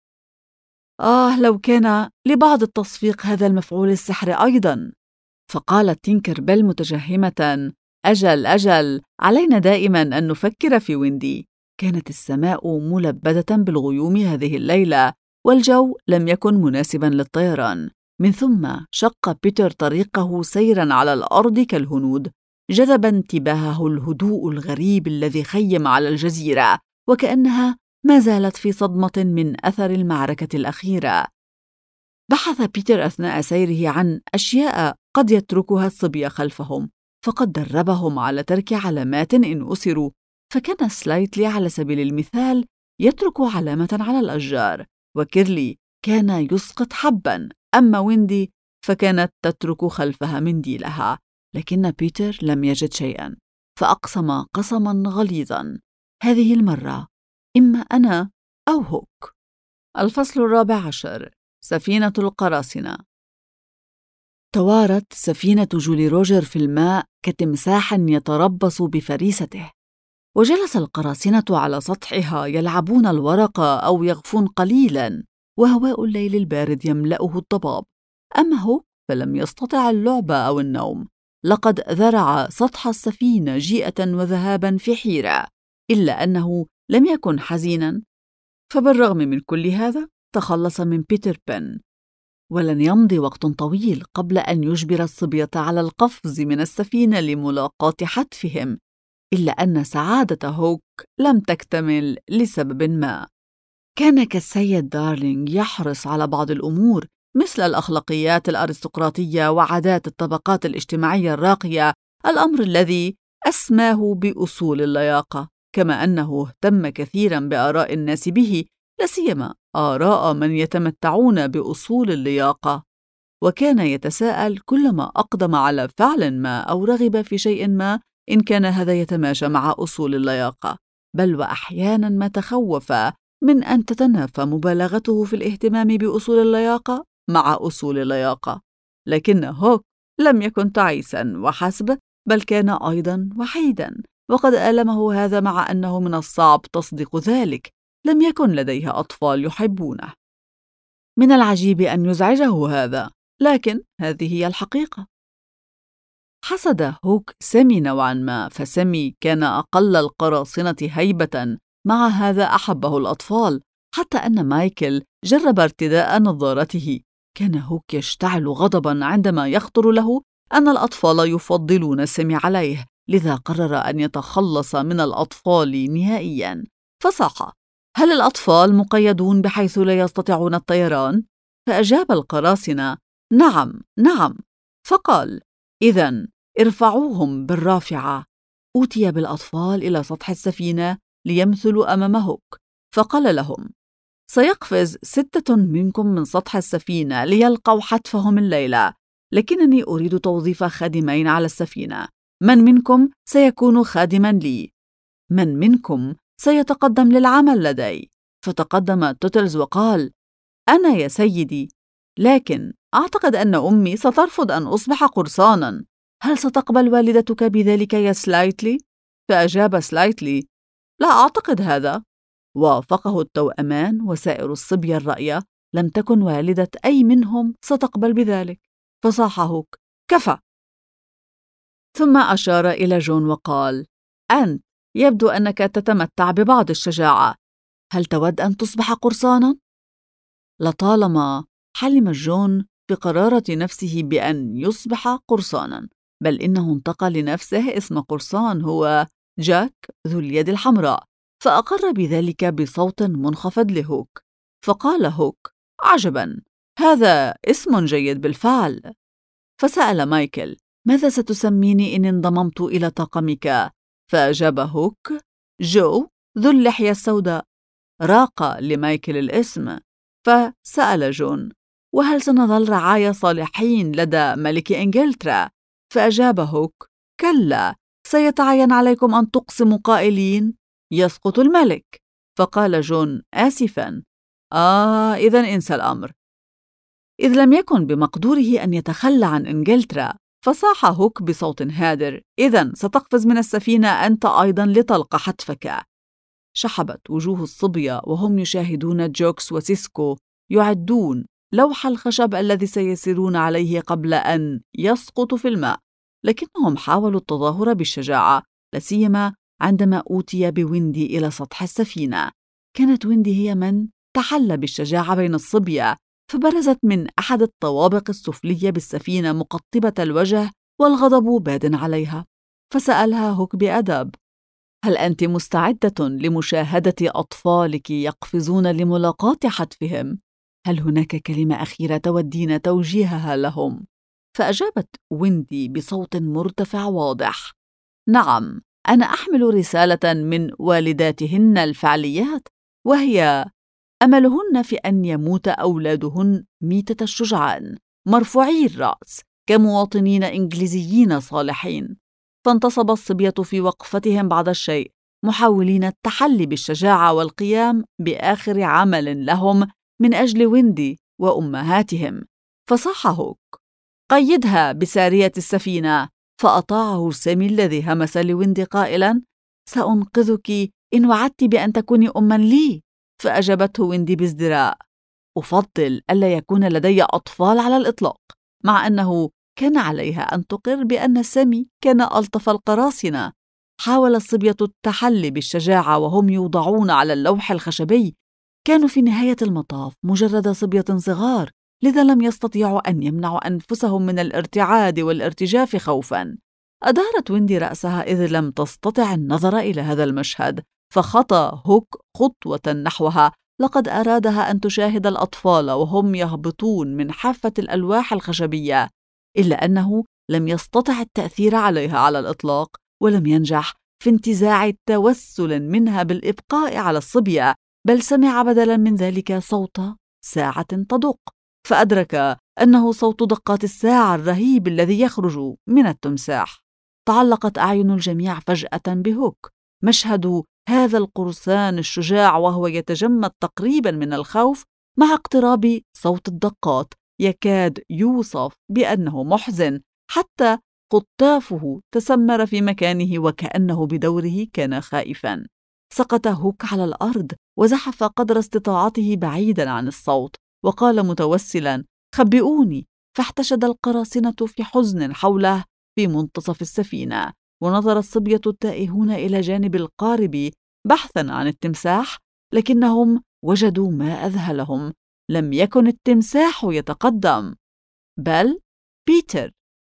لو كان لبعض التصفيق هذا المفعول السحر أيضاً. فقالت تينكر بيل متجهمة: أجل، علينا دائماً أن نفكر في ويندي. كانت السماء ملبدة بالغيوم هذه الليلة، والجو لم يكن مناسباً للطيران. من ثم شق بيتر طريقه سيراً على الأرض كالهنود. جذب انتباهه الهدوء الغريب الذي خيم على الجزيرة، وكأنها ما زالت في صدمة من أثر المعركة الأخيرة. بحث بيتر أثناء سيره عن أشياء قد يتركها الصبية خلفهم، فقد دربهم على ترك علامات إن أسروا. فكان سلايتلي على سبيل المثال يترك علامة على الأشجار، وكيرلي كان يسقط حباً، أما ويندي فكانت تترك خلفها منديلها. لكن بيتر لم يجد شيئاً، فأقسم قسماً غليظاً: هذه المرة إما أنا أو هوك. الفصل 14: سفينة القراصنة. توارت سفينة جولي روجر في الماء كتمساح يتربص بفريسته، وجلس القراصنة على سطحها يلعبون الورق أو يغفون قليلاً، وهواء الليل البارد يملأه الضباب. أما هو فلم يستطع اللعب أو النوم. لقد ذرع سطح السفينة جيئة وذهاباً في حيرة، إلا أنه لم يكن حزيناً. فبالرغم من كل هذا تخلص من بيتر بن. ولن يمضي وقت طويل قبل أن يجبر الصبية على القفز من السفينة لملاقاة حتفهم، إلا أن سعادة هوك لم تكتمل لسبب ما. كان كالسيد دارلينغ يحرص على بعض الأمور مثل الأخلاقيات الأرستقراطية وعادات الطبقات الاجتماعية الراقية، الأمر الذي أسماه بأصول اللياقة، كما أنه اهتم كثيراً بآراء الناس به، لاسيما آراء من يتمتعون بأصول اللياقة، وكان يتساءل كلما أقدم على فعل ما أو رغب في شيء ما إن كان هذا يتماشى مع أصول اللياقة، بل وأحياناً ما تخوف من أن تتنافى مبالغته في الاهتمام بأصول اللياقة مع أصول اللياقة. لكن هوك لم يكن تعيساً وحسب، بل كان أيضاً وحيداً، وقد ألمه هذا مع أنه من الصعب تصديق ذلك. لم يكن لديه أطفال يحبونه. من العجيب أن يزعجه هذا، لكن هذه هي الحقيقة. حسد هوك سامي نوعاً ما، فسامي كان أقل القراصنة هيبة، مع هذا أحبه الأطفال، حتى أن مايكل جرب ارتداء نظارته. كان هوك يشتعل غضباً عندما يخطر له أن الأطفال يفضلون سامي عليه، لذا قرر أن يتخلص من الأطفال نهائياً، فصاح: هل الأطفال مقيدون بحيث لا يستطيعون الطيران؟ فأجاب القراصنة: نعم نعم. فقال: إذن ارفعوهم بالرافعة. أوتي بالأطفال إلى سطح السفينة ليمثلوا أمام هوك، فقال لهم: سيقفز 6 منكم من سطح السفينة ليلقوا حتفهم الليلة، لكنني أريد توظيف خادمين على السفينة. من منكم سيكون خادماً لي؟ من منكم سيتقدم للعمل لدي؟ فتقدم توتلز وقال: أنا يا سيدي، لكن أعتقد أن أمي سترفض أن أصبح قرصاناً. هل ستقبل والدتك بذلك يا سلايتلي؟ فأجاب سلايتلي: لا أعتقد هذا. وافقه التوأمان وسائر الصبية الرأي. لم تكن والدة أي منهم ستقبل بذلك. فصاح هوك: كفى. ثم أشار إلى جون وقال: أنت يبدو أنك تتمتع ببعض الشجاعة، هل تود أن تصبح قرصاناً؟ لطالما حلم جون بقرارة نفسه بأن يصبح قرصاناً، بل إنه انتقى لنفسه اسم قرصان هو جاك ذو اليد الحمراء، فأقر بذلك بصوت منخفض لهوك. فقال هوك: عجباً، هذا اسم جيد بالفعل. فسأل مايكل: ماذا ستسميني إن انضممت إلى طاقمك؟ فأجاب هوك: جو ذو اللحية السوداء. راق لمايكل الاسم. فسأل جون: وهل سنظل رعايا صالحين لدى ملك إنجلترا؟ فأجاب هوك: كلا، سيتعين عليكم أن تقسموا قائلين: يسقط الملك. فقال جون آسفاً: إذن انسى الأمر. إذ لم يكن بمقدوره أن يتخلى عن إنجلترا، فصاح هوك بصوت هادر: إذن ستقفز من السفينة أنت أيضاً لتلقى حتفك. شحبت وجوه الصبية وهم يشاهدون جوكس وسيسكو يعدون لوح الخشب الذي سيسيرون عليه قبل أن يسقطوا في الماء، لكنهم حاولوا التظاهر بالشجاعة، لاسيما عندما أوتي بويندي إلى سطح السفينة. كانت ويندي هي من تحلى بالشجاعة بين الصبية، فبرزت من أحد الطوابق السفلية بالسفينة مقطبة الوجه والغضب باد عليها. فسألها هوك بأدب: هل أنت مستعدة لمشاهدة أطفالك يقفزون لملاقاة حتفهم؟ هل هناك كلمة أخيرة تودين توجيهها لهم؟ فأجابت ويندي بصوت مرتفع واضح: نعم، أنا أحمل رسالة من والداتهن الفعليات، وهي أملهن في أن يموت أولادهن ميتة الشجعان مرفوعي الرأس كمواطنين إنجليزيين صالحين. فانتصب الصبية في وقفتهم بعض الشيء، محاولين التحلي بالشجاعة والقيام بآخر عمل لهم من أجل ويندي وأمهاتهم. فصاح هوك: قيدها بسارية السفينة. فأطاعه سامي الذي همس لويندي قائلاً: سأنقذك إن وعدت بأن تكوني أماً لي. فأجابته ويندي بازدراء: أفضل ألا يكون لدي أطفال على الإطلاق، مع أنه كان عليها أن تقر بأن سامي كان ألطف القراصنة. حاول الصبية التحلي بالشجاعة وهم يوضعون على اللوح الخشبي. كانوا في نهاية المطاف مجرد صبية صغار، لذا لم يستطيعوا أن يمنعوا أنفسهم من الارتعاد والارتجاف خوفاً. أدارت ويندي رأسها إذ لم تستطع النظر إلى هذا المشهد، فخطى هوك خطوة نحوها. لقد أرادها أن تشاهد الأطفال وهم يهبطون من حافة الألواح الخشبية، إلا أنه لم يستطع التأثير عليها على الإطلاق، ولم ينجح في انتزاع توسل منها بالإبقاء على الصبية، بل سمع بدلاً من ذلك صوت ساعة تدق، فأدرك أنه صوت دقات الساعة الرهيب الذي يخرج من التمساح. تعلقت أعين الجميع فجأة بهوك. مشهد هذا القرصان الشجاع وهو يتجمد تقريباً من الخوف مع اقتراب صوت الدقات يكاد يوصف بأنه محزن، حتى قطافه تسمر في مكانه وكأنه بدوره كان خائفاً. سقط هوك على الأرض وزحف قدر استطاعته بعيداً عن الصوت، وقال متوسلاً: خبئوني. فاحتشد القراصنة في حزن حوله في منتصف السفينة، ونظر الصبية التائهون إلى جانب القارب بحثاً عن التمساح، لكنهم وجدوا ما أذهلهم: لم يكن التمساح يتقدم، بل بيتر.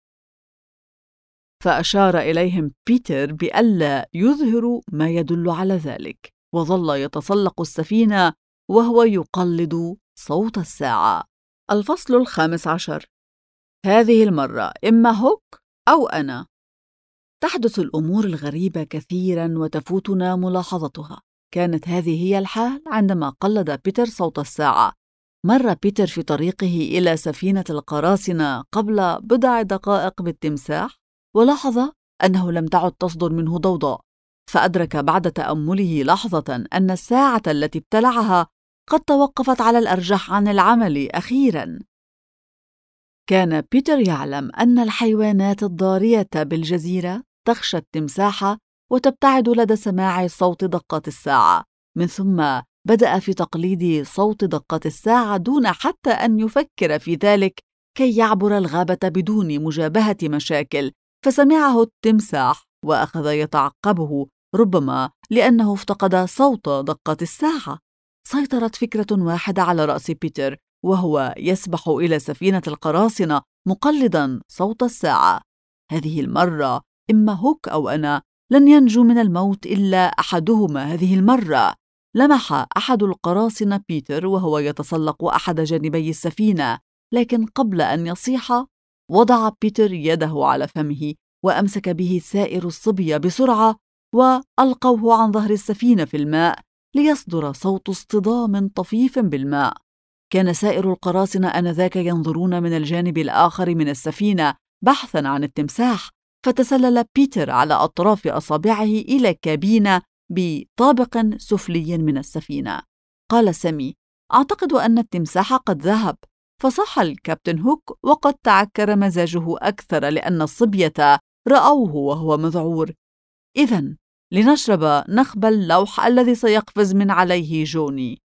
فأشار إليهم بيتر بألا يظهروا ما يدل على ذلك، وظل يتسلق السفينة وهو يقلد صوت الساعة. الفصل 15. هذه المرة إما هوك أو أنا. تحدث الأمور الغريبة كثيراً وتفوتنا ملاحظتها. كانت هذه هي الحال عندما قلد بيتر صوت الساعة. مر بيتر في طريقه إلى سفينة القراصنة قبل بضع دقائق بالتمساح، ولاحظ أنه لم تعد تصدر منه ضوضاء، فأدرك بعد تأمله لحظة أن الساعة التي ابتلعها قد توقفت على الأرجح عن العمل أخيراً. كان بيتر يعلم أن الحيوانات الضارية بالجزيرة تخشى التمساح وتبتعد لدى سماع صوت دقات الساعة، من ثم بدأ في تقليد صوت دقات الساعة دون حتى أن يفكر في ذلك كي يعبر الغابة بدون مجابهة مشاكل. فسمعه التمساح وأخذ يتعقبه، ربما لأنه افتقد صوت دقات الساعة. سيطرت فكرة واحدة على رأس بيتر، وهو يسبح إلى سفينة القراصنة مقلداً صوت الساعة. هذه المرة إما هوك أو أنا، لن ينجو من الموت إلا أحدهما. هذه المرة لمح أحد القراصنة بيتر وهو يتسلق أحد جانبي السفينة، لكن قبل أن يصيح وضع بيتر يده على فمه وأمسك به سائر الصبية بسرعة، وألقوه عن ظهر السفينة في الماء ليصدر صوت اصطدام طفيف بالماء. كان سائر القراصنة آنذاك ينظرون من الجانب الآخر من السفينة بحثاً عن التمساح، فتسلل بيتر على أطراف أصابعه إلى كابينة بطابق سفلي من السفينة. قال سامي: أعتقد أن التمساح قد ذهب. فصح الكابتن هوك وقد تعكر مزاجه أكثر لأن الصبية رأوه وهو مذعور. إذن لنشرب نخب اللوح الذي سيقفز من عليه جوني.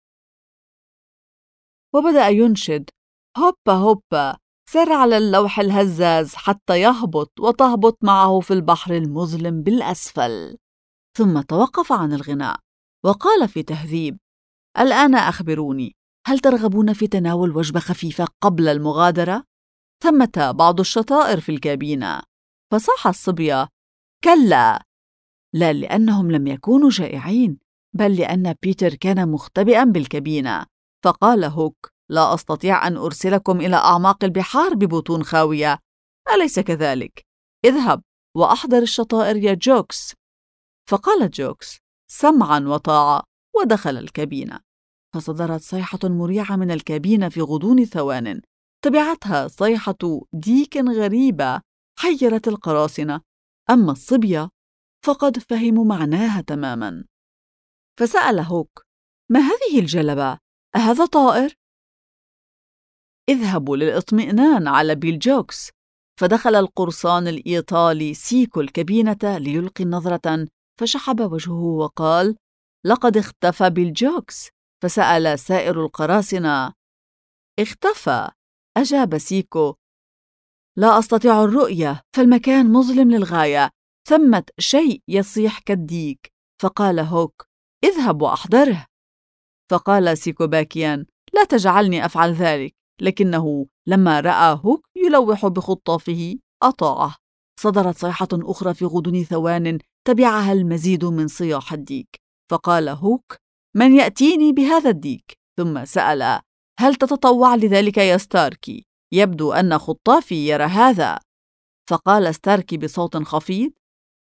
وبدأ ينشد: هوبا هوبا، سر على اللوح الهزاز حتى يهبط وتهبط معه في البحر المظلم بالأسفل. ثم توقف عن الغناء وقال في تهذيب: الآن أخبروني، هل ترغبون في تناول وجبة خفيفة قبل المغادرة؟ ثمة بعض الشطائر في الكابينة. فصاح الصبية: كلا. لا لأنهم لم يكونوا جائعين، بل لأن بيتر كان مختبئا بالكابينة. فقال هوك: لا أستطيع أن أرسلكم إلى أعماق البحار ببطون خاوية، أليس كذلك؟ اذهب وأحضر الشطائر يا جوكس. فقال جوكس: سمعا وطاعة، ودخل الكابينة. فصدرت صيحة مريعة من الكابينة في غضون ثوان، تبعتها صيحة ديك غريبة حيرت القراصنة. أما الصبية فقد فهموا معناها تماما. فسأل هوك: ما هذه الجلبة؟ أهذا طائر؟ اذهبوا للإطمئنان على بيل جوكس. فدخل القرصان الإيطالي سيكو الكابينة ليلقي نظرة، فشحب وجهه وقال: لقد اختفى بيل جوكس. فسأل سائر القراصنة: اختفى؟ أجاب سيكو: لا أستطيع الرؤية، فالمكان مظلم للغاية، ثمة شيء يصيح كالديك. فقال هوك: اذهب وأحضره. فقال سيكو باكيا: لا تجعلني أفعل ذلك، لكنه لما رأى هوك يلوح بخطافه أطاعه. صدرت صيحة أخرى في غضون ثوان تبعها المزيد من صياح الديك. فقال هوك: من يأتيني بهذا الديك؟ ثم سأل: هل تتطوع لذلك يا ستاركي؟ يبدو أن خطافي يرى هذا. فقال ستاركي بصوت خفيض: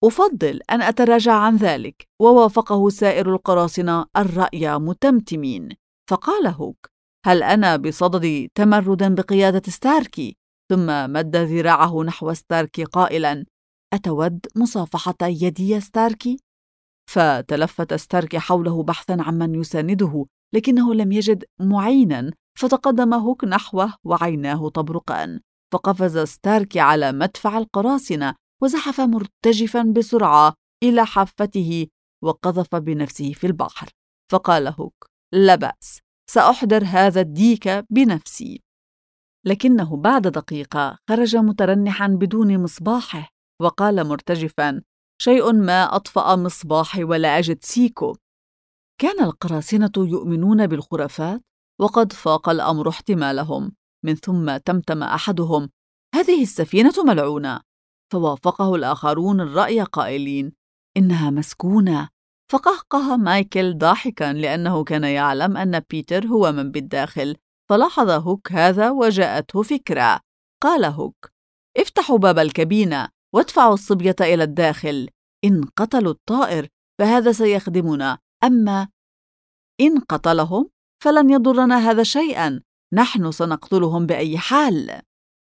أفضل أن أتراجع عن ذلك. ووافقه سائر القراصنة الرأي متمتمين. فقال هوك: هل أنا بصدد تمرد بقيادة ستاركي؟ ثم مد ذراعه نحو ستاركي قائلا: أتود مصافحة يدي يا ستاركي؟ فتلفت ستاركي حوله بحثا عمن يسانده، لكنه لم يجد معينا، فتقدم هوك نحوه وعيناه تبرقان. فقفز ستاركي على مدفع القراصنة وزحف مرتجفا بسرعة إلى حافته وقذف بنفسه في البحر. فقال هوك: لا بأس، سأحضر هذا الديك بنفسي. لكنه بعد دقيقة خرج مترنحا بدون مصباحه، وقال مرتجفا: شيء ما أطفأ مصباحي ولا أجد سيكو. كان القراصنة يؤمنون بالخرافات، وقد فاق الأمر احتمالهم. من ثم تمتم أحدهم: هذه السفينة ملعونة. فوافقه الآخرون الرأي قائلين: إنها مسكونة. فقهقه مايكل ضاحكا لأنه كان يعلم أن بيتر هو من بالداخل. فلاحظ هوك هذا وجاءته فكرة. قال هوك: افتحوا باب الكابينة وادفعوا الصبية إلى الداخل. إن قتلوا الطائر فهذا سيخدمنا، أما إن قتلهم فلن يضرنا هذا شيئا، نحن سنقتلهم بأي حال.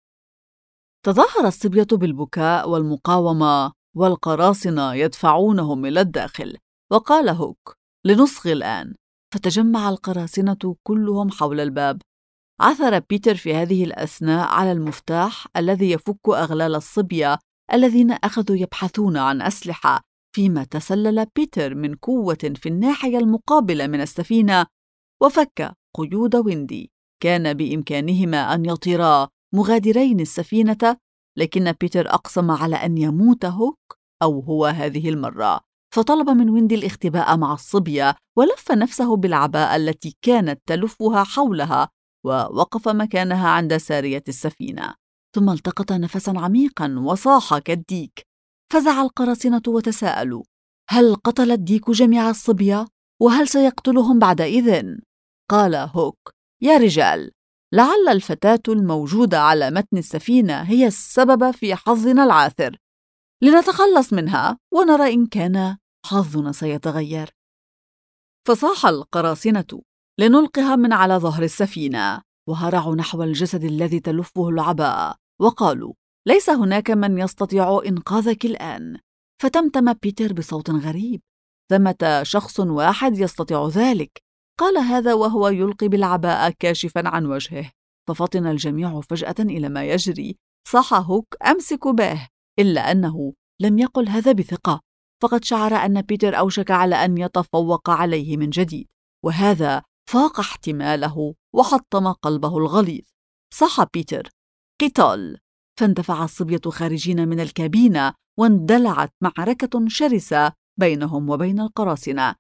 تظاهر الصبية بالبكاء والمقاومة، والقراصنة يدفعونهم إلى الداخل. وقال هوك: لنصغي الآن. فتجمع القراصنة كلهم حول الباب. عثر بيتر في هذه الأثناء على المفتاح الذي يفك أغلال الصبية الذين أخذوا يبحثون عن أسلحة، فيما تسلل بيتر من قوة في الناحية المقابلة من السفينة وفك قيود ويندي. كان بإمكانهما أن يطيرا مغادرين السفينة، لكن بيتر أقسم على أن يموت هوك أو هو هذه المرة. فطلب من ويندي الاختباء مع الصبية، ولف نفسه بالعباءة التي كانت تلفها حولها، ووقف مكانها عند سارية السفينة. ثم التقط نفسا عميقا وصاح كالديك. فزع القراصنة وتساءلوا: هل قتل الديك جميع الصبية؟ وهل سيقتلهم بعدئذ؟ قال هوك: يا رجال، لعل الفتاة الموجودة على متن السفينة هي السبب في حظنا العاثر. لنتخلص منها ونرى إن كان حظنا سيتغير. فصاح القراصنة لنلقها من على ظهر السفينة، وهرعوا نحو الجسد الذي تلفه العباءة، وقالوا: ليس هناك من يستطيع إنقاذك الآن. فتمتم بيتر بصوت غريب: ثمة شخص واحد يستطيع ذلك. قال هذا وهو يلقي بالعباءة كاشفا عن وجهه. ففطن الجميع فجأة إلى ما يجري. صاح هوك: أمسك به. إلا أنه لم يقل هذا بثقة، فقد شعر أن بيتر أوشك على أن يتفوق عليه من جديد، وهذا فاق احتماله وحطم قلبه الغليظ. صاح بيتر: قتال. فاندفع الصبية خارجين من الكابينة، واندلعت معركة شرسة بينهم وبين القراصنة.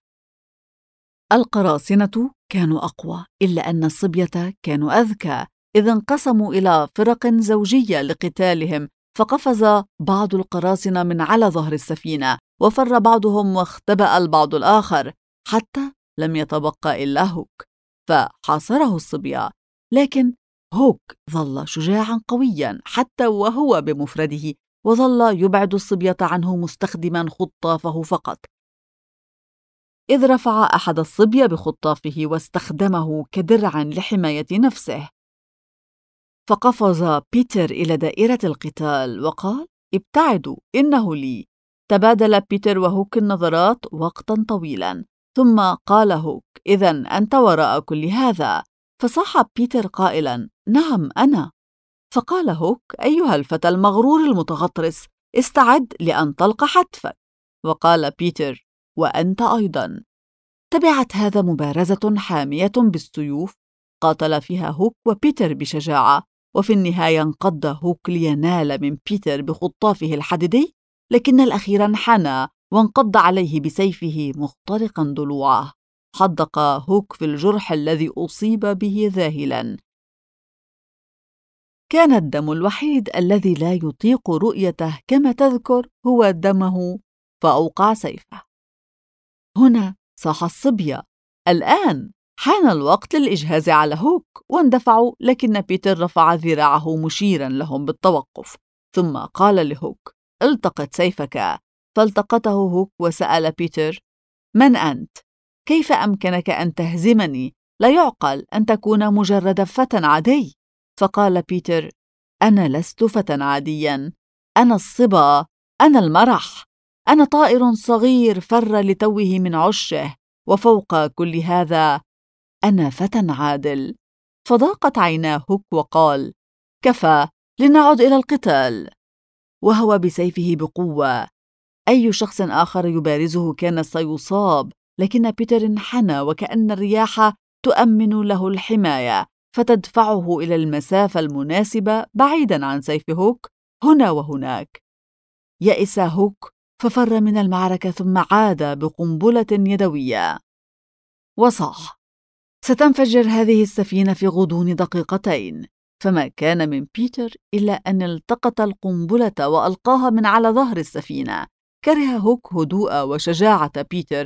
القراصنة كانوا أقوى، إلا أن الصبية كانوا أذكى، إذ انقسموا إلى فرق زوجية لقتالهم. فقفز بعض القراصنة من على ظهر السفينة، وفر بعضهم واختبأ البعض الآخر، حتى لم يتبقى إلا هوك. فحاصره الصبية، لكن هوك ظل شجاعا قويا حتى وهو بمفرده، وظل يبعد الصبية عنه مستخدما خطافه فقط، إذ رفع أحد الصبية بخطافه واستخدمه كدرع لحماية نفسه. فقفز بيتر إلى دائرة القتال وقال: ابتعدوا، إنه لي. تبادل بيتر وهوك النظرات وقتا طويلا، ثم قال هوك: إذن أنت وراء كل هذا؟ فصاح بيتر قائلا: نعم أنا. فقال هوك: أيها الفتى المغرور المتغطرس، استعد لأن تلقى حتفك. وقال بيتر: وأنت أيضا. تبعت هذا مبارزة حامية بالسيوف، قاتل فيها هوك وبيتر بشجاعة، وفي النهاية انقض هوك لينال من بيتر بخطافه الحديدي، لكن الأخير انحنى وانقض عليه بسيفه مخترقا ضلوعه. حدق هوك في الجرح الذي أصيب به ذاهلا. كان الدم الوحيد الذي لا يطيق رؤيته كما تذكر هو دمه، فأوقع سيفه. هنا صاح الصبية: الآن حان الوقت للإجهاز على هوك. واندفعوا، لكن بيتر رفع ذراعه مشيرا لهم بالتوقف، ثم قال لهوك: التقط سيفك. فالتقطه هوك وسأل بيتر: من أنت؟ كيف أمكنك أن تهزمني؟ لا يعقل أن تكون مجرد فتى عادي. فقال بيتر: أنا لست فتى عادياً، أنا الصبا، أنا المرح، أنا طائر صغير فر لتوه من عشه، وفوق كل هذا أنا فتى عادل. فضاقت عيناه هوك وقال: كفى، لنعد إلى القتال. وهو بسيفه بقوة. أي شخص آخر يبارزه كان سيصاب، لكن بيتر انحنى وكأن الرياح تؤمن له الحماية فتدفعه إلى المسافة المناسبة بعيداً عن سيف هوك هنا وهناك. يئس هوك ففر من المعركة ثم عاد بقنبلة يدوية وصاح: ستنفجر هذه السفينة في غضون دقيقتين. فما كان من بيتر إلا أن التقط القنبلة وألقاها من على ظهر السفينة. كره هوك هدوء وشجاعة بيتر.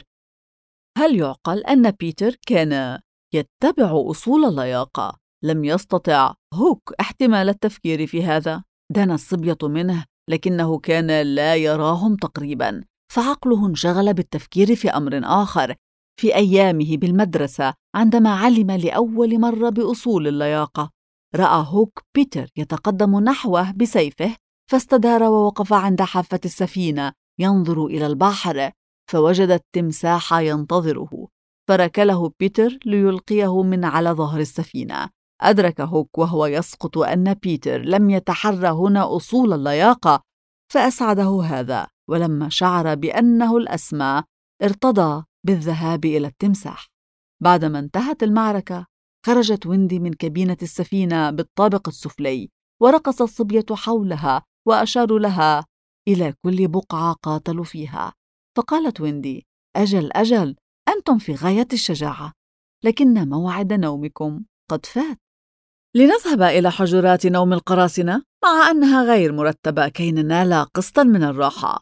هل يعقل أن بيتر كان يتبع أصول اللياقة؟ لم يستطع هوك احتمال التفكير في هذا. دنا الصبية منه، لكنه كان لا يراهم تقريبا، فعقله انشغل بالتفكير في أمر آخر، في أيامه بالمدرسة عندما علم لأول مرة بأصول اللياقة. رأى هوك بيتر يتقدم نحوه بسيفه، فاستدار ووقف عند حافة السفينة ينظر إلى البحر، فوجد التمساح ينتظره، فركله بيتر ليلقيه من على ظهر السفينة. أدرك هوك وهو يسقط أن بيتر لم يتحرى هنا أصول اللياقة، فأسعده هذا، ولما شعر بأنه الأسمى ارتضى بالذهاب إلى التمساح. بعدما انتهت المعركة، خرجت ويندي من كابينة السفينة بالطابق السفلي، ورقص الصبية حولها وأشاروا لها إلى كل بقعة قاتلوا فيها. فقالت ويندي: أجل أجل، أنتم في غاية الشجاعة، لكن موعد نومكم قد فات. لنذهب إلى حجرات نوم القراصنة، مع أنها غير مرتبة كي ننال قسطاً من الراحة.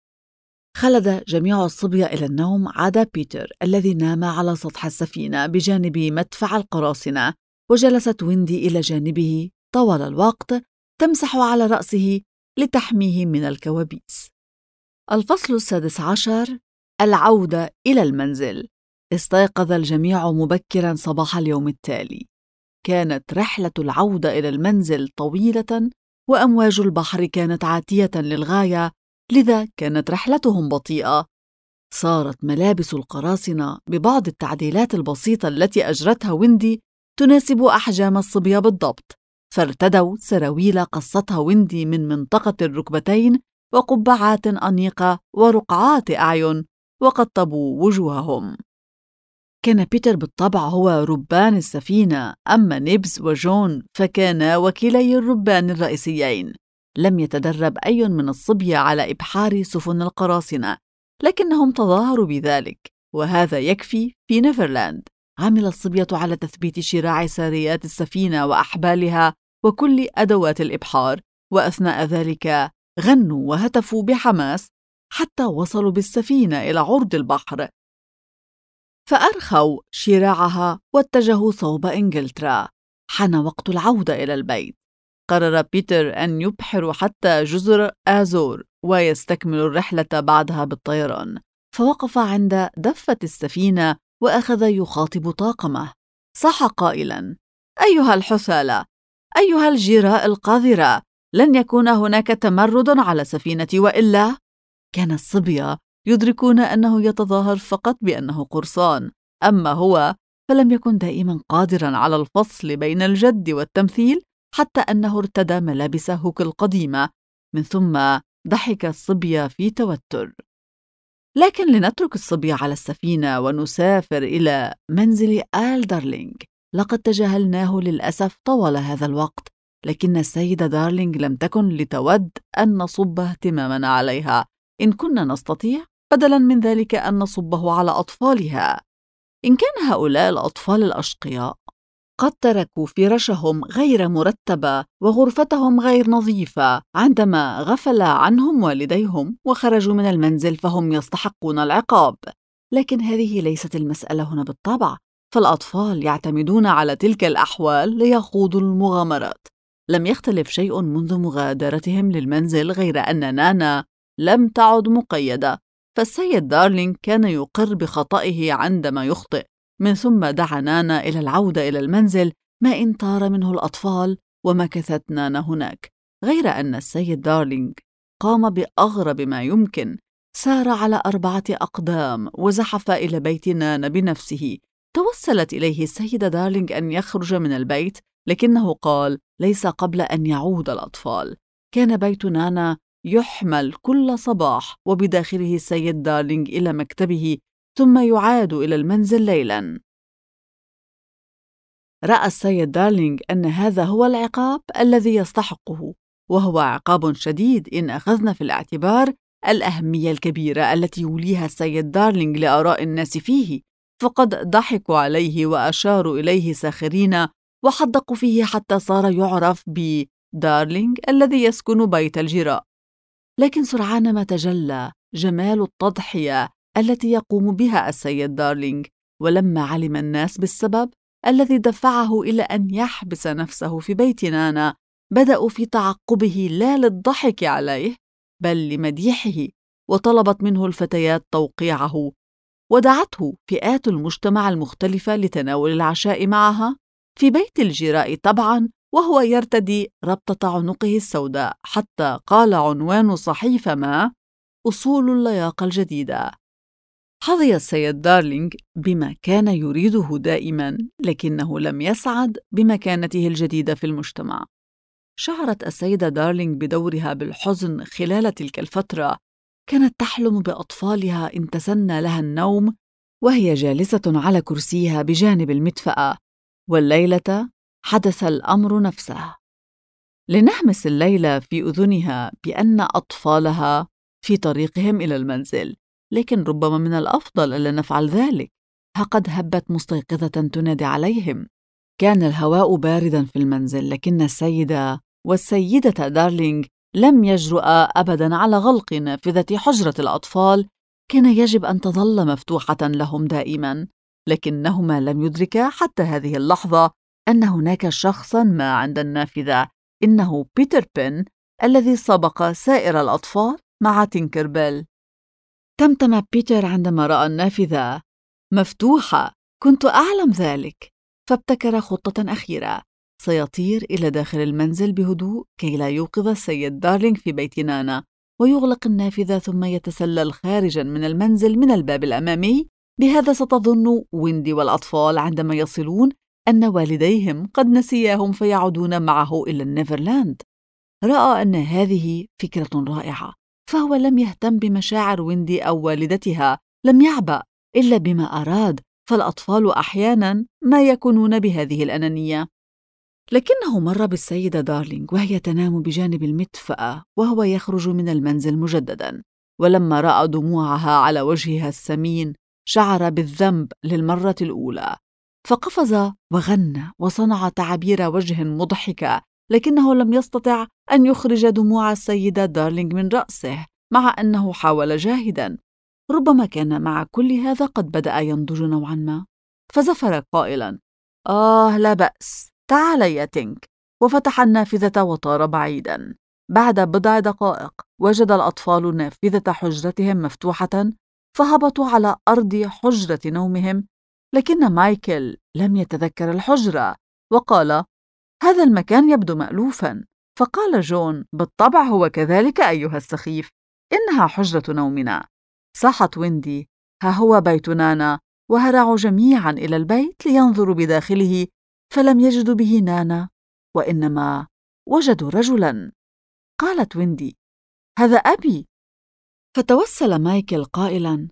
خلد جميع الصبية إلى النوم عدا بيتر الذي نام على سطح السفينة بجانب مدفع القراصنة، وجلست ويندي إلى جانبه طوال الوقت تمسح على رأسه لتحميه من الكوابيس. الفصل 16: العودة إلى المنزل. استيقظ الجميع مبكراً صباح اليوم التالي. كانت رحلة العودة إلى المنزل طويلة، وأمواج البحر كانت عاتية للغاية، لذا كانت رحلتهم بطيئة. صارت ملابس القراصنة ببعض التعديلات البسيطة التي أجرتها ويندي تناسب أحجام الصبية بالضبط، فارتدوا سراويل قصتها ويندي من منطقة الركبتين، وقبعات أنيقة ورقعات أعين، وقطبوا وجوههم. كان بيتر بالطبع هو ربان السفينة، أما نيبس وجون فكانا وكيلي الربان الرئيسيين. لم يتدرب أي من الصبية على إبحار سفن القراصنة، لكنهم تظاهروا بذلك، وهذا يكفي. في نيفرلاند عمل الصبية على تثبيت شراع ساريات السفينة وأحبالها وكل أدوات الإبحار، وأثناء ذلك غنوا وهتفوا بحماس حتى وصلوا بالسفينة إلى عرض البحر، فأرخوا شراعها واتجهوا صوب إنجلترا. حان وقت العودة إلى البيت. قرر بيتر أن يبحر حتى جزر آزور ويستكمل الرحلة بعدها بالطيران، فوقف عند دفة السفينة وأخذ يخاطب طاقمه. صاح قائلا: أيها الحثالة، أيها الجراء القاذرة، لن يكون هناك تمرد على سفينتي وإلا. كان الصبية يدركون أنه يتظاهر فقط بأنه قرصان، أما هو فلم يكن دائما قادرا على الفصل بين الجد والتمثيل، حتى أنه ارتدى ملابس هوك القديمة. من ثم ضحك الصبية في توتر. لكن لنترك الصبية على السفينة ونسافر إلى منزل آل دارلينغ. لقد تجاهلناه للأسف طوال هذا الوقت، لكن السيدة دارلينغ لم تكن لتود أن نصب اهتمامنا عليها. إن كنا نستطيع بدلاً من ذلك أن نصبه على أطفالها. إن كان هؤلاء الأطفال الأشقياء قد تركوا فرشهم غير مرتبة وغرفتهم غير نظيفة عندما غفل عنهم والديهم وخرجوا من المنزل، فهم يستحقون العقاب. لكن هذه ليست المسألة هنا بالطبع، فالأطفال يعتمدون على تلك الأحوال ليخوضوا المغامرات. لم يختلف شيء منذ مغادرتهم للمنزل، غير أن نانا لم تعد مقيدة، فالسيد دارلينغ كان يقر بخطئه عندما يخطئ. من ثم دعا نانا إلى العودة إلى المنزل ما إن طار منه الأطفال، ومكثت نانا هناك. غير أن السيد دارلينغ قام بأغرب ما يمكن، سار على 4 أقدام وزحف إلى بيت نانا بنفسه. توسلت إليه السيدة دارلينغ أن يخرج من البيت، لكنه قال ليس قبل أن يعود الأطفال. كان بيت نانا يحمل كل صباح وبداخله السيد دارلينغ إلى مكتبه، ثم يعاد إلى المنزل ليلاً. رأى السيد دارلينغ أن هذا هو العقاب الذي يستحقه، وهو عقاب شديد إن أخذنا في الاعتبار الأهمية الكبيرة التي يوليها السيد دارلينغ لآراء الناس فيه. فقد ضحكوا عليه وأشاروا إليه ساخرين، وحدقوا فيه حتى صار يعرف بدارلينغ الذي يسكن بيت الجراء. لكن سرعان ما تجلى جمال التضحية التي يقوم بها السيد دارلينغ، ولما علم الناس بالسبب الذي دفعه إلى أن يحبس نفسه في بيت نانا، بدأوا في تعقبه لا للضحك عليه بل لمديحه، وطلبت منه الفتيات توقيعه، ودعته فئات المجتمع المختلفة لتناول العشاء معها في بيت الجراء طبعاً، وهو يرتدي ربطة عنقه السوداء، حتى قال عنوان صحيفة ما: أصول اللياقة الجديدة. حظي السيد دارلينغ بما كان يريده دائماً، لكنه لم يسعد بمكانته الجديدة في المجتمع. شعرت السيدة دارلينغ بدورها بالحزن خلال تلك الفترة. كانت تحلم بأطفالها إن تسنى لها النوم وهي جالسة على كرسيها بجانب المدفأة، والليلة حدث الأمر نفسه. لنهمس الليلة في أذنها بأن أطفالها في طريقهم إلى المنزل، لكن ربما من الأفضل ألا نفعل ذلك. قد هبت مستيقظة تنادي عليهم. كان الهواء بارداً في المنزل، لكن السيدة دارلينغ لم يجرؤا أبداً على غلق نافذة حجرة الأطفال. كان يجب أن تظل مفتوحة لهم دائماً، لكنهما لم يدركا حتى هذه اللحظة أن هناك شخصاً ما عند النافذة. إنه بيتر بين الذي سبق سائر الأطفال مع تينكر بيل. تمتم بيتر عندما رأى النافذة مفتوحة. كنت أعلم ذلك. فابتكر خطة أخيرة: سيطير إلى داخل المنزل بهدوء كي لا يوقظ السيد دارلينغ في بيت نانا، ويغلق النافذة ثم يتسلل خارجاً من المنزل من الباب الأمامي. بهذا ستظن ويندي والأطفال عندما يصلون أن والديهم قد نسياهم فيعودون معه إلى النيفرلاند. رأى أن هذه فكرة رائعة، فهو لم يهتم بمشاعر ويندي أو والدتها، لم يعبأ إلا بما أراد، فالأطفال أحياناً ما يكونون بهذه الأنانية. لكنه مر بالسيدة دارلينغ وهي تنام بجانب المدفأة وهو يخرج من المنزل مجدداً، ولما رأى دموعها على وجهها السمين شعر بالذنب للمرة الأولى، فقفز وغنى وصنع تعابير وجه مضحكة، لكنه لم يستطع أن يخرج دموع السيدة دارلينغ من رأسه مع أنه حاول جاهداً. ربما كان مع كل هذا قد بدأ ينضج نوعاً ما، فزفر قائلاً: لا بأس، تعال يا تينك، وفتح النافذة وطار بعيداً. بعد بضع دقائق وجد الأطفال نافذة حجرتهم مفتوحة، فهبطوا على أرض حجرة نومهم، لكن مايكل لم يتذكر الحجرة وقال: هذا المكان يبدو مألوفاً. فقال جون: بالطبع هو كذلك أيها السخيف، إنها حجرة نومنا. صاحت ويندي: ها هو بيت نانا. وهرعوا جميعاً إلى البيت لينظروا بداخله، فلم يجدوا به نانا، وإنما وجدوا رجلاً. قالت ويندي: هذا أبي. فتوسل مايكل قائلاً: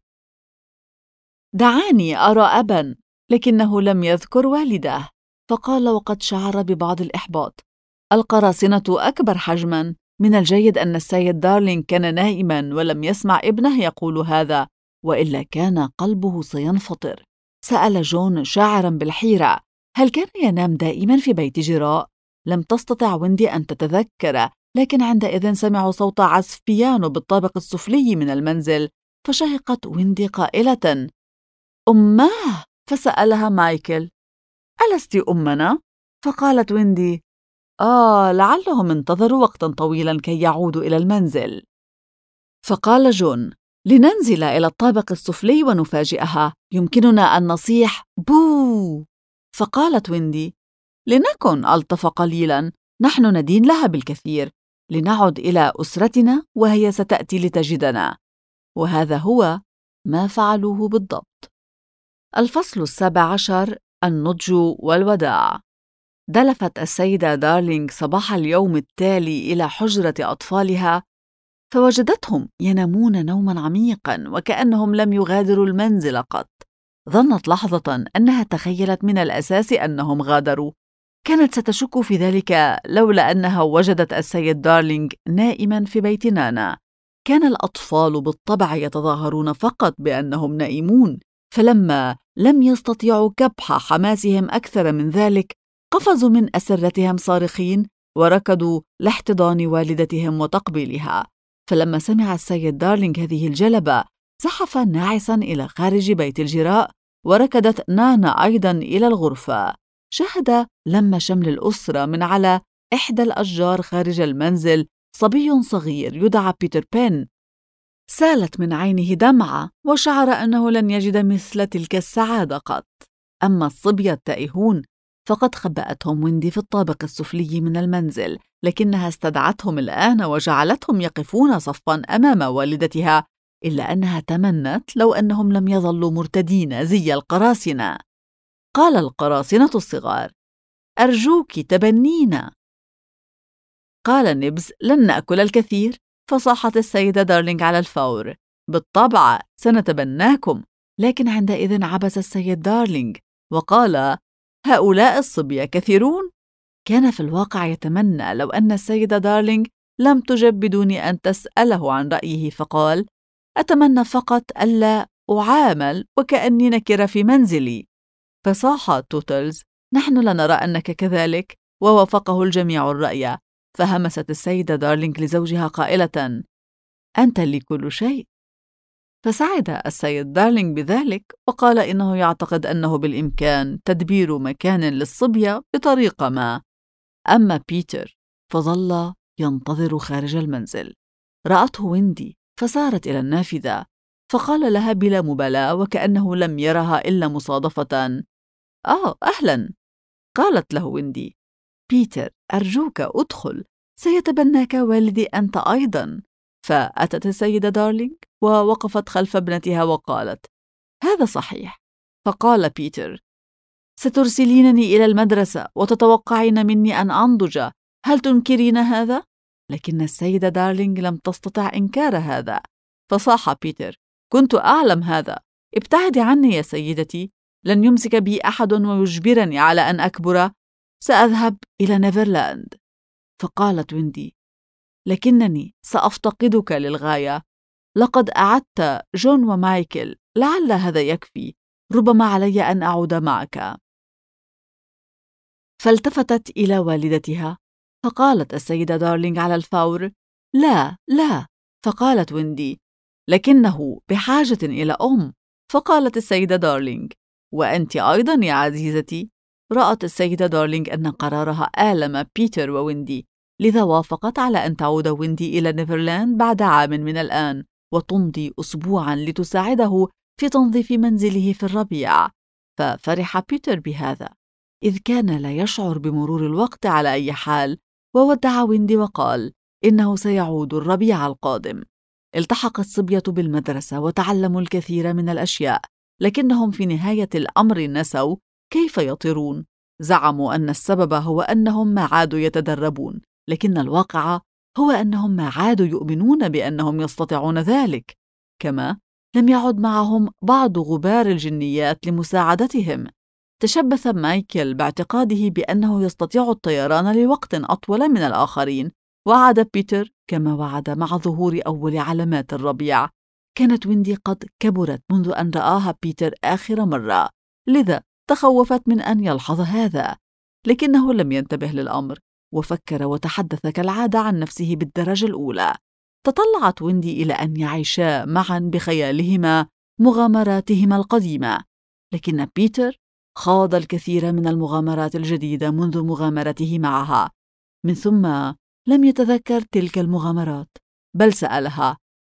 دعاني أرى أباً، لكنه لم يذكر والده. فقال وقد شعر ببعض الإحباط: القراصنة أكبر حجماً. من الجيد أن السيد دارلينغ كان نائماً ولم يسمع ابنه يقول هذا، وإلا كان قلبه سينفطر. سأل جون شاعراً بالحيرة: هل كان ينام دائماً في بيت جراء؟ لم تستطع ويندي أن تتذكر، لكن عندئذ سمعوا صوت عزف بيانو بالطابق السفلي من المنزل، فشهقت ويندي قائلة: أماه. فسألها مايكل: ألست أمنا؟ فقالت ويندي: لعلهم انتظروا وقتا طويلا كي يعودوا إلى المنزل. فقال جون: لننزل إلى الطابق السفلي ونفاجئها، يمكننا أن نصيح بو. فقالت ويندي: لنكن ألطف قليلاً، نحن ندين لها بالكثير، لنعد إلى أسرتنا وهي ستأتي لتجدنا. وهذا هو ما فعلوه بالضبط. الفصل 17: النضج والوداع. دلفت السيدة دارلينغ صباح اليوم التالي إلى حجرة أطفالها، فوجدتهم ينامون نوماً عميقاً وكأنهم لم يغادروا المنزل قط. ظنت لحظة أنها تخيلت من الأساس أنهم غادروا. كانت ستشك في ذلك لولا أنها وجدت السيد دارلينغ نائماً في بيت نانا. كان الأطفال بالطبع يتظاهرون فقط بأنهم نائمون، فلما لم يستطيعوا كبح حماسهم أكثر من ذلك، قفزوا من أسرتهم صارخين وركضوا لاحتضان والدتهم وتقبيلها. فلما سمع السيد دارلينغ هذه الجلبة، زحف ناعساً إلى خارج بيت الجراء، وركضت نانا أيضاً إلى الغرفة. شاهد لم شمل الأسرة من على إحدى الأشجار خارج المنزل صبي صغير يدعى بيتر بين. سالت من عينه دمعة، وشعر أنه لن يجد مثل تلك السعادة قط. أما الصبية التائهون فقد خبأتهم ويندي في الطابق السفلي من المنزل، لكنها استدعتهم الآن وجعلتهم يقفون صفاً أمام والدتها، إلا أنها تمنت لو أنهم لم يظلوا مرتدين زي القراصنة. قال القراصنة الصغار: أرجوك تبنينا. قال نيبز: لن نأكل الكثير. فصاحت السيدة دارلينغ على الفور: بالطبع سنتبناكم. لكن عندئذ عبس السيد دارلينغ وقال: هؤلاء الصبية كثيرون. كان في الواقع يتمنى لو أن السيدة دارلينغ لم تجب بدون أن تسأله عن رأيه، فقال: أتمنى فقط ألا أعامل وكأني نكرة في منزلي. فصاح توتلز: نحن لا نرى أنك كذلك. ووافقه الجميع الرأي. فهمست السيدة دارلينغ لزوجها قائلة: أنت لي كل شيء. فسعد السيد دارلينغ بذلك، وقال إنه يعتقد أنه بالإمكان تدبير مكان للصبية بطريقة ما. أما بيتر فظل ينتظر خارج المنزل. رأته ويندي فسارت إلى النافذة، فقال لها بلا مبالاة وكأنه لم يرها إلا مصادفة: أهلاً. قالت له ويندي: بيتر أرجوك أدخل، سيتبناك والدي أنت أيضاً. فأتت السيدة دارلينغ ووقفت خلف ابنتها وقالت: هذا صحيح. فقال بيتر: سترسلينني إلى المدرسة وتتوقعين مني أن أنضج، هل تنكرين هذا؟ لكن السيدة دارلينغ لم تستطع إنكار هذا. فصاح بيتر: كنت أعلم هذا. ابتعدي عني يا سيدتي، لن يمسك بي أحد ويجبرني على أن أكبر. سأذهب إلى نيفرلاند. فقالت ويندي: لكنني سأفتقدك للغاية. لقد أعدت جون ومايكل، لعل هذا يكفي. ربما علي أن أعود معك. فالتفتت إلى والدتها، فقالت السيدة دارلينغ على الفور: لا لا. فقالت ويندي: لكنه بحاجة إلى أم. فقالت السيدة دارلينغ: وأنت أيضا يا عزيزتي. رأت السيدة دارلينغ أن قرارها آلم بيتر وويندي، لذا وافقت على أن تعود ويندي إلى نيفرلاند بعد عام من الآن، وتمضي أسبوعا لتساعده في تنظيف منزله في الربيع. ففرح بيتر بهذا، إذ كان لا يشعر بمرور الوقت على أي حال، وودع ويندي وقال إنه سيعود الربيع القادم. التحق الصبية بالمدرسة وتعلموا الكثير من الأشياء، لكنهم في نهاية الأمر نسوا كيف يطيرون. زعموا أن السبب هو أنهم ما عادوا يتدربون، لكن الواقع هو أنهم ما عادوا يؤمنون بأنهم يستطيعون ذلك. كما لم يعد معهم بعض غبار الجنيات لمساعدتهم. تشبث مايكل باعتقاده بأنه يستطيع الطيران لوقت أطول من الآخرين، وعاد بيتر كما وعد مع ظهور أول علامات الربيع. كانت ويندي قد كبرت منذ أن رآها بيتر آخر مرة، لذا تخوفت من أن يلحظ هذا، لكنه لم ينتبه للأمر، وفكر وتحدث كالعادة عن نفسه بالدرجة الأولى. تطلعت ويندي إلى أن يعيشا معا بخيالهما مغامراتهما القديمة، لكن بيتر خاض الكثير من المغامرات الجديدة منذ مغامرته معها. من ثم لم يتذكر تلك المغامرات، بل سألها: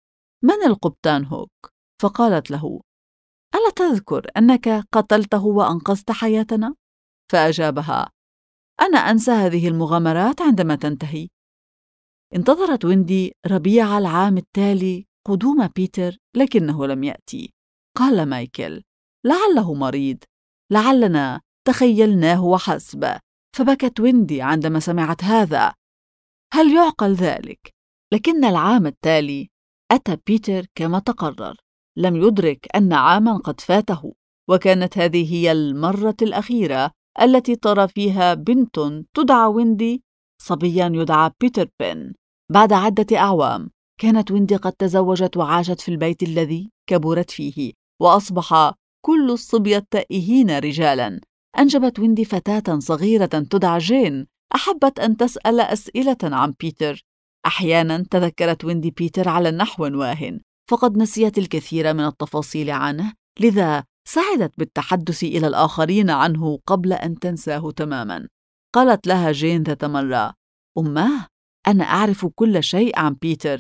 من القبطان هوك؟ فقالت له: ألا تذكر أنك قتلته وأنقذت حياتنا؟ فأجابها: أنا أنسى هذه المغامرات عندما تنتهي. انتظرت ويندي ربيع العام التالي قدوم بيتر، لكنه لم يأتي. قال مايكل: لعله مريض، لعلنا تخيلناه وحسب. فبكت ويندي عندما سمعت هذا. هل يعقل ذلك؟ لكن العام التالي أتى بيتر كما تقرر. لم يدرك أن عاماً قد فاته، وكانت هذه هي المرة الأخيرة التي ترى فيها بنت تدعى ويندي صبياً يدعى بيتر بين. بعد عدة أعوام كانت ويندي قد تزوجت وعاشت في البيت الذي كبرت فيه، وأصبح كل الصبية التائهين رجالاً. أنجبت ويندي فتاة صغيرة تدعى جين. أحبت أن تسأل أسئلة عن بيتر. أحياناً تذكرت ويندي بيتر على نحو واهٍ، فقد نسيت الكثير من التفاصيل عنه، لذا سعدت بالتحدث إلى الآخرين عنه قبل أن تنساه تماماً. قالت لها جين ذات مرة: أماه، أنا أعرف كل شيء عن بيتر.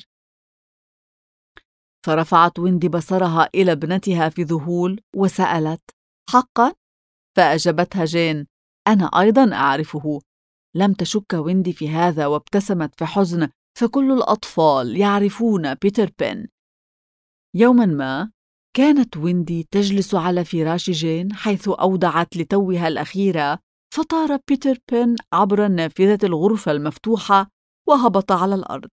فرفعت ويندي بصرها إلى ابنتها في ذهول وسألت: حقاً؟ فأجابتها جين: أنا أيضاً أعرفه. لم تشك ويندي في هذا وابتسمت في حزن، فكل الأطفال يعرفون بيتر بين. يوماً ما كانت ويندي تجلس على فراش جين حيث أودعت لتوها الأخيرة، فطار بيتر بين عبر نافذة الغرفة المفتوحة وهبط على الأرض.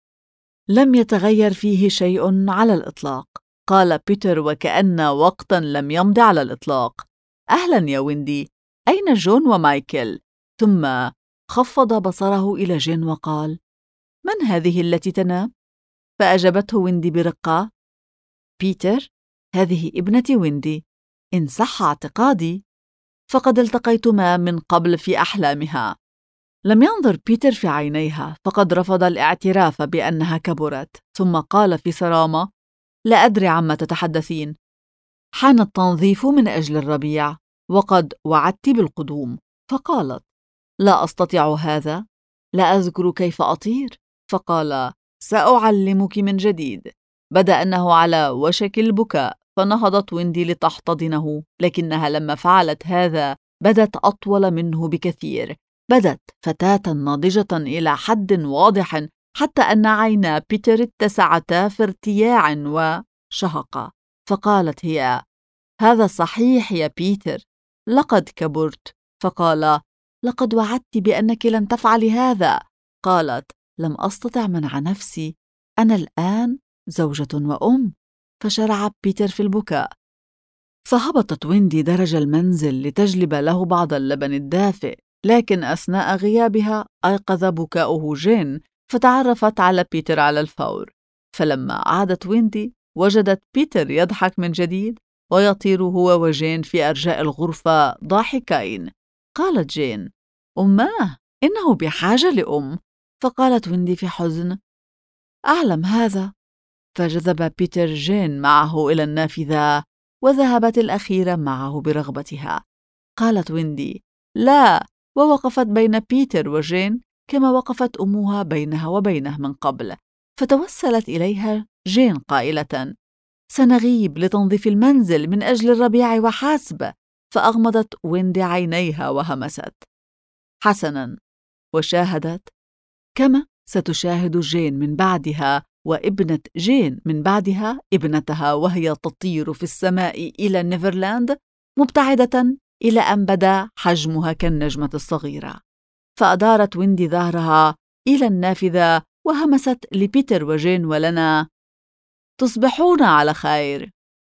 لم يتغير فيه شيء على الإطلاق. قال بيتر وكأن وقتاً لم يمض على الإطلاق: أهلاً يا ويندي، أين جون ومايكل؟ ثم خفض بصره إلى جين وقال: من هذه التي تنام؟ فأجابته ويندي برقة: بيتر، هذه ابنتي ويندي، إن صح اعتقادي فقد التقيتما من قبل في أحلامها. لم ينظر بيتر في عينيها، فقد رفض الاعتراف بأنها كبرت، ثم قال في صرامة: لا أدري عما تتحدثين. حان التنظيف من أجل الربيع، وقد وعدت بالقدوم. فقالت: لا أستطيع هذا، لا أذكر كيف أطير. فقال: سأعلمك من جديد. بدا أنه على وشك البكاء، فنهضت ويندي لتحتضنه، لكنها لما فعلت هذا بدت أطول منه بكثير. بدت فتاة ناضجة إلى حد واضح، حتى أن عينا بيتر اتسعتا في ارتياع وشهقة. فقالت هي: هذا صحيح يا بيتر، لقد كبرت. فقال: لقد وعدت بأنك لن تفعلي هذا. قالت: لم أستطع منع نفسي، أنا الآن زوجة وأم. فشرع بيتر في البكاء. فهبطت ويندي درج المنزل لتجلب له بعض اللبن الدافئ، لكن أثناء غيابها أيقظ بكاؤه جين، فتعرفت على بيتر على الفور. فلما عادت ويندي وجدت بيتر يضحك من جديد ويطير هو وجين في أرجاء الغرفة ضاحكين. قالت جين: أماه، إنه بحاجة لأم. فقالت ويندي في حزن: أعلم هذا. فجذب بيتر جين معه إلى النافذة، وذهبت الأخيرة معه برغبتها. قالت ويندي: لا، ووقفت بين بيتر وجين كما وقفت أمها بينها وبينه من قبل. فتوسلت إليها جين قائلة: سنغيب لتنظيف المنزل من أجل الربيع وحسب. فأغمضت ويندي عينيها وهمست: حسناً. وشاهدت كما ستشاهد جين من بعدها، وابنة جين من بعدها ابنتها، وهي تطير في السماء إلى نيفرلاند، مبتعدة إلى أن بدا حجمها كالنجمة الصغيرة. فأدارت ويندي ظهرها إلى النافذة وهمست لبيتر وجين ولنا: تصبحون على خير.